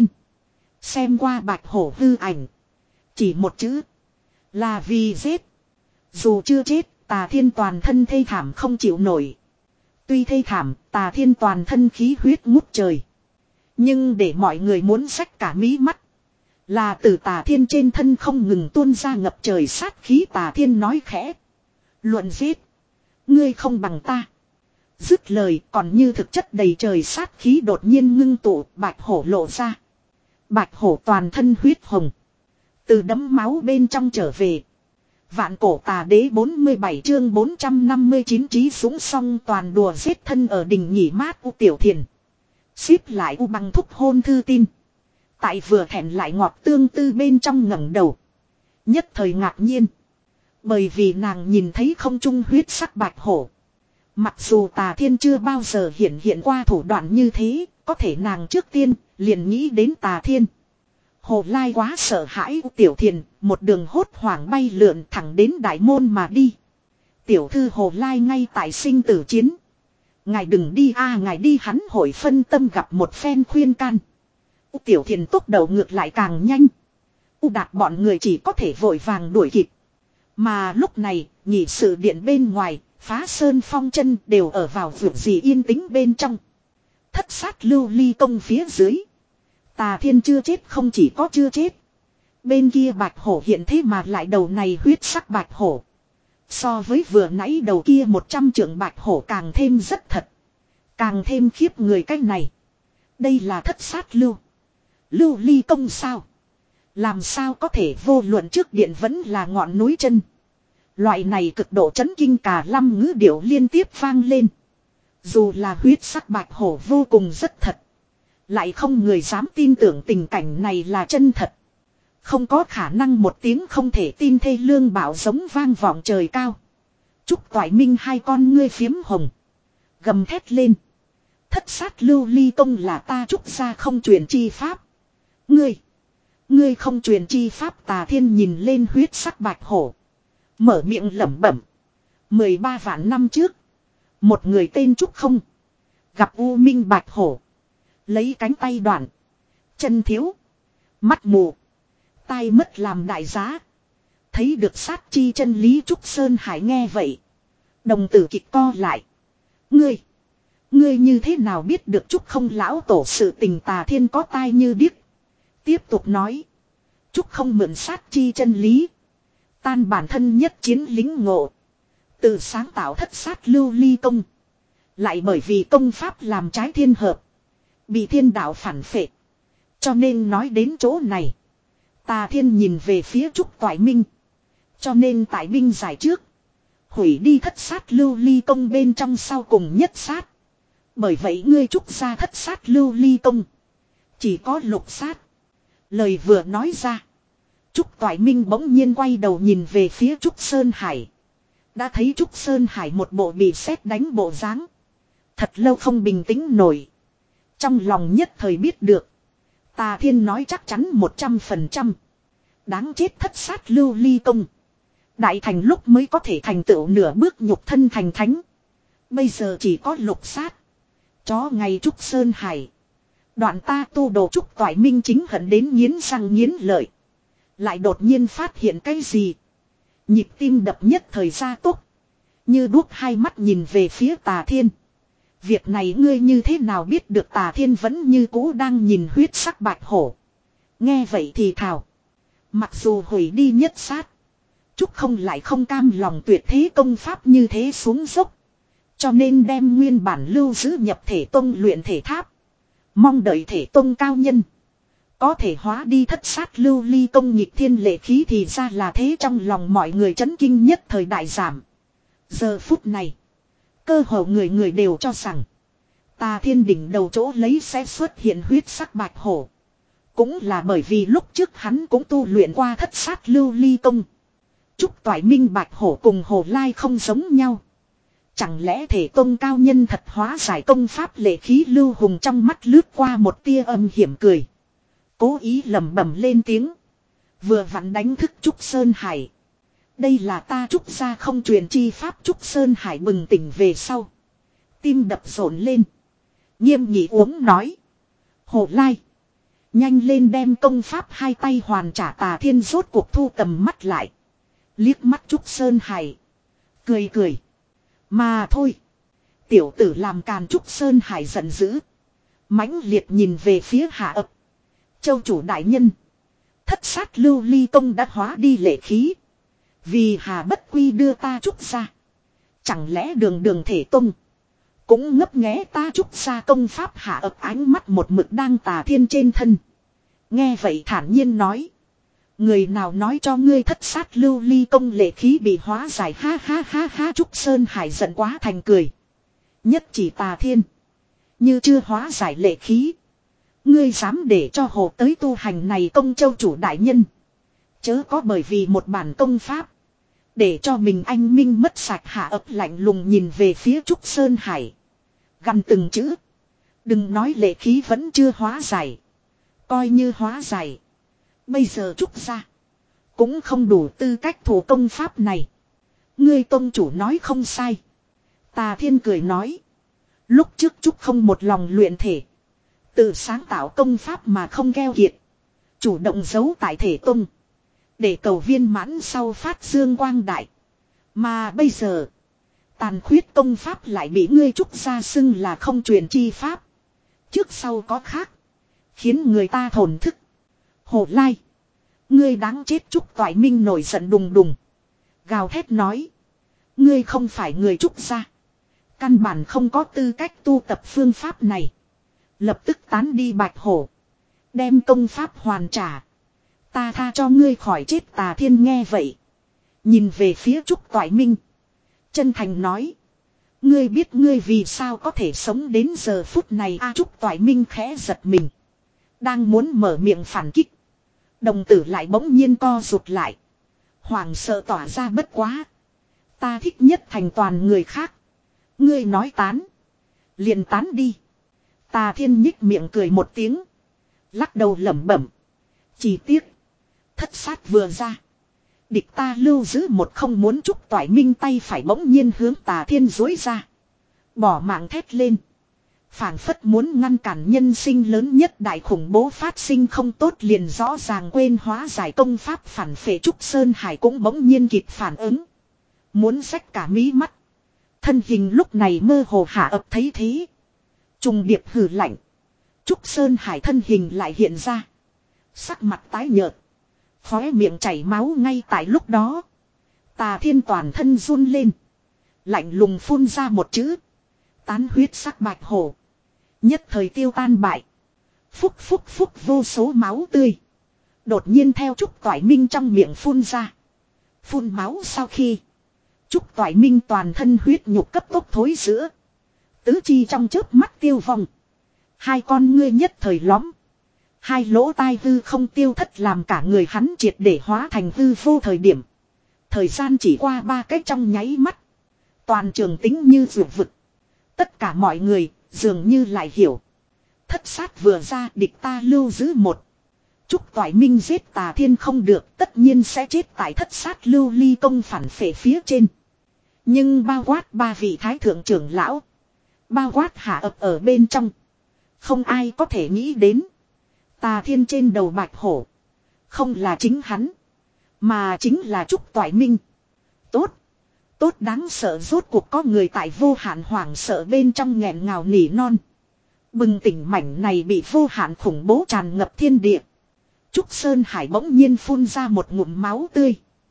Xem qua bạch hổ hư ảnh. Chỉ một chữ. Là vì giết. Dù chưa chết, Tà Thiên toàn thân thê thảm không chịu nổi. Tuy thê thảm, Tà Thiên toàn thân khí huyết ngút trời. Nhưng để mọi người muốn xách cả mí mắt. Là từ Tà Thiên trên thân không ngừng tuôn ra ngập trời sát khí. Tà Thiên nói khẽ. Luận giết. Ngươi không bằng ta. Dứt lời còn như thực chất đầy trời sát khí đột nhiên ngưng tụ, bạch hổ lộ ra. Bạch hổ toàn thân huyết hồng. Từ đấm máu bên trong trở về. Vạn cổ tà đế bốn mươi bảy chương bốn trăm năm mươi chín trí dũng song toàn đùa giết thân ở đỉnh nghỉ mát U Tiểu Thiền. Xíp lại U Băng thúc hôn thư tin. Tại vừa thẹn lại ngọt tương tư bên trong ngẩng đầu. Nhất thời ngạc nhiên. Bởi vì nàng nhìn thấy không trung huyết sắc bạch hổ. Mặc dù Tà Thiên chưa bao giờ hiện hiện qua thủ đoạn như thế, có thể nàng trước tiên liền nghĩ đến Tà Thiên. Hồ Lai quá sợ hãi U Tiểu Thiền, một đường hốt hoảng bay lượn thẳng đến đại môn mà đi. Tiểu thư Hồ Lai ngay tại sinh tử chiến. Ngài đừng đi a à, ngài đi hắn hội phân tâm gặp một phen khuyên can. U Tiểu Thiền tốc đầu ngược lại càng nhanh. U Đạt bọn người chỉ có thể vội vàng đuổi kịp. Mà lúc này, nhị sự điện bên ngoài, Phá Sơn Phong chân đều ở vào vượt gì yên tĩnh bên trong. Thất sát lưu ly công phía dưới. Tà Thiên chưa chết không chỉ có chưa chết. Bên kia bạch hổ hiện thế mà lại đầu này huyết sắc bạch hổ. So với vừa nãy đầu kia một trăm trượng bạch hổ càng thêm rất thật. Càng thêm khiếp người cách này. Đây là thất sát lưu. Lưu ly công sao? Làm sao có thể vô luận trước điện vẫn là ngọn núi chân. Loại này cực độ chấn kinh cả lâm ngữ điệu liên tiếp vang lên. Dù là huyết sắc bạch hổ vô cùng rất thật. Lại không người dám tin tưởng tình cảnh này là chân thật. Không có khả năng một tiếng không thể tin thê lương bảo giống vang vọng trời cao. Trúc Toại Minh hai con ngươi phiếm hồng. Gầm thét lên. Thất sát lưu ly công là ta Trúc gia không truyền chi pháp. Ngươi. Ngươi không truyền chi pháp. Tà Thiên nhìn lên huyết sắc bạch hổ. Mở miệng lẩm bẩm. mười ba vạn năm trước. Một người tên Trúc không. Gặp U Minh bạch hổ. Lấy cánh tay đoạn. Chân thiếu. Mắt mù. Tai mất làm đại giá. Thấy được sát chi chân lý Trúc Sơn Hải nghe vậy. Đồng tử kịch co lại. Ngươi. Ngươi như thế nào biết được Trúc không lão tổ sự tình. Tà Thiên có tai như điếc. Tiếp tục nói. Trúc không mượn sát chi chân lý. Tan bản thân nhất chiến lính ngộ. Từ sáng tạo thất sát lưu ly công. Lại bởi vì công pháp làm trái thiên hợp. Bị thiên đạo phản phệ. Cho nên nói đến chỗ này. Tà Thiên nhìn về phía Trúc Toại Minh. Cho nên tại binh giải trước. Hủy đi thất sát lưu ly công bên trong sau cùng nhất sát. Bởi vậy ngươi Trúc ra thất sát lưu ly công. Chỉ có lục sát. Lời vừa nói ra. Trúc Toại Minh bỗng nhiên quay đầu nhìn về phía Trúc Sơn Hải. Đã thấy Trúc Sơn Hải một bộ bị sét đánh bộ dáng. Thật lâu không bình tĩnh nổi. Trong lòng nhất thời biết được. Tà Thiên nói chắc chắn một trăm phần trăm. Đáng chết thất sát lưu ly công. Đại thành lúc mới có thể thành tựu nửa bước nhục thân thành thánh. Bây giờ chỉ có lục sát. Chó ngày Trúc Sơn Hải. Đoạn ta tu đồ Trúc Toại Minh chính hận đến nghiến răng nghiến lợi. Lại đột nhiên phát hiện cái gì. Nhịp tim đập nhất thời gia tốc. Như đuốc hai mắt nhìn về phía Tà Thiên. Việc này ngươi như thế nào biết được. Tà Thiên vẫn như cũ đang nhìn huyết sắc bạch hổ. Nghe vậy thì thào. Mặc dù hủy đi nhất sát. Trúc không lại không cam lòng tuyệt thế công pháp như thế xuống dốc. Cho nên đem nguyên bản lưu giữ nhập thể tông luyện thể tháp. Mong đợi thể tông cao nhân. Có thể hóa đi thất sát lưu ly công nhịp thiên lệ khí thì ra là thế. Trong lòng mọi người chấn kinh nhất thời đại giảm. Giờ phút này. Cơ hồ người người đều cho rằng. Tà Thiên đỉnh đầu chỗ lấy sẽ xuất hiện huyết sắc bạch hổ. Cũng là bởi vì lúc trước hắn cũng tu luyện qua thất sát lưu ly công. Trúc Toại Minh bạch hổ cùng Hồ Lai không giống nhau. Chẳng lẽ thể tông cao nhân thật hóa giải công pháp lệ khí. Lưu Hùng trong mắt lướt qua một tia âm hiểm cười. Cố ý lẩm bẩm lên tiếng. Vừa vặn đánh thức Trúc Sơn Hải. Đây là ta Trúc gia không truyền chi pháp. Trúc Sơn Hải bừng tỉnh về sau. Tim đập rộn lên. Nghiêm nghị uống nói. Hồ Lai. Nhanh lên đem công pháp hai tay hoàn trả. Tà Thiên rốt cuộc thu tầm mắt lại. Liếc mắt Trúc Sơn Hải. Cười cười. Mà thôi. Tiểu tử làm càn. Trúc Sơn Hải giận dữ. Mãnh liệt nhìn về phía Hạ Ập. Châu chủ đại nhân. Thất sát lưu ly công đã hóa đi lệ khí. Vì Hà bất quy đưa ta Trúc ra. Chẳng lẽ đường đường thể tông. Cũng ngấp nghé ta Trúc gia công pháp hạ ập ánh mắt một mực đang Tà Thiên trên thân. Nghe vậy thản nhiên nói. Người nào nói cho ngươi thất sát lưu ly công lệ khí bị hóa giải, ha ha ha ha. Trúc Sơn Hải giận quá thành cười. Nhất chỉ Tà Thiên. Như chưa hóa giải lệ khí. Ngươi dám để cho hồ tới tu hành này công châu chủ đại nhân. Chớ có bởi vì một bản công pháp. Để cho mình anh minh mất sạch, hạ ấp lạnh lùng nhìn về phía Trúc Sơn Hải. Gằn từng chữ. Đừng nói lệ khí vẫn chưa hóa giải. Coi như hóa giải. Bây giờ Trúc gia cũng không đủ tư cách thủ công pháp này. Ngươi tông chủ nói không sai. Tà Thiên cười nói. Lúc trước Trúc không một lòng luyện thể. Tự sáng tạo công pháp mà không keo kiệt. Chủ động giấu tại thể tông. Để cầu viên mãn sau phát dương quang đại. Mà bây giờ. Tàn khuyết công pháp lại bị ngươi Trúc gia xưng là không truyền chi pháp. Trước sau có khác. Khiến người ta thổn thức. Hồ Lai. Ngươi đáng chết. Trúc Toại Minh nổi giận đùng đùng. Gào thét nói. Ngươi không phải người Trúc gia. Căn bản không có tư cách tu tập phương pháp này. Lập tức tán đi Bạch Hổ. Đem công pháp hoàn trả. Ta tha cho ngươi khỏi chết. Tà Thiên nghe vậy. Nhìn về phía Trúc Toại Minh. Chân thành nói. Ngươi biết ngươi vì sao có thể sống đến giờ phút này a? Trúc Toại Minh khẽ giật mình. Đang muốn mở miệng phản kích. Đồng tử lại bỗng nhiên co rụt lại. Hoàng sợ tỏa ra bất quá. Ta thích nhất thành toàn người khác. Ngươi nói tán. Liền tán đi. Tà Thiên nhích miệng cười một tiếng. Lắc đầu lẩm bẩm. Chỉ tiếc. Thất sát vừa ra. Địch ta lưu giữ một không muốn. Trúc Toại Minh tay phải bỗng nhiên hướng Tà Thiên dối ra. Bỏ mạng thét lên. Phảng phất muốn ngăn cản nhân sinh lớn nhất đại khủng bố phát sinh không tốt, liền rõ ràng quên hóa giải công pháp phản phệ. Trúc Sơn Hải cũng bỗng nhiên kịp phản ứng. Muốn xách cả mí mắt. Thân hình lúc này mơ hồ hạ ập thấy thế. Trùng điệp hừ lạnh. Trúc Sơn Hải thân hình lại hiện ra. Sắc mặt tái nhợt. Khóe miệng chảy máu ngay tại lúc đó. Tà Thiên toàn thân run lên. Lạnh lùng phun ra một chữ. Tán huyết sắc Bạch Hổ. Nhất thời tiêu tan bại. Phúc phúc phúc vô số máu tươi. Đột nhiên theo Trúc Toại Minh trong miệng phun ra. Phun máu sau khi. Trúc Toại Minh toàn thân huyết nhục cấp tốc thối giữa. Tứ chi trong chớp mắt tiêu vong. Hai con ngươi nhất thời lõm. Hai lỗ tai hư không tiêu thất, làm cả người hắn triệt để hóa thành hư vô. Thời điểm. Thời gian chỉ qua ba cái trong nháy mắt. Toàn trường tính như vượt vực. Tất cả mọi người dường như lại hiểu. Thất sát vừa ra, địch ta lưu giữ một. Trúc Toại Minh giết Tà Thiên không được, tất nhiên sẽ chết tại thất sát lưu ly công phản phệ phía trên. Nhưng bao quát ba vị thái thượng trưởng lão. Bao quát hạ ập ở bên trong. Không ai có thể nghĩ đến. Tà Thiên trên đầu Bạch Hổ. Không là chính hắn. Mà chính là Trúc Toại Minh. Tốt. Tốt đáng sợ, rốt cuộc có người tại vô hạn hoảng sợ bên trong nghẹn ngào nỉ non. Bừng tỉnh mảnh này bị vô hạn khủng bố tràn ngập thiên địa. Trúc Sơn Hải bỗng nhiên phun ra một ngụm máu tươi.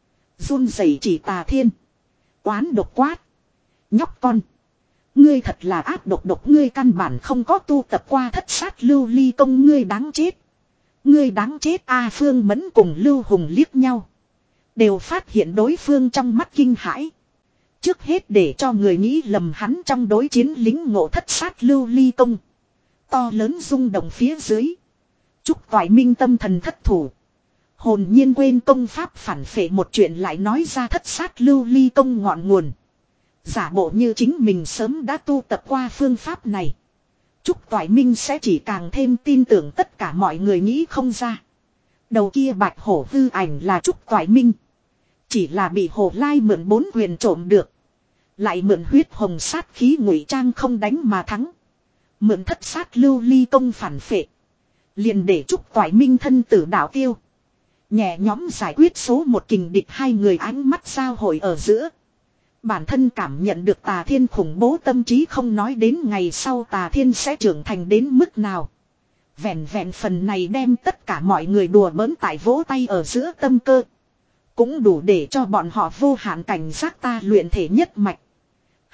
Run rẩy chỉ Tà Thiên. Oán độc quát. Nhóc con. Ngươi thật là ác độc độc, ngươi căn bản không có tu tập qua thất sát lưu ly công, ngươi đáng chết. Ngươi đáng chết a. Phương Mẫn cùng Lưu Hùng liếc nhau. Đều phát hiện đối phương trong mắt kinh hãi. Trước hết để cho người nghĩ lầm hắn trong đối chiến lính ngộ thất sát lưu ly công. To lớn rung động phía dưới. Trúc Toại Minh tâm thần thất thủ. Hồn nhiên quên công pháp phản phệ một chuyện, lại nói ra thất sát lưu ly công ngọn nguồn. Giả bộ như chính mình sớm đã tu tập qua phương pháp này. Trúc Toại Minh sẽ chỉ càng thêm tin tưởng tất cả mọi người nghĩ không ra. Đầu kia Bạch Hổ hư ảnh là Trúc Toại Minh. Chỉ là bị Hồ Lai mượn bốn quyền trộm được. Lại mượn huyết hồng sát khí ngụy trang không đánh mà thắng. Mượn thất sát lưu ly công phản phệ. Liền để Trúc Toại Minh thân tử đạo tiêu. Nhẹ nhóm giải quyết số một kình địch, hai người ánh mắt giao hội ở giữa. Bản thân cảm nhận được Tà Thiên khủng bố tâm trí, không nói đến ngày sau Tà Thiên sẽ trưởng thành đến mức nào. Vẹn vẹn phần này đem tất cả mọi người đùa bỡn tại vỗ tay ở giữa tâm cơ. Cũng đủ để cho bọn họ vô hạn cảnh giác ta luyện thể nhất mạch.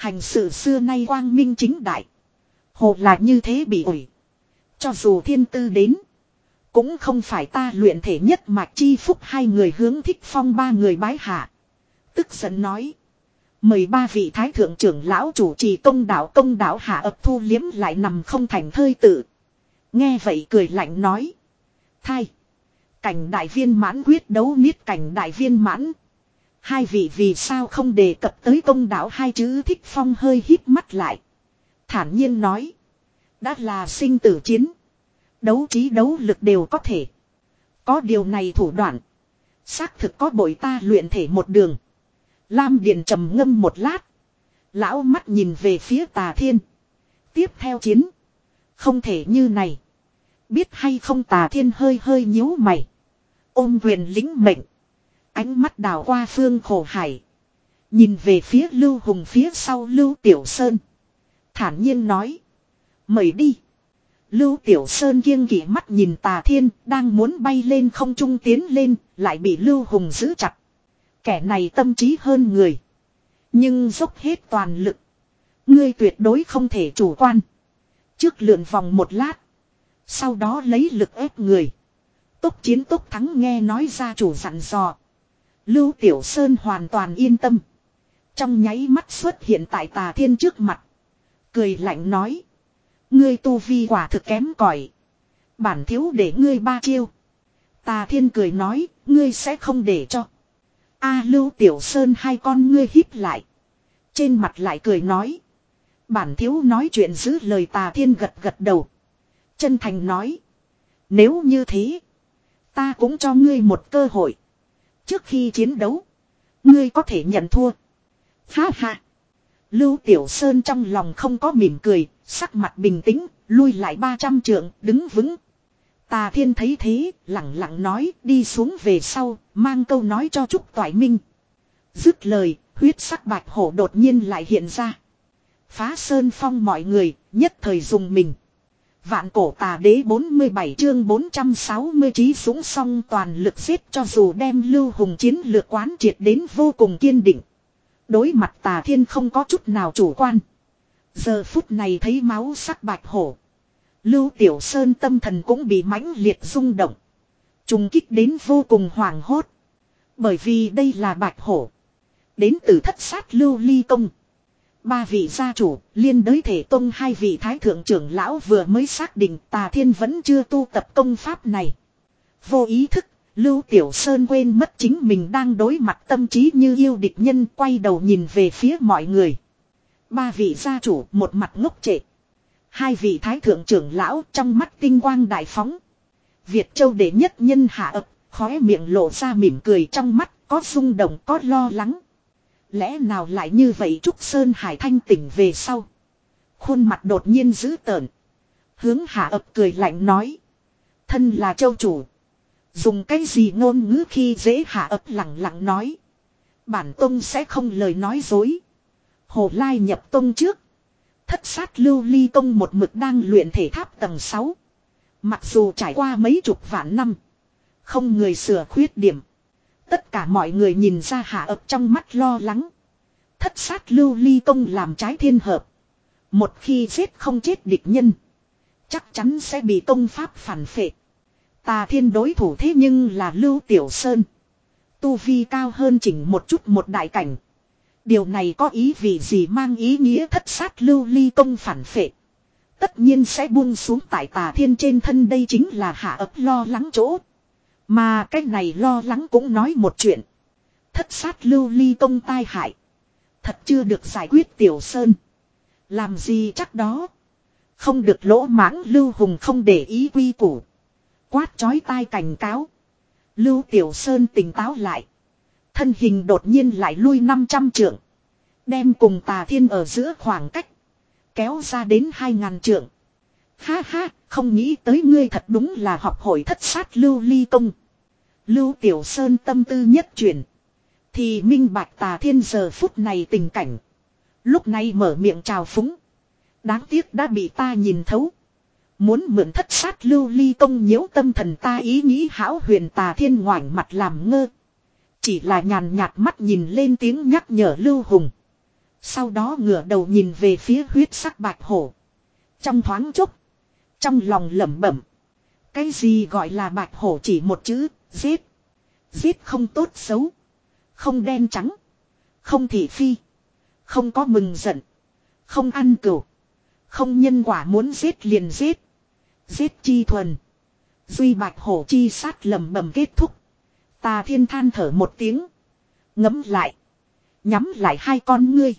Hành sự xưa nay quang minh chính đại. Hồ là như thế bị ủi. Cho dù thiên tư đến. Cũng không phải ta luyện thể nhất mạch chi phúc. Hai người hướng Thích Phong ba người bái hạ. Tức giận nói. Mời ba vị thái thượng trưởng lão chủ trì công đạo. Công đạo hạ ập thu liếm lại nằm không thành thơi tự. Nghe vậy cười lạnh nói. Thay. Cảnh đại viên mãn quyết đấu niết cảnh đại viên mãn. Hai vị vì sao không đề cập tới công đạo hai chữ. Thích Phong hơi hít mắt lại. Thản nhiên nói. Đã là sinh tử chiến. Đấu trí đấu lực đều có thể. Có điều này thủ đoạn. Xác thực có bội ta luyện thể một đường. Lam Điện trầm ngâm một lát. Lão mắt nhìn về phía Tà Thiên. Tiếp theo chiến. Không thể như này. Biết hay không Tà Thiên hơi hơi nhíu mày. Ôm quyền lính mệnh. Ánh mắt đảo qua phương khổ hải. Nhìn về phía Lưu Hùng phía sau Lưu Tiểu Sơn. Thản nhiên nói. Mời đi. Lưu Tiểu Sơn kiêng kỵ mắt nhìn Tà Thiên. Đang muốn bay lên không trung tiến lên. Lại bị Lưu Hùng giữ chặt. Kẻ này tâm trí hơn người. Nhưng dốc hết toàn lực. Ngươi tuyệt đối không thể chủ quan. Trước lượn vòng một lát. Sau đó lấy lực ép người. Tốc chiến tốc thắng nghe nói ra chủ dặn dò. Lưu Tiểu Sơn hoàn toàn yên tâm. Trong nháy mắt xuất hiện tại Tà Thiên trước mặt. Cười lạnh nói. Ngươi tu vi quả thực kém cỏi. Bản thiếu để ngươi ba chiêu. Tà Thiên cười nói. Ngươi sẽ không để cho. A Lưu Tiểu Sơn hai con ngươi híp lại. Trên mặt lại cười nói. Bản thiếu nói chuyện giữ lời. Tà Thiên gật gật đầu. Chân thành nói. Nếu như thế. Ta cũng cho ngươi một cơ hội. Trước khi chiến đấu. Ngươi có thể nhận thua. Ha ha. Lưu Tiểu Sơn trong lòng không có mỉm cười. Sắc mặt bình tĩnh. Lui lại ba trăm trượng. Đứng vững. Tà Thiên thấy thế. Lặng lặng nói. Đi xuống về sau. Mang câu nói cho Trúc Toại Minh. Dứt lời. Huyết sắc bạch hổ đột nhiên lại hiện ra. Phá sơn phong mọi người. Nhất thời dùng mình. Vạn cổ tà đế bốn mươi bảy chương bốn trăm sáu mươi trí dũng song toàn lực giết cho dù đem Lưu Hùng chiến lược quán triệt đến vô cùng kiên định. Đối mặt Tà Thiên không có chút nào chủ quan. Giờ phút này thấy máu sắc bạch hổ. Lưu Tiểu Sơn tâm thần cũng bị mãnh liệt rung động. Trùng kích đến vô cùng hoảng hốt. Bởi vì đây là bạch hổ. Đến từ thất sát Lưu Ly Công. Ba vị gia chủ, liên đới thể tông hai vị thái thượng trưởng lão vừa mới xác định Tà Thiên vẫn chưa tu tập công pháp này. Vô ý thức, Lưu Tiểu Sơn quên mất chính mình đang đối mặt tâm trí như yêu địch nhân quay đầu nhìn về phía mọi người. Ba vị gia chủ một mặt ngốc trệ. Hai vị thái thượng trưởng lão trong mắt tinh quang đại phóng. Việt Châu đệ nhất nhân hạ ập, khóe miệng lộ ra mỉm cười trong mắt có rung động có lo lắng. Lẽ nào lại như vậy Trúc Sơn Hải thanh tỉnh về sau. Khuôn mặt đột nhiên dữ tợn. Hướng hạ ập cười lạnh nói. Thân là châu chủ. Dùng cái gì ngôn ngữ khi dễ hạ ập lặng lặng nói. Bản tông sẽ không lời nói dối. Hồ Lai nhập tông trước. Thất sát Lưu Ly Tông một mực đang luyện thể tháp tầng sáu. Mặc dù trải qua mấy chục vạn năm. Không người sửa khuyết điểm. Tất cả mọi người nhìn ra hạ ập trong mắt lo lắng. Thất sát Lưu Ly Tông làm trái thiên hợp. Một khi giết không chết địch nhân. Chắc chắn sẽ bị công pháp phản phệ. Tà Thiên đối thủ thế nhưng là Lưu Tiểu Sơn. Tu vi cao hơn chỉnh một chút một đại cảnh. Điều này có ý vì gì mang ý nghĩa thất sát Lưu Ly Tông phản phệ. Tất nhiên sẽ buông xuống tại Tà Thiên trên thân đây chính là hạ ập lo lắng chỗ. Mà cái này lo lắng cũng nói một chuyện. Thất sát Lưu Ly Tông tai hại. Thật chưa được giải quyết Tiểu Sơn. Làm gì chắc đó. Không được lỗ mãng Lưu Hùng không để ý quy củ. Quát chói tai cảnh cáo. Lưu Tiểu Sơn tỉnh táo lại. Thân hình đột nhiên lại lui năm trăm trượng. Đem cùng Tà Thiên ở giữa khoảng cách. Kéo ra đến hai ngàn trượng. Ha ha, không nghĩ tới ngươi thật đúng là học hội thất sát Lưu Ly Công. Lưu Tiểu Sơn tâm tư nhất chuyển. Thì minh bạch Tà Thiên giờ phút này tình cảnh. Lúc này mở miệng chào phúng. Đáng tiếc đã bị ta nhìn thấu. Muốn mượn thất sát Lưu Ly Công nhiễu tâm thần ta ý nghĩ hão huyền. Tà Thiên ngoảnh mặt làm ngơ. Chỉ là nhàn nhạt mắt nhìn lên tiếng nhắc nhở Lưu Hùng. Sau đó ngửa đầu nhìn về phía huyết sắc bạch hổ. Trong thoáng chốc. Trong lòng lẩm bẩm. Cái gì gọi là bạch hổ chỉ một chữ, giết. Giết không tốt xấu. Không đen trắng. Không thị phi. Không có mừng giận. Không ăn cửu. Không nhân quả muốn giết liền giết. Giết chi thuần. Duy bạch hổ chi sát lẩm bẩm kết thúc. Tà Thiên than thở một tiếng. Ngấm lại. Nhắm lại hai con ngươi.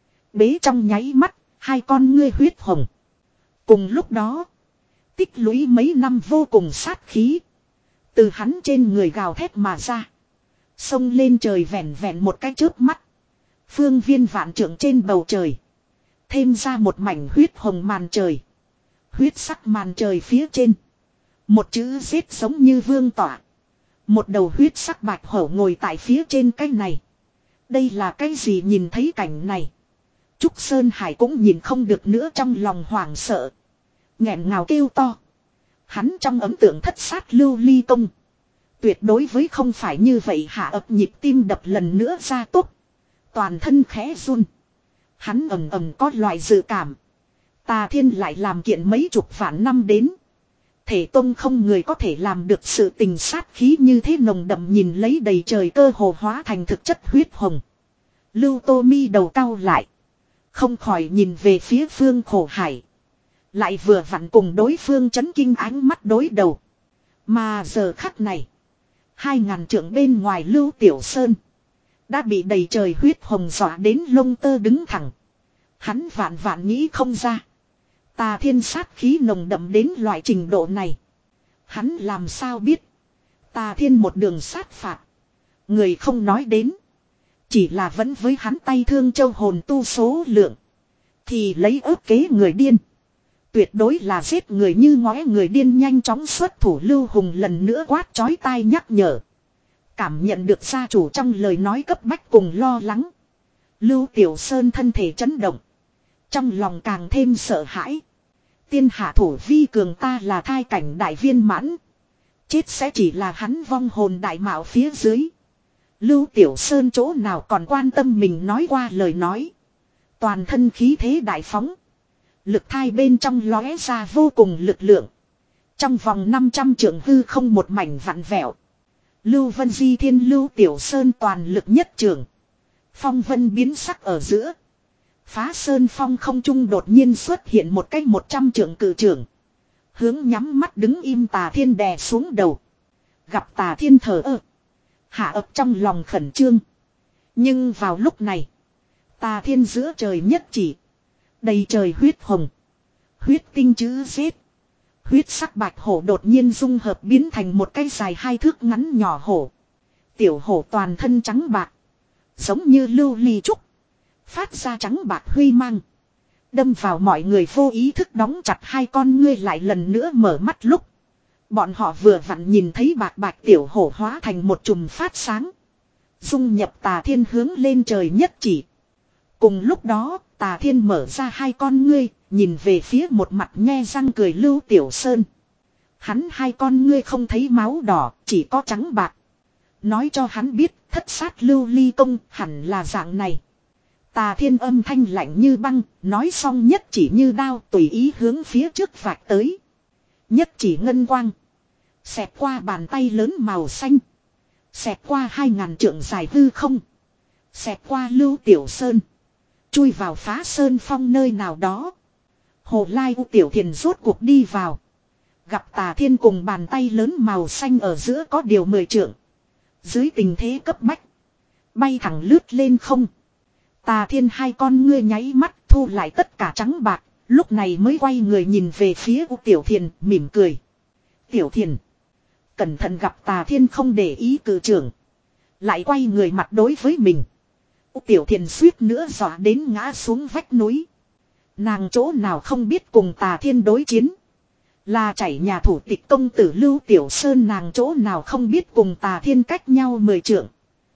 Bế trong nháy mắt. Hai con ngươi huyết hồng. Cùng lúc đó. Tích lũy mấy năm vô cùng sát khí. Từ hắn trên người gào thét mà ra. Xông lên trời vẹn vẹn một cái chớp mắt. Phương viên vạn trượng trên bầu trời. Thêm ra một mảnh huyết hồng màn trời. Huyết sắc màn trời phía trên. Một chữ giết giống như vương tỏa. Một đầu huyết sắc bạch hổ ngồi tại phía trên cái này. Đây là cái gì nhìn thấy cảnh này. Trúc Sơn Hải cũng nhìn không được nữa trong lòng hoảng sợ. Nghẹn ngào kêu to. Hắn trong ấn tượng thất sát lưu ly công. Tuyệt đối với không phải như vậy hạ ập nhịp tim đập lần nữa ra tốt. Toàn thân khẽ run. Hắn ầm ầm có loại dự cảm. Tà Thiên lại làm kiện mấy chục vạn năm đến. Thể tông không người có thể làm được sự tình sát khí như thế nồng đậm nhìn lấy đầy trời cơ hồ hóa thành thực chất huyết hồng. Lưu Tô Mi đầu cau lại. Không khỏi nhìn về phía Phương Khổ Hải. Lại vừa vặn cùng đối phương chấn kinh ánh mắt đối đầu. Mà giờ khắc này. Hai ngàn trượng bên ngoài Lưu Tiểu Sơn. Đã bị đầy trời huyết hồng dọa đến lông tơ đứng thẳng. Hắn vạn vạn nghĩ không ra. Tà Thiên sát khí nồng đậm đến loại trình độ này. Hắn làm sao biết. Tà Thiên một đường sát phạt. Người không nói đến. Chỉ là vẫn với hắn tay thương châu hồn tu số lượng. Thì lấy ước kế người điên. Tuyệt đối là giết người như ngóe người điên nhanh chóng xuất thủ Lưu Hùng lần nữa quát chói tai nhắc nhở. Cảm nhận được gia chủ trong lời nói cấp bách cùng lo lắng. Lưu Tiểu Sơn thân thể chấn động. Trong lòng càng thêm sợ hãi. Tiên hạ thủ vi cường ta là thai cảnh đại viên mãn. Chết sẽ chỉ là hắn vong hồn đại mạo phía dưới. Lưu Tiểu Sơn chỗ nào còn quan tâm mình nói qua lời nói. Toàn thân khí thế đại phóng. Lực thai bên trong lóe ra vô cùng lực lượng. Trong vòng năm trăm trượng hư không một mảnh vặn vẹo. Lưu Vân Di Thiên Lưu Tiểu Sơn toàn lực nhất trường. Phong vân biến sắc ở giữa. Phá sơn phong không trung đột nhiên xuất hiện một cái một trăm trượng cử trưởng. Hướng nhắm mắt đứng im Tà Thiên đè xuống đầu. Gặp Tà Thiên thở ơ. Hạ ập trong lòng khẩn trương. Nhưng vào lúc này. Tà Thiên giữa trời nhất chỉ. Đầy trời huyết hồng. Huyết tinh chữ giết. Huyết sắc bạch hổ đột nhiên dung hợp biến thành một cái dài hai thước ngắn nhỏ hổ. Tiểu hổ toàn thân trắng bạc. Giống như lưu ly trúc. Phát ra trắng bạc huy mang. Đâm vào mọi người vô ý thức đóng chặt hai con ngươi lại lần nữa mở mắt lúc. Bọn họ vừa vặn nhìn thấy bạc bạc tiểu hổ hóa thành một chùm phát sáng. Dung nhập Tà Thiên hướng lên trời nhất chỉ. Cùng lúc đó, Tà Thiên mở ra hai con ngươi, nhìn về phía một mặt nhe răng cười Lưu Tiểu Sơn. Hắn hai con ngươi không thấy máu đỏ, chỉ có trắng bạc. Nói cho hắn biết, thất sát lưu ly công hẳn là dạng này. Tà Thiên âm thanh lạnh như băng, nói xong nhất chỉ như đao tùy ý hướng phía trước vạch tới. Nhất chỉ ngân quang. Xẹt qua bàn tay lớn màu xanh. Xẹt qua hai ngàn trượng dài hư không. Xẹt qua Lưu Tiểu Sơn. Chui vào phá sơn phong nơi nào đó. Hồ Lai U Tiểu Thiền rốt cuộc đi vào. Gặp Tà Thiên cùng bàn tay lớn màu xanh ở giữa có điều mười trượng. Dưới tình thế cấp bách. Bay thẳng lướt lên không. Tà Thiên hai con ngươi nháy mắt thu lại tất cả trắng bạc. Lúc này mới quay người nhìn về phía U Tiểu Thiền mỉm cười. Tiểu Thiền. Cẩn thận gặp Tà Thiên không để ý cử trưởng. Lại quay người mặt đối với mình. U Tiểu Thiền suýt nữa dọa đến ngã xuống vách núi. Nàng chỗ nào không biết cùng Tà Thiên đối chiến. Là chảy nhà thủ tịch công tử Lưu Tiểu Sơn nàng chỗ nào không biết cùng Tà Thiên cách nhau mười trượng.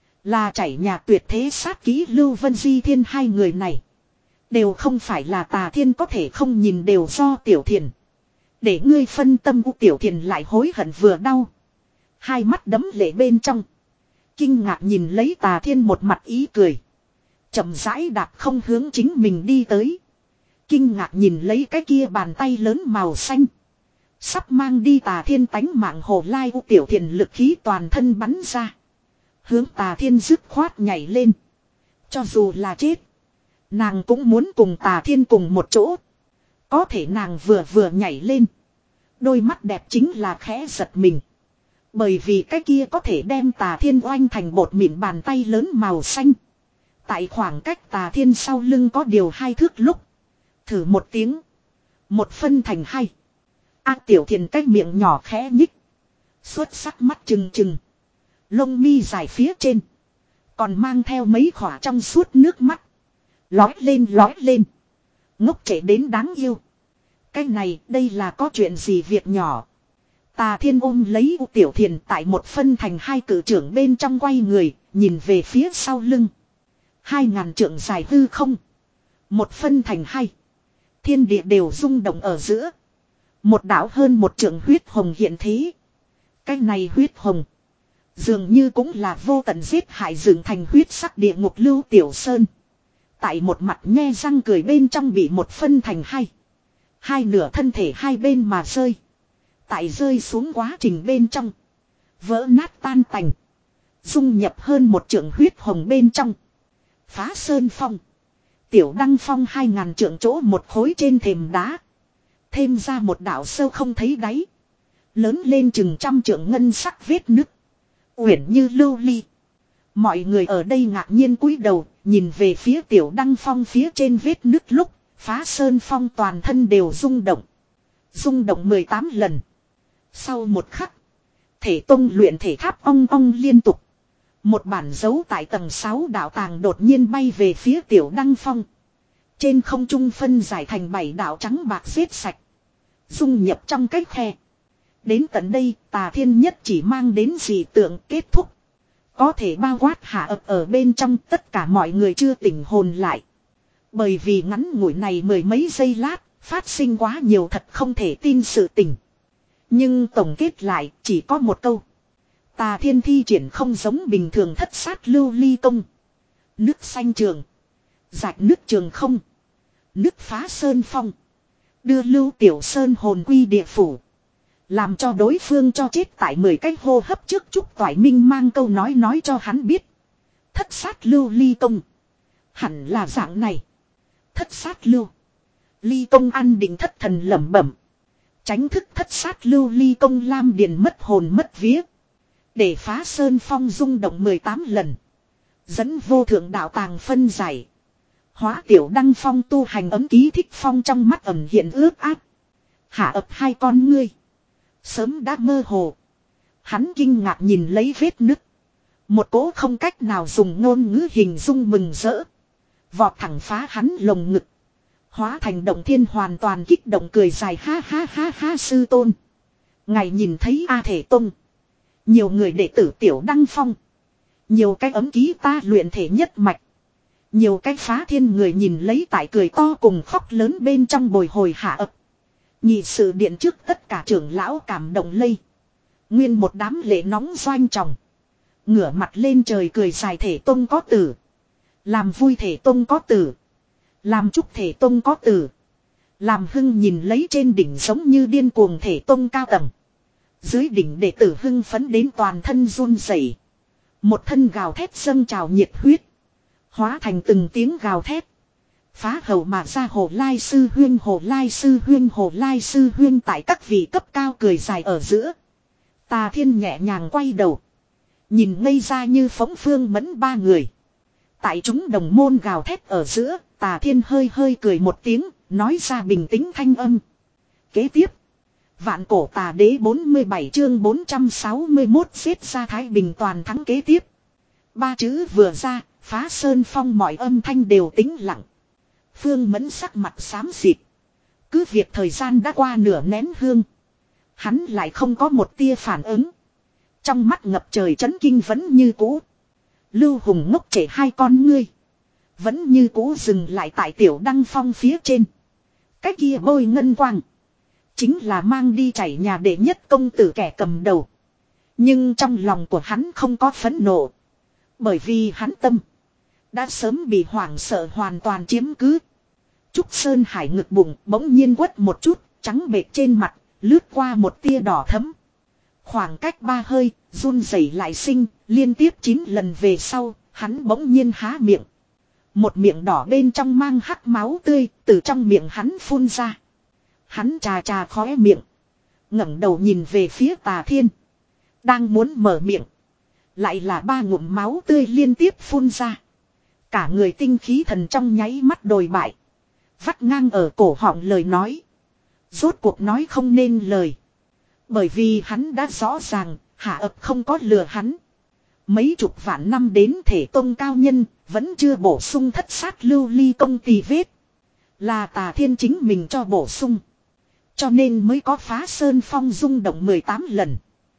Là chảy nhà tuyệt thế sát ký Lưu Vân Di Thiên hai người này. Đều không phải là Tà Thiên có thể không nhìn đều do Tiểu Thiền. Để ngươi phân tâm U Tiểu Thiền lại hối hận vừa đau. Hai mắt đấm lệ bên trong. Kinh ngạc nhìn lấy Tà Thiên một mặt ý cười. Chậm rãi đạp không hướng chính mình đi tới. Kinh ngạc nhìn lấy cái kia bàn tay lớn màu xanh. Sắp mang đi Tà Thiên tánh mạng Hồ Lai U Tiểu Thiền lực khí toàn thân bắn ra. Hướng Tà Thiên dứt khoát nhảy lên. Cho dù là chết, nàng cũng muốn cùng Tà Thiên cùng một chỗ. Có thể nàng vừa vừa nhảy lên, đôi mắt đẹp chính là khẽ giật mình. Bởi vì cái kia có thể đem Tà Thiên oanh thành bột mịn bàn tay lớn màu xanh. Tại khoảng cách Tà Thiên sau lưng có điều hai thước lúc. Thử một tiếng. Một phân thành hai. A Tiểu Thiền cái miệng nhỏ khẽ nhích. Xuất sắc mắt trừng trừng. Lông mi dài phía trên. Còn mang theo mấy khỏa trong suốt nước mắt. Lói lên lói lên. Ngốc trẻ đến đáng yêu. Cái này đây là có chuyện gì việc nhỏ. Tà Thiên ôm lấy U Tiểu Thiền tại một phân thành hai cử trưởng bên trong quay người. Nhìn về phía sau lưng. Hai ngàn trượng dài hư không. Một phân thành hai. Thiên địa đều rung động ở giữa. Một đảo hơn một trượng huyết hồng hiện thế. Cái này huyết hồng. Dường như cũng là vô tận giết hại dựng thành huyết sắc địa ngục Lưu Tiểu Sơn. Tại một mặt nhe răng cười bên trong bị một phân thành hai. Hai nửa thân thể hai bên mà rơi. Tại rơi xuống quá trình bên trong. Vỡ nát tan tành. Dung nhập hơn một trượng huyết hồng bên trong. Phá sơn phong. Tiểu Đăng Phong hai ngàn trượng chỗ một khối trên thềm đá. Thêm ra một đảo sâu không thấy đáy. Lớn lên chừng trăm trượng ngân sắc vết nứt. Uyển như lưu ly. Mọi người ở đây ngạc nhiên cúi đầu. Nhìn về phía Tiểu Đăng Phong phía trên vết nứt lúc. Phá sơn phong toàn thân đều rung động. Rung động mười tám lần. Sau một khắc. Thể tông luyện thể tháp ong ong liên tục. Một bản dấu tại tầng sáu đạo tàng đột nhiên bay về phía Tiểu Đăng Phong. Trên không trung phân giải thành bảy đạo trắng bạc xếp sạch. Dung nhập trong cái khe. Đến tận đây Tà Thiên nhất chỉ mang đến dị tượng kết thúc. Có thể bao quát hạ ập ở bên trong tất cả mọi người chưa tỉnh hồn lại. Bởi vì ngắn ngủi này mười mấy giây lát, phát sinh quá nhiều thật không thể tin sự tình. Nhưng tổng kết lại chỉ có một câu. Tà Thiên thi triển không giống bình thường thất sát lưu ly công. Nước xanh trường. Rạch nước trường không. Nước phá sơn phong. Đưa Lưu Tiểu Sơn hồn quy địa phủ. Làm cho đối phương cho chết tại mười cái hô hấp trước Trúc Toại Minh mang câu nói nói cho hắn biết. Thất sát lưu ly công. Hẳn là dạng này. Thất sát lưu. Ly công ăn định thất thần lẩm bẩm. Tránh thức thất sát lưu ly công lam điền mất hồn mất vía. Để phá sơn phong rung động mười tám lần. Dẫn vô thượng đạo tàng phân giải. Hóa Tiểu Đăng Phong tu hành ấm ký thích phong trong mắt ẩm hiện ướt át. Hạ ập hai con ngươi. Sớm đã mơ hồ. Hắn kinh ngạc nhìn lấy vết nứt. Một cỗ không cách nào dùng ngôn ngữ hình dung mừng rỡ. Vọt thẳng phá hắn lồng ngực. Hóa thành động thiên hoàn toàn kích động cười dài ha ha ha ha sư tôn. Ngài nhìn thấy A Thể Tông. Nhiều người đệ tử Tiểu Đăng Phong. Nhiều cái ấm ký ta luyện thể nhất mạch. Nhiều cái phá thiên người nhìn lấy tại cười to cùng khóc lớn bên trong bồi hồi hạ ập. Nhị sự điện trước tất cả trưởng lão cảm động lây. Nguyên một đám lệ nóng doanh tròng. Ngửa mặt lên trời cười dài Thể Tông có tử. Làm vui Thể Tông có tử. Làm chúc Thể Tông có tử. Làm hưng nhìn lấy trên đỉnh giống như điên cuồng Thể Tông cao tầng. Dưới đỉnh đệ tử hưng phấn đến toàn thân run rẩy. Một thân gào thét dâng trào nhiệt huyết. Hóa thành từng tiếng gào thét. Phá hầu mà ra Hồ Lai Sư Huyên Hồ Lai Sư Huyên Hồ Lai Sư Huyên tại các vị cấp cao cười dài ở giữa. Tà Thiên nhẹ nhàng quay đầu. Nhìn ngây ra như phóng phương mẫn ba người. Tại chúng đồng môn gào thét ở giữa, Tà Thiên hơi hơi cười một tiếng, nói ra bình tĩnh thanh âm. Kế tiếp. Vạn cổ tà đế bốn mươi bảy chương bốn trăm sáu mươi mốt giết ra Thái Bình toàn thắng kế tiếp. Ba chữ vừa ra, phá sơn phong mọi âm thanh đều tĩnh lặng. Phương Mẫn sắc mặt xám xịt. Cứ việc thời gian đã qua nửa nén hương. Hắn lại không có một tia phản ứng. Trong mắt ngập trời chấn kinh vẫn như cũ. Lưu Hùng ngốc trẻ hai con ngươi. Vẫn như cũ dừng lại tại Tiểu Đăng Phong phía trên. Cái kia bôi ngân quang. Chính là mang đi chảy nhà đệ nhất công tử kẻ cầm đầu. Nhưng trong lòng của hắn không có phẫn nộ. Bởi vì hắn tâm. đã sớm bị hoảng sợ hoàn toàn chiếm cứ. Trúc Sơn Hải ngực bụng bỗng nhiên quất một chút, trắng bệch trên mặt, lướt qua một tia đỏ thấm. Khoảng cách ba hơi, run rẩy lại sinh, liên tiếp chín lần về sau, hắn bỗng nhiên há miệng. Một miệng đỏ bên trong mang hắc máu tươi, từ trong miệng hắn phun ra. Hắn trà trà khóe miệng, ngẩng đầu nhìn về phía Tà Thiên. Đang muốn mở miệng, lại là ba ngụm máu tươi liên tiếp phun ra. Cả người tinh khí thần trong nháy mắt đồi bại. Vắt ngang ở cổ họng lời nói. Rốt cuộc nói không nên lời. Bởi vì hắn đã rõ ràng, Hạ ập không có lừa hắn. Mấy chục vạn năm đến thể tông cao nhân, vẫn chưa bổ sung thất sát lưu ly công tì vết. Là Tà Thiên chính mình cho bổ sung. Cho nên mới có phá sơn phong rung động mười tám lần.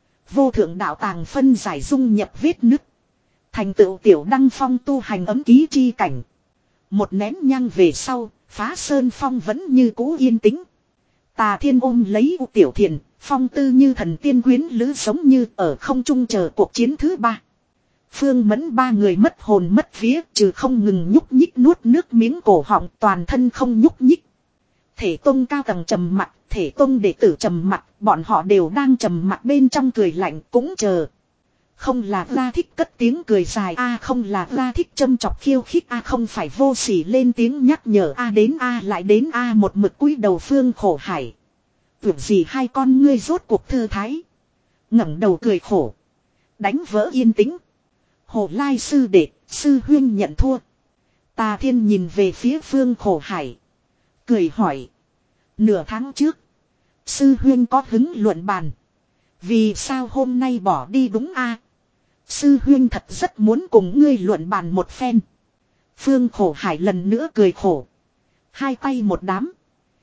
Vô thượng đạo tàng phân giải dung nhập vết nứt. Thành tựu tiểu đăng phong tu hành ấm ký chi cảnh. Một nén nhang về sau, phá sơn phong vẫn như cũ yên tĩnh. Tà Thiên ôm lấy U Tiểu Thiền, phong tư như thần tiên quyến lữ giống như ở không trung chờ cuộc chiến thứ ba. Phương Mẫn ba người mất hồn mất vía, trừ không ngừng nhúc nhích nuốt nước miếng cổ họng, toàn thân không nhúc nhích. Thể tông cao tầng trầm mặt, thể tông đệ tử trầm mặt, bọn họ đều đang trầm mặt bên trong cười lạnh cũng chờ. Không là ra thích cất tiếng cười dài a, không là ra thích châm chọc khiêu khích a, không phải vô sỉ lên tiếng nhắc nhở a, đến a lại đến a, một mực cúi đầu Phương Khổ Hải. Tưởng gì hai con ngươi rốt cuộc thư thái, ngẩng đầu cười khổ, đánh vỡ yên tĩnh. Hồ Lai sư đệ, sư huyên nhận thua. Tà Thiên nhìn về phía Phương Khổ Hải, cười hỏi. Nửa tháng trước, sư huyên có hứng luận bàn, vì sao hôm nay bỏ đi đúng a? Sư huyên thật rất muốn cùng ngươi luận bàn một phen. Phương Khổ Hải lần nữa cười khổ, hai tay một đám.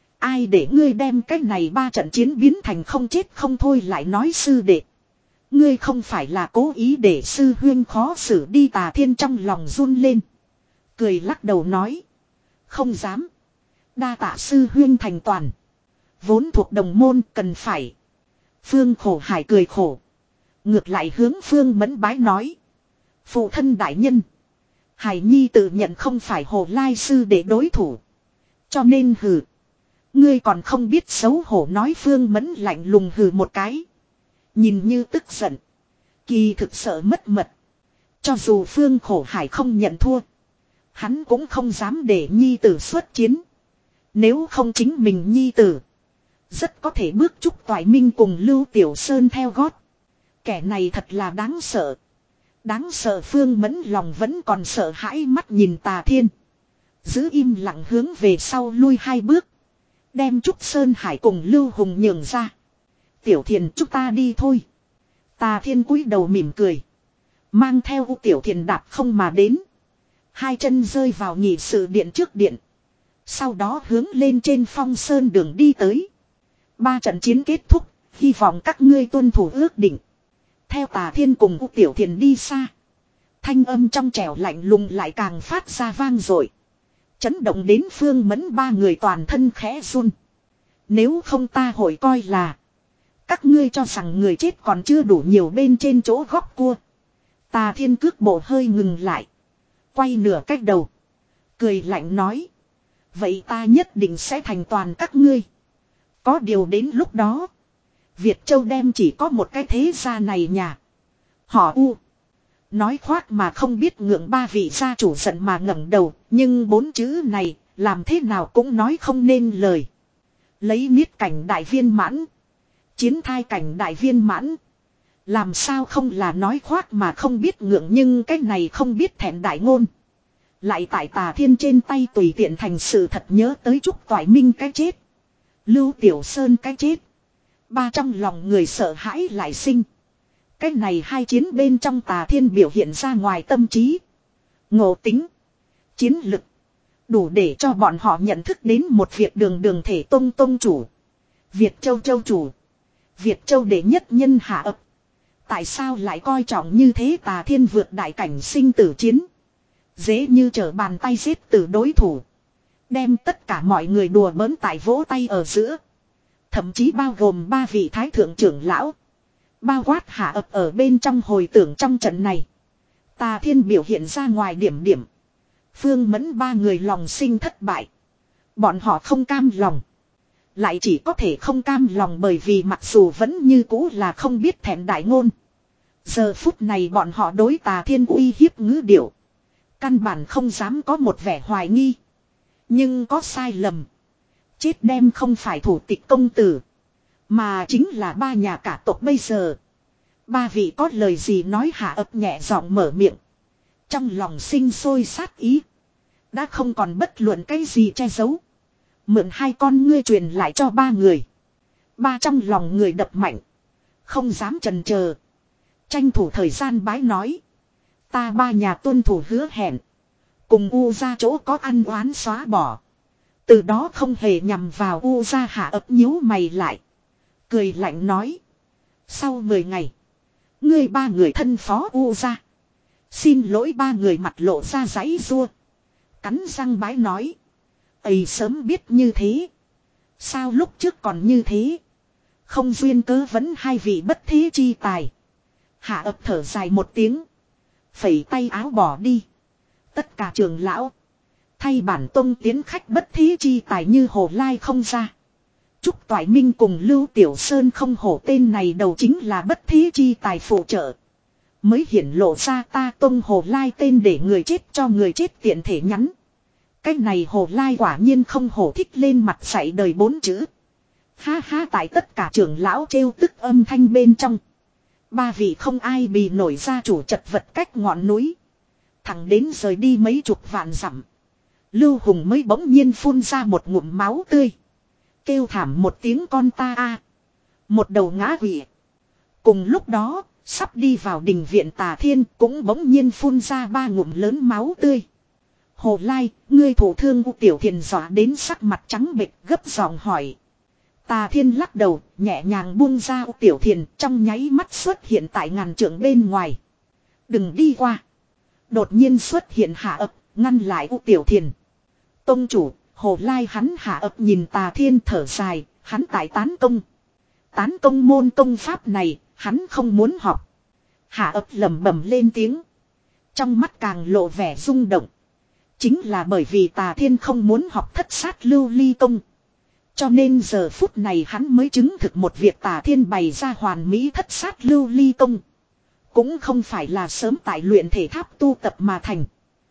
Ai để ngươi đem cái này ba trận chiến biến thành không chết không thôi lại nói sư đệ. Ngươi không phải là cố ý để sư huyên khó xử đi. Tà Thiên trong lòng run lên, cười lắc đầu nói. Không dám. Đa tạ sư huyên thành toàn. Vốn thuộc đồng môn cần phải. Phương Khổ Hải cười khổ, ngược lại hướng Phương Mẫn bái nói. Phụ thân đại nhân, Hải Nhi tự nhận không phải Hồ Lai sư để đối thủ, cho nên hừ. Ngươi còn không biết xấu hổ nói. Phương Mẫn lạnh lùng hừ một cái, nhìn như tức giận, kỳ thực sợ mất mật. Cho dù Phương Khổ Hải không nhận thua, hắn cũng không dám để nhi tử xuất chiến. Nếu không chính mình nhi tử, rất có thể bước Trúc Toại Minh cùng Lưu Tiểu Sơn theo gót. Kẻ này thật là đáng sợ. Đáng sợ. Phương Mẫn lòng vẫn còn sợ hãi, mắt nhìn Tà Thiên, giữ im lặng hướng về sau lui hai bước, đem Trúc Sơn Hải cùng Lưu Hùng nhường ra. Tiểu Thiền, chúng ta đi thôi. Tà Thiên cúi đầu mỉm cười, mang theo U Tiểu Thiền đạp không mà đến. Hai chân rơi vào nhị sự điện trước điện, sau đó hướng lên trên phong sơn đường đi tới. Ba trận chiến kết thúc, hy vọng các ngươi tuân thủ ước định. Theo Tà Thiên cùng U Tiểu Thiền đi xa, thanh âm trong trẻo lạnh lùng lại càng phát ra vang dội, chấn động đến Phương Mẫn ba người toàn thân khẽ run. Nếu không ta hội coi là các ngươi cho rằng người chết còn chưa đủ nhiều bên trên chỗ góc cua. Tà Thiên cước bộ hơi ngừng lại, quay nửa cách đầu, cười lạnh nói. Vậy ta nhất định sẽ thành toàn các ngươi. Có điều đến lúc đó, Việt Châu đem chỉ có một cái thế gia này nhà. Họ U. Nói khoác mà không biết ngượng, ba vị gia chủ giận mà ngẩng đầu, nhưng bốn chữ này, làm thế nào cũng nói không nên lời. Lấy niết cảnh đại viên mãn, chiến thai cảnh đại viên mãn, làm sao không là nói khoác mà không biết ngượng, nhưng cái này không biết thẹn đại ngôn. Lại tại Tà Thiên trên tay tùy tiện thành sự thật, nhớ tới Trúc Toại Minh cái chết, Lưu Tiểu Sơn cái chết. Ba trong lòng người sợ hãi lại sinh. Cái này hai chiến bên trong Tà Thiên biểu hiện ra ngoài tâm trí, ngộ tính, chiến lực, đủ để cho bọn họ nhận thức đến một việc đường đường thể tông tông chủ, Việt Châu châu chủ, Việt Châu đệ nhất nhân Hạ ập. Tại sao lại coi trọng như thế? Tà Thiên vượt đại cảnh sinh tử chiến, dễ như trở bàn tay giết từ đối thủ, đem tất cả mọi người đùa bỡn tại vỗ tay ở giữa. Thậm chí bao gồm ba vị thái thượng trưởng lão, bao quát Hạ ập ở bên trong. Hồi tưởng trong trận này, Tà Thiên biểu hiện ra ngoài điểm điểm, Phương Mẫn ba người lòng sinh thất bại. Bọn họ không cam lòng. Lại chỉ có thể không cam lòng bởi vì mặc dù vẫn như cũ là không biết thẹn đại ngôn. Giờ phút này bọn họ đối Tà Thiên uy hiếp ngữ điệu. Căn bản không dám có một vẻ hoài nghi. Nhưng có sai lầm. Chết đem không phải thủ tịch công tử. Mà chính là ba nhà cả tộc bây giờ. Ba vị có lời gì nói Hạ Ấp nhẹ giọng mở miệng. Trong lòng sinh sôi sát ý. Đã không còn bất luận cái gì che giấu. Mượn hai con ngươi truyền lại cho ba người. Ba trong lòng người đập mạnh. Không dám chần chờ. Tranh thủ thời gian bái nói. Ta ba nhà tuân thủ hứa hẹn. Cùng U ra chỗ có ăn oán xóa bỏ. Từ đó không hề nhằm vào U ra. Hạ Ấp nhíu mày lại. Cười lạnh nói. Sau mười ngày. Ngươi ba người thân phó U ra. Xin lỗi ba người mặt lộ ra giãy rua. Cắn răng bái nói. Ây sớm biết như thế. Sao lúc trước còn như thế. Không duyên cớ vẫn hai vị bất thế chi tài. Hạ Ấp thở dài một tiếng. Phẩy tay áo bỏ đi. Tất cả trường lão. Thay bản tông tiến khách bất thế chi tài như Hồ Lai không ra. Trúc Toại Minh cùng Lưu Tiểu Sơn không hổ tên này đầu chính là bất thế chi tài phụ trợ. Mới hiển lộ ra ta tông Hồ Lai tên để người chết cho người chết tiện thể nhắn. Cái này Hồ Lai quả nhiên không hổ thích lên mặt dạy đời bốn chữ. Ha ha tại tất cả trưởng lão trêu tức âm thanh bên trong. Ba vị không ai bị nổi ra chủ chật vật cách ngọn núi. Thẳng đến rời đi mấy chục vạn dặm. Lưu Hùng mới bỗng nhiên phun ra một ngụm máu tươi. Kêu thảm một tiếng con ta a, một đầu ngã quỵ. Cùng lúc đó, sắp đi vào đình viện Tà Thiên cũng bỗng nhiên phun ra ba ngụm lớn máu tươi. Hồ Lai, ngươi thủ thương U Tiểu Thiền dọa đến sắc mặt trắng bệch gấp giọng hỏi. Tà Thiên lắc đầu, nhẹ nhàng buông ra U Tiểu Thiền trong nháy mắt xuất hiện tại ngàn trượng bên ngoài. Đừng đi qua. Đột nhiên xuất hiện Hạ Ấp, ngăn lại U Tiểu Thiền. Tông chủ, Hồ Lai hắn Hạ Ấp nhìn Tà Thiên thở dài, hắn tại tán công. Tán công môn công pháp này, hắn không muốn học. Hạ Ấp lẩm bẩm lên tiếng. Trong mắt càng lộ vẻ rung động. Chính là bởi vì Tà Thiên không muốn học thất sát lưu ly công. Cho nên giờ phút này hắn mới chứng thực một việc Tà Thiên bày ra hoàn mỹ thất sát lưu ly công. Cũng không phải là sớm tại luyện thể tháp tu tập mà thành.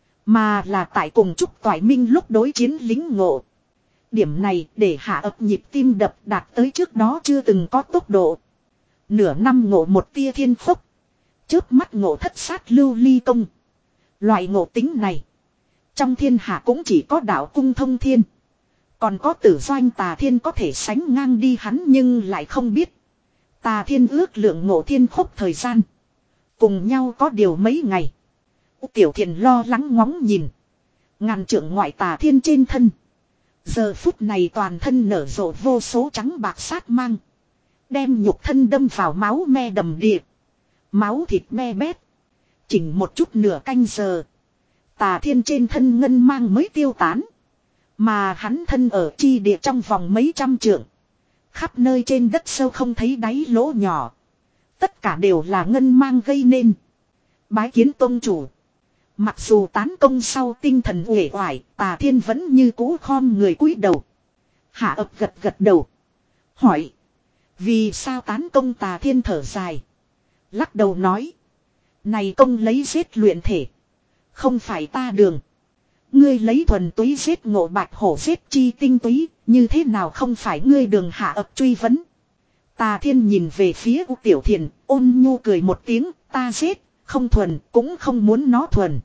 Mà là tại cùng Trúc Toại Minh lúc đối chiến lính ngộ. Điểm này để Hạ Ấp nhịp tim đập đạt tới trước đó chưa từng có tốc độ. Nửa năm ngộ một tia thiên phúc. Chớp mắt ngộ thất sát lưu ly công. Loại ngộ tính này. Trong thiên hạ cũng chỉ có đạo cung thông thiên. Còn có tử doanh Tà Thiên có thể sánh ngang đi hắn nhưng lại không biết. Tà Thiên ước lượng ngộ thiên khúc thời gian. Cùng nhau có điều mấy ngày. Tiểu Thiền lo lắng ngóng nhìn. Ngàn trượng ngoại Tà Thiên trên thân. Giờ phút này toàn thân nở rộ vô số trắng bạc sát mang. Đem nhục thân đâm vào máu me đầm đìa. Máu thịt me bét. Chỉnh một chút nửa canh giờ. Tà Thiên trên thân ngân mang mới tiêu tán. Mà hắn thân ở chi địa trong vòng mấy trăm trượng. Khắp nơi trên đất sâu không thấy đáy lỗ nhỏ. Tất cả đều là ngân mang gây nên. Bái kiến tông chủ. Mặc dù tán công sau tinh thần uể oải, Tà Thiên vẫn như cũ khom người cúi đầu. Hạ Ấp gật gật đầu. Hỏi. Vì sao tán công? Tà Thiên thở dài. Lắc đầu nói. Này công lấy giết luyện thể. Không phải ta đường. Ngươi lấy thuần túy giết ngộ bạch hổ giết chi tinh túy. Như thế nào không phải ngươi đường? Hạ Ấp truy vấn. Tà Thiên nhìn về phía U Tiểu Thiền, ôn nhu cười một tiếng. Ta giết, không thuần, cũng không muốn nó thuần.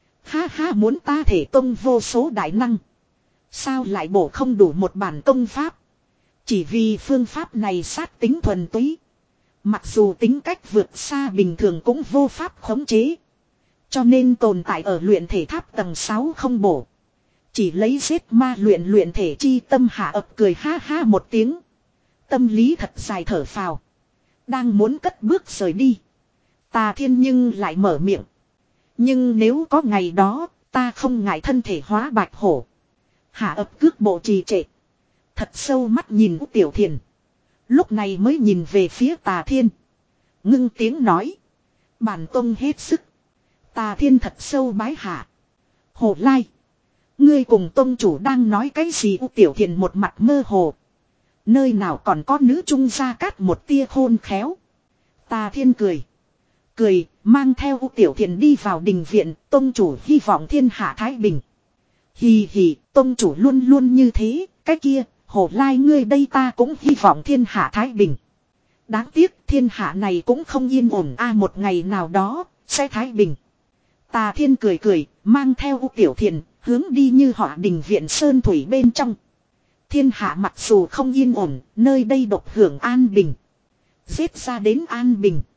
Ha ha, muốn ta thể công vô số đại năng. Sao lại bổ không đủ một bản công pháp? Chỉ vì phương pháp này sát tính thuần túy. Mặc dù tính cách vượt xa bình thường cũng vô pháp khống chế. Cho nên tồn tại ở luyện thể tháp tầng sáu không bổ. Chỉ lấy giết ma luyện luyện thể chi tâm. Hạ Ấp cười ha ha một tiếng. Tâm lý thật dài thở phào. Đang muốn cất bước rời đi. Tà Thiên nhưng lại mở miệng. Nhưng nếu có ngày đó, ta không ngại thân thể hóa bạch hổ. Hạ Ấp cước bộ trì trệ. Thật sâu mắt nhìn Úc Tiểu Thiền. Lúc này mới nhìn về phía Tà Thiên. Ngưng tiếng nói. Bản tông hết sức. Tà Thiên thật sâu bái hạ. Hồ Lai. Ngươi cùng tông chủ đang nói cái gì? U Tiểu Thiền một mặt mơ hồ. Nơi nào còn có nữ trung gia cát một tia khôn khéo. Tà Thiên cười. Cười, mang theo U Tiểu Thiền đi vào đình viện, tông chủ hy vọng thiên hạ thái bình. Hì hì, tông chủ luôn luôn như thế, cái kia, Hồ Lai ngươi đây ta cũng hy vọng thiên hạ thái bình. Đáng tiếc thiên hạ này cũng không yên ổn a một ngày nào đó, sẽ thái bình. Tà Thiên cười cười, mang theo U Tiểu Thiền, hướng đi như họ đình viện sơn thủy bên trong. Thiên hạ mặc dù không yên ổn, nơi đây độc hưởng an bình. Giết ra đến an bình.